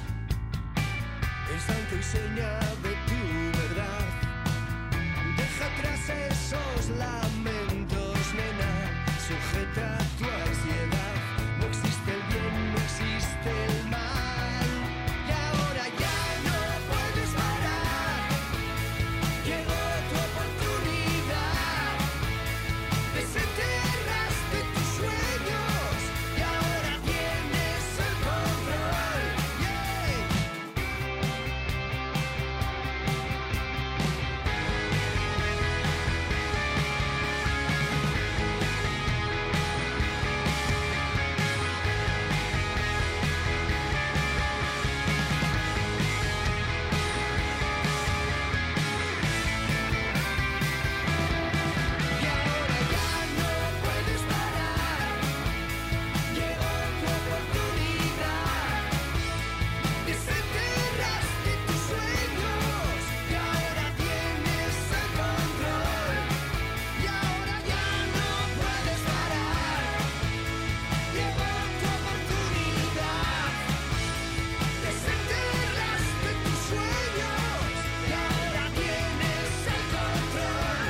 el santo y seña de tu verdad. Deja atrás esos lamentos, nena, sujeta tu ansiedad. No existe el bien, no existe el mal. Y ahora ya no puedes parar. Llegó tu oportunidad. Desenterraste tus sueños y ahora tienes el control. Y ahora ya no puedes parar. Llegó tu oportunidad. Desenterraste tus sueños y ahora tienes el control. Y ahora ya no puedes parar. Llegó tu oportunidad. Desenterraste tus sueños y ahora tienes el control.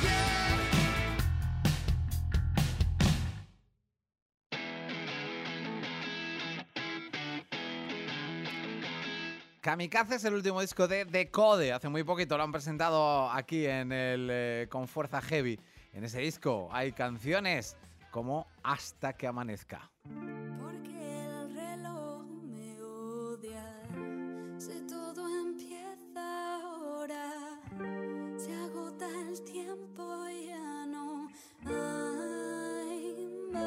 Kamikaze es el último disco de Decode. Hace muy poquito lo han presentado aquí en el Con Fuerza Heavy. En ese disco hay canciones como Hasta que amanezca. Porque el reloj me odia. Si todo empieza ahora, se agota el tiempo y ya no hay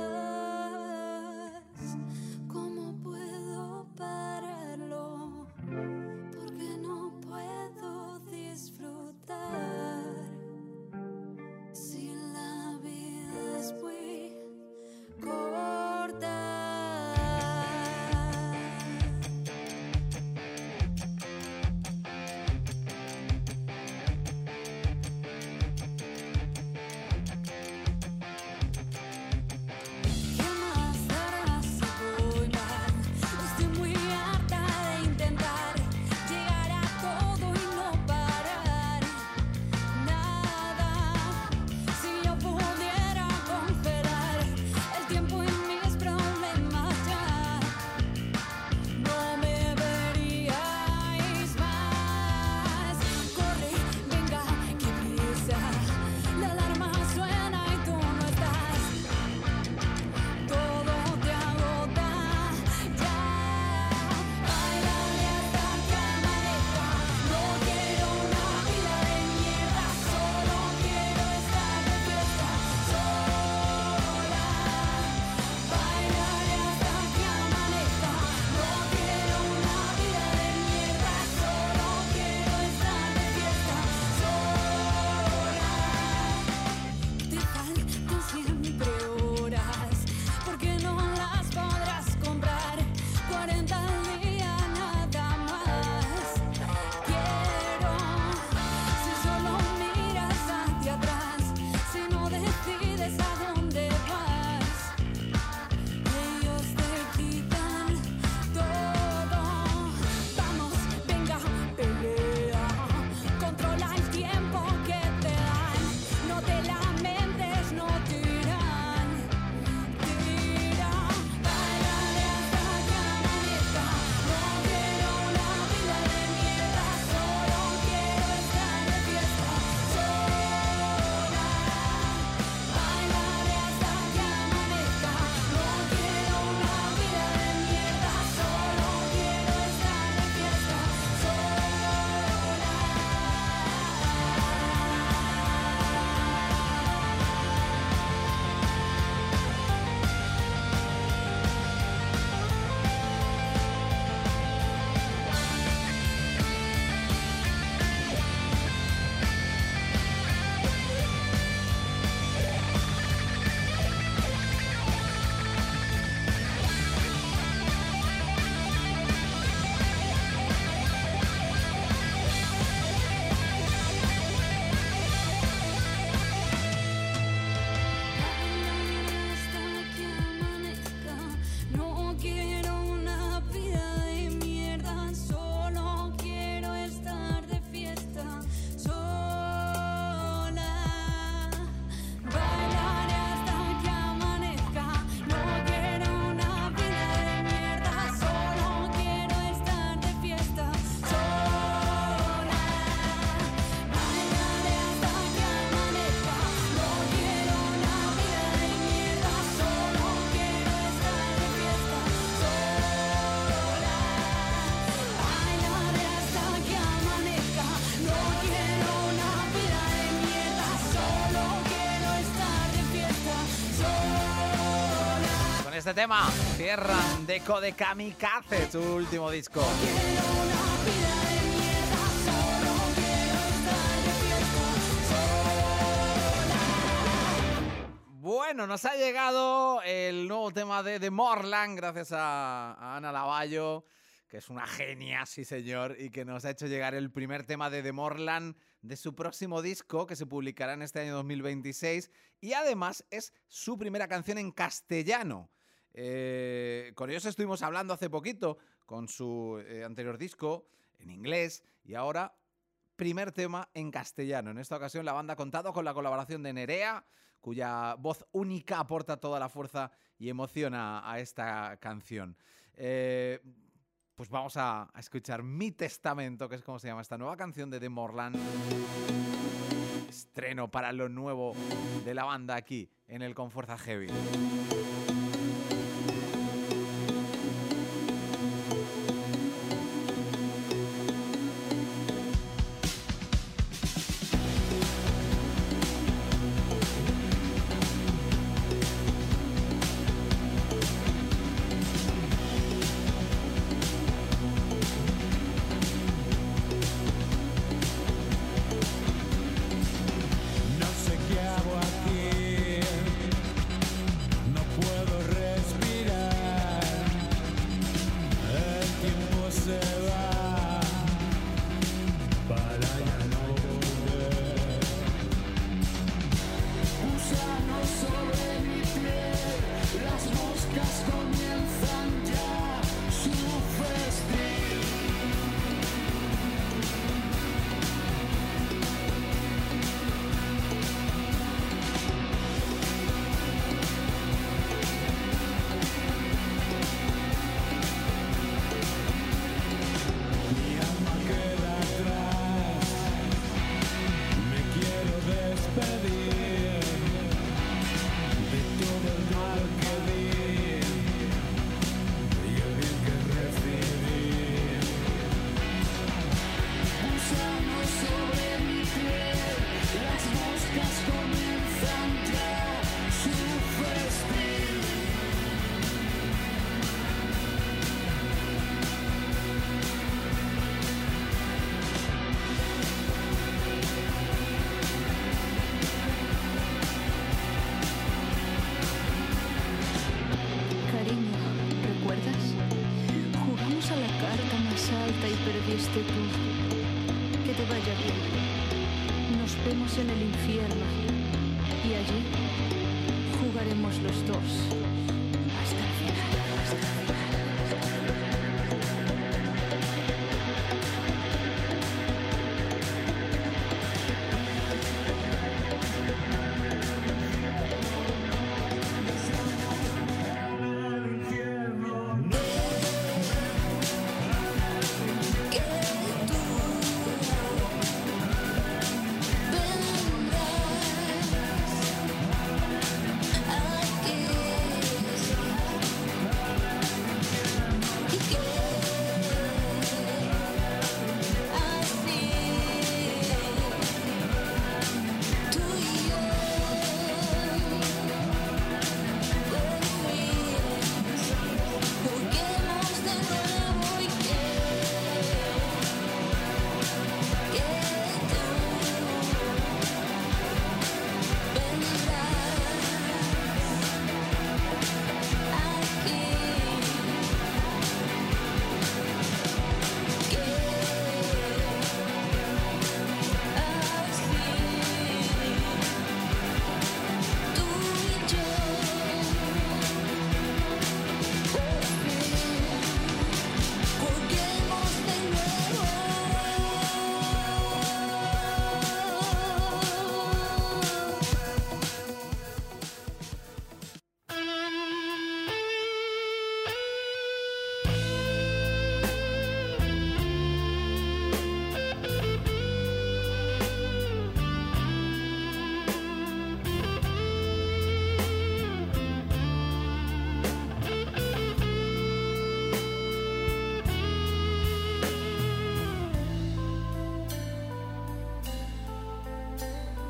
más. ¿Cómo puedo pararlo? Porque no puedo disfrutar. Si la vida es muy corta. este tema. Cierran Deco de Kamikaze, su último disco. Bueno, nos ha llegado el nuevo tema de The Morland, gracias a Ana Lavallo, que es una genia, sí señor, y que nos ha hecho llegar el primer tema de The Morland de su próximo disco, que se publicará en este año 2026, y además es su primera canción en castellano. Con ellos estuvimos hablando hace poquito, con su anterior disco, en inglés, y ahora primer tema en castellano. En esta ocasión la banda ha contado con la colaboración de Nerea, cuya voz única aporta toda la fuerza y emoción a esta canción. Pues vamos a escuchar Mi Testamento, que es como se llama esta nueva canción de The Morland. Estreno para lo nuevo de la banda aquí en el Con Fuerza Heavy. perdiste tú. Que te vaya bien. Nos vemos en el infierno y allí jugaremos los dos hasta el final.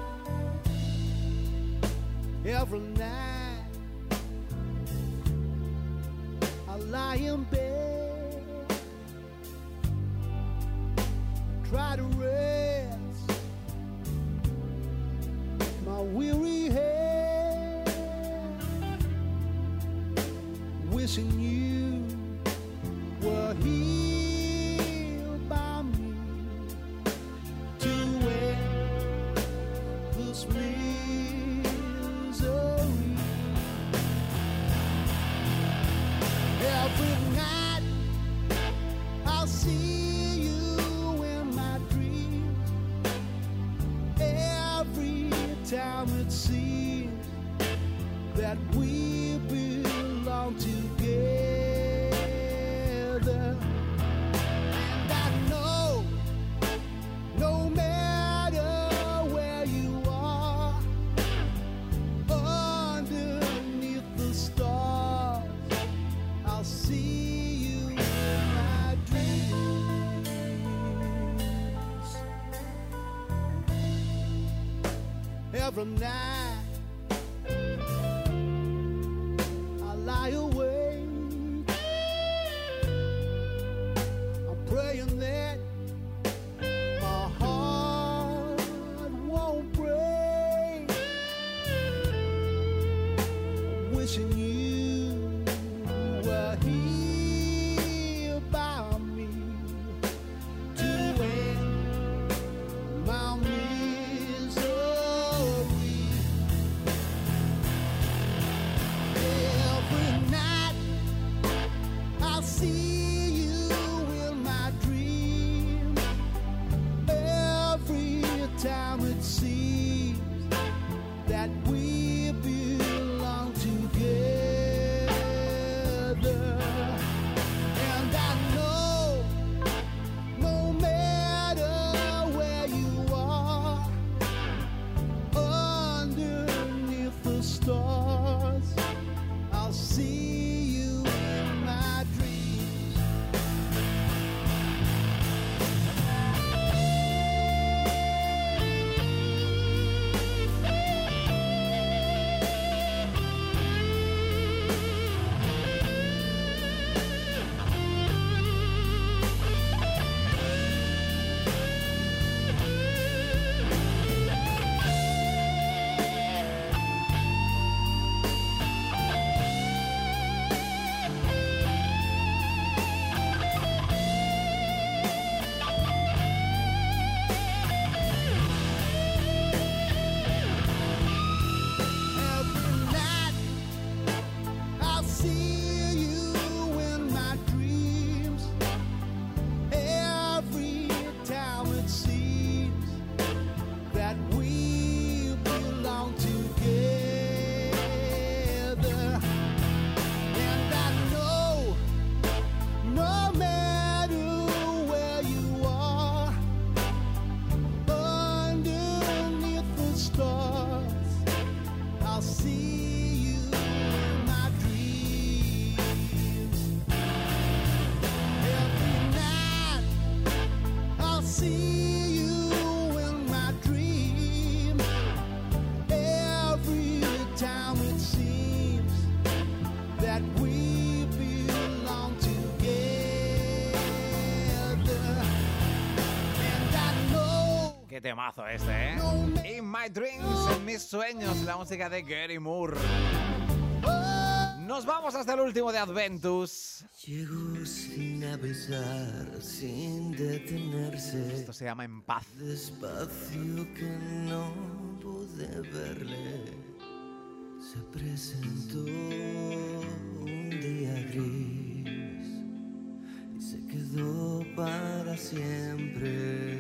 Every night try to rest my weary head, wishing you were here by me to end this misery. Every night I'll see you in my dreams. Every time it seems that we belong together. And I know no matter where you are, underneath the stars, I'll see you in my dreams. Every night I lie awake, I'm praying that my heart won't break, I'm wishing you were here by me to end my misery. Every night I'll see you in my dream. Every time it seems that we belong together. And I know no matter where you are, underneath the stars, I'll see you in my dreams. Every night I'll see you in my dreams. Every time it seems that we belong together. And I know no matter where you are, underneath the stars, I'll see you in my dreams. Every night I'll see you in my dream. Every time it seems that we belong together. And I know Qué temazo este, ¿eh? In My Dreams, en mis sueños, la música de Gary Moore. Nos vamos hasta el último de Adventus. Llegó sin avisar, sin detenerse. Esto se llama En Paz. Despacio que no pude verle. Se presentó un día gris y se quedó para siempre.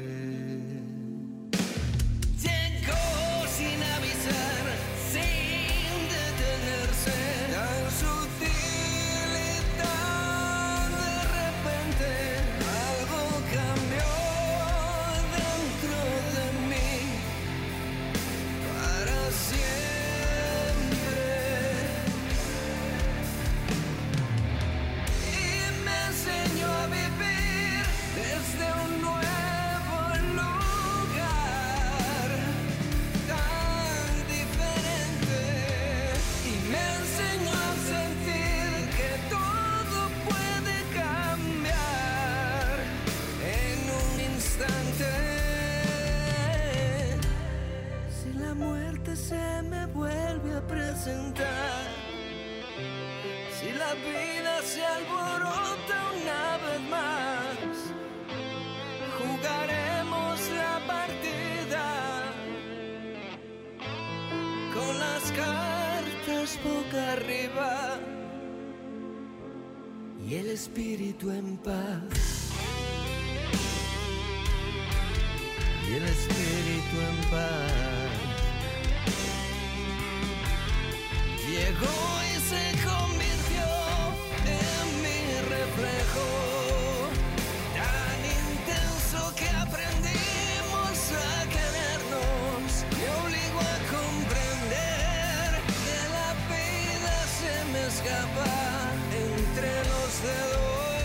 Llegó sin avisar, sin detenerse, tan sutil y tan de repente. Algo cambió dentro de mí para siempre. Y me enseñó a vivir desde un nuevo vida se alborota una vez más, jugaremos la partida con las cartas boca arriba y el espíritu en paz. Y el espíritu en paz llegó y se convirtió en mi reflejo, tan intenso que aprendimos a querernos. Me obligó a comprender que la vida se me escapa entre los dedos.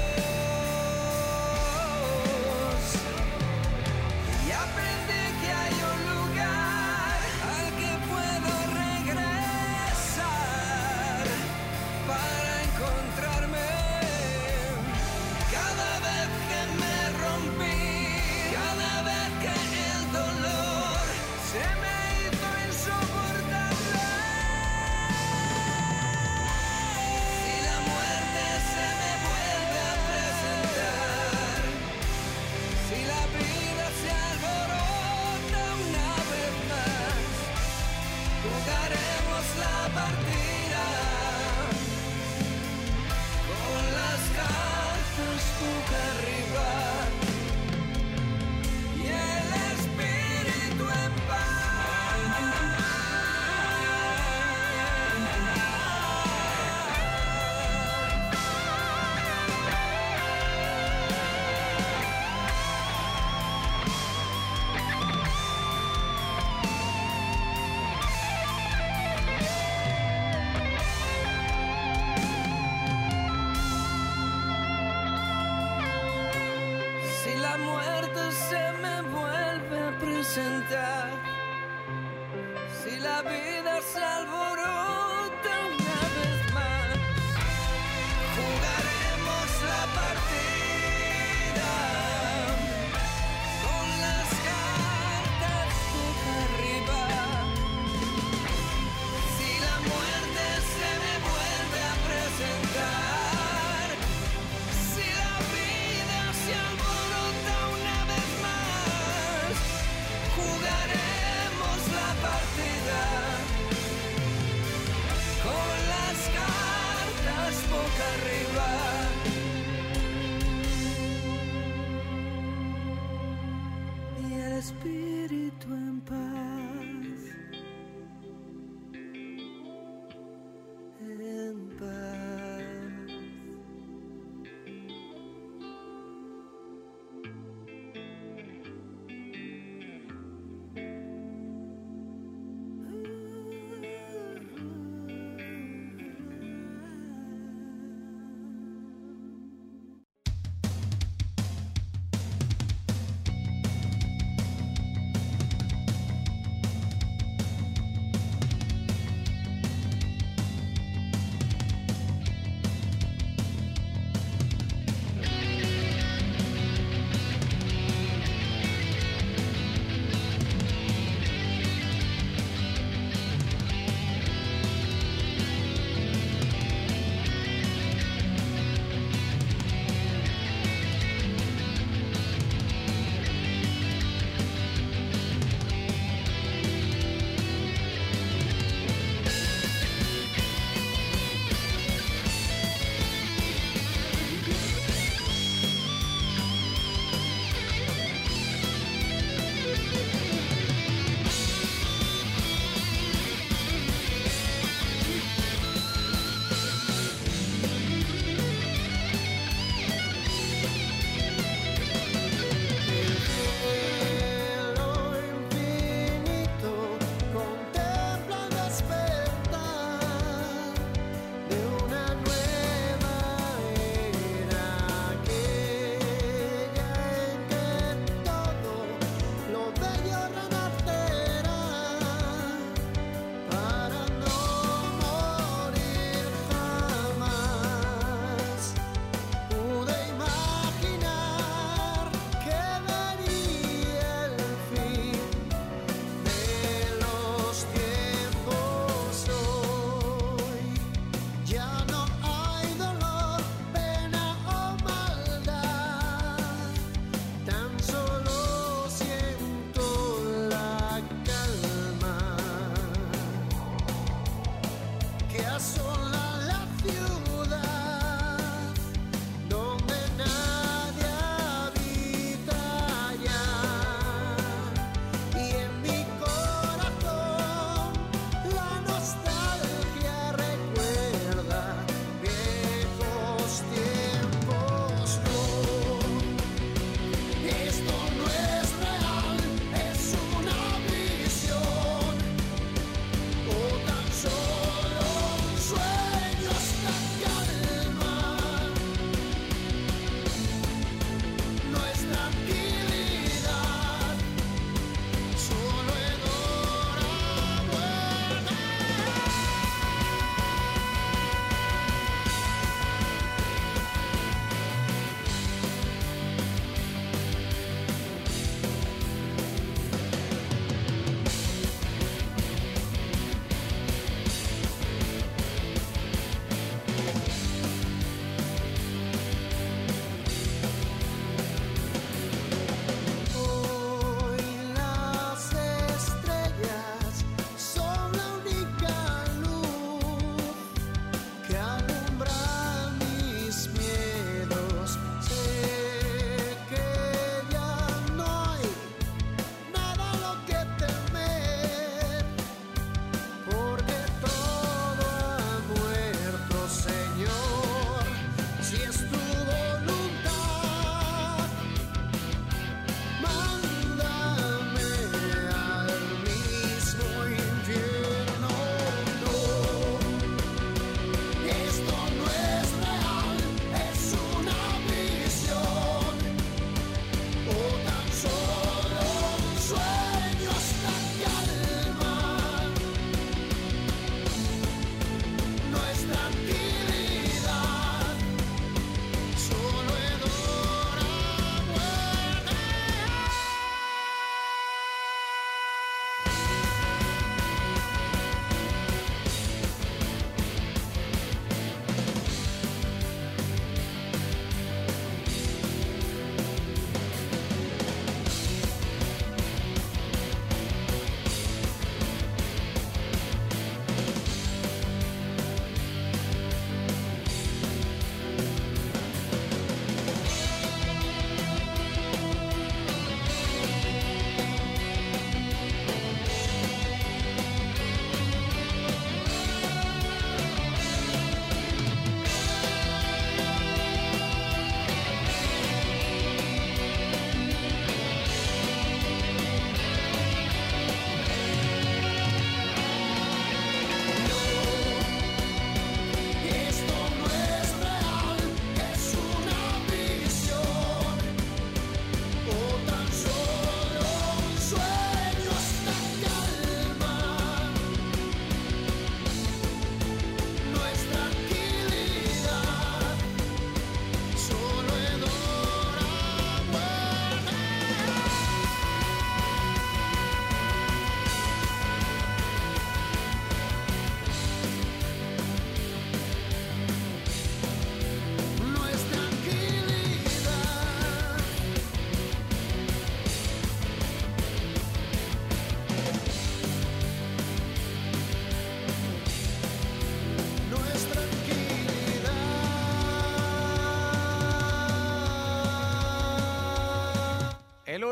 Si la vida se alborota una vez más, jugaremos la partida con las cartas boca arriba. Si la muerte se me vuelve a presentar, si la vida se alborota una vez más, jugaremos la partida con las cartas boca arriba y el espíritu en paz, en paz.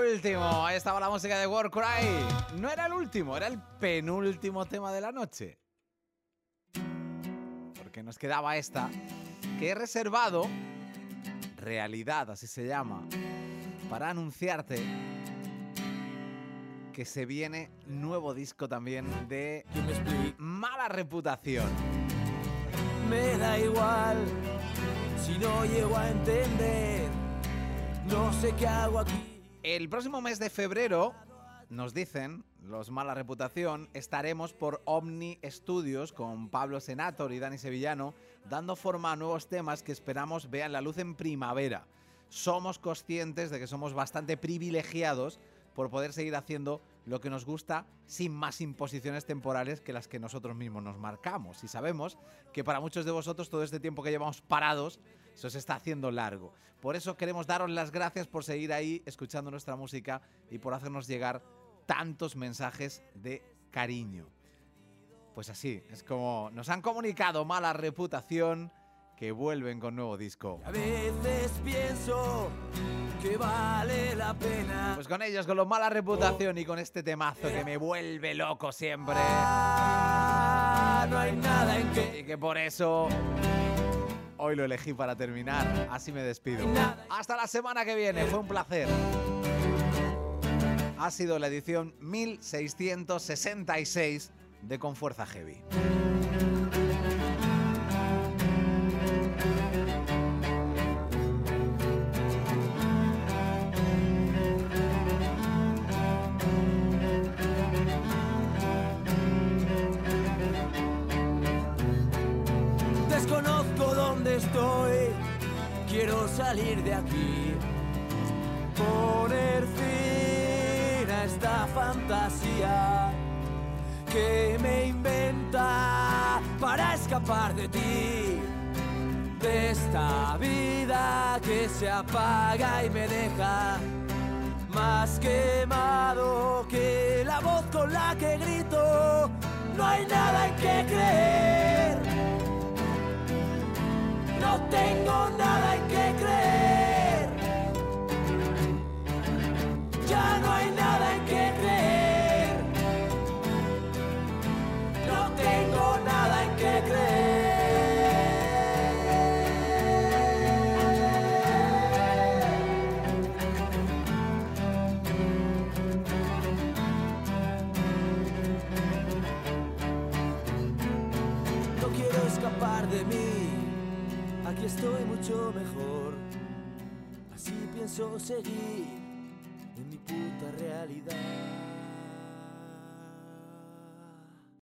último. Ahí estaba la música de Warcry. No era el último, era el penúltimo tema de la noche. Porque nos quedaba esta, que he reservado, Realidad, así se llama, para anunciarte que se viene nuevo disco también de Mala Reputación. Me da igual si no llego a entender, no sé qué hago aquí. El próximo mes de febrero, nos dicen los Mala Reputación, estaremos por Omni Studios con Pablo Senator y Dani Sevillano, dando forma a nuevos temas que esperamos vean la luz en primavera. Somos conscientes de que somos bastante privilegiados por poder seguir haciendo lo que nos gusta sin más imposiciones temporales que las que nosotros mismos nos marcamos. Y sabemos que para muchos de vosotros todo este tiempo que llevamos parados se os está haciendo largo. Por eso queremos daros las gracias por seguir ahí escuchando nuestra música y por hacernos llegar tantos mensajes de cariño. Pues así, es como nos han comunicado Mala Reputación que vuelven con nuevo disco. A veces pienso que vale la pena. Pues con ellos, con los Mala Reputación y con este temazo que me vuelve loco siempre. No hay nada en que... Y que por eso hoy lo elegí para terminar. Así me despido. Hasta la semana que viene, fue un placer. Ha sido la edición 1666 de Con Fuerza Heavy. Desconozco dónde estoy, quiero salir de aquí, poner fin a esta fantasía que me inventa para escapar de ti, de esta vida que se apaga y me deja más quemado que la voz con la que grito. No hay nada en que creer, no tengo nada en que creer, ya no hay nada en que creer, no tengo nada en que creer. No quiero escapar de mí, aquí estoy mucho mejor, así pienso seguir en mi puta realidad.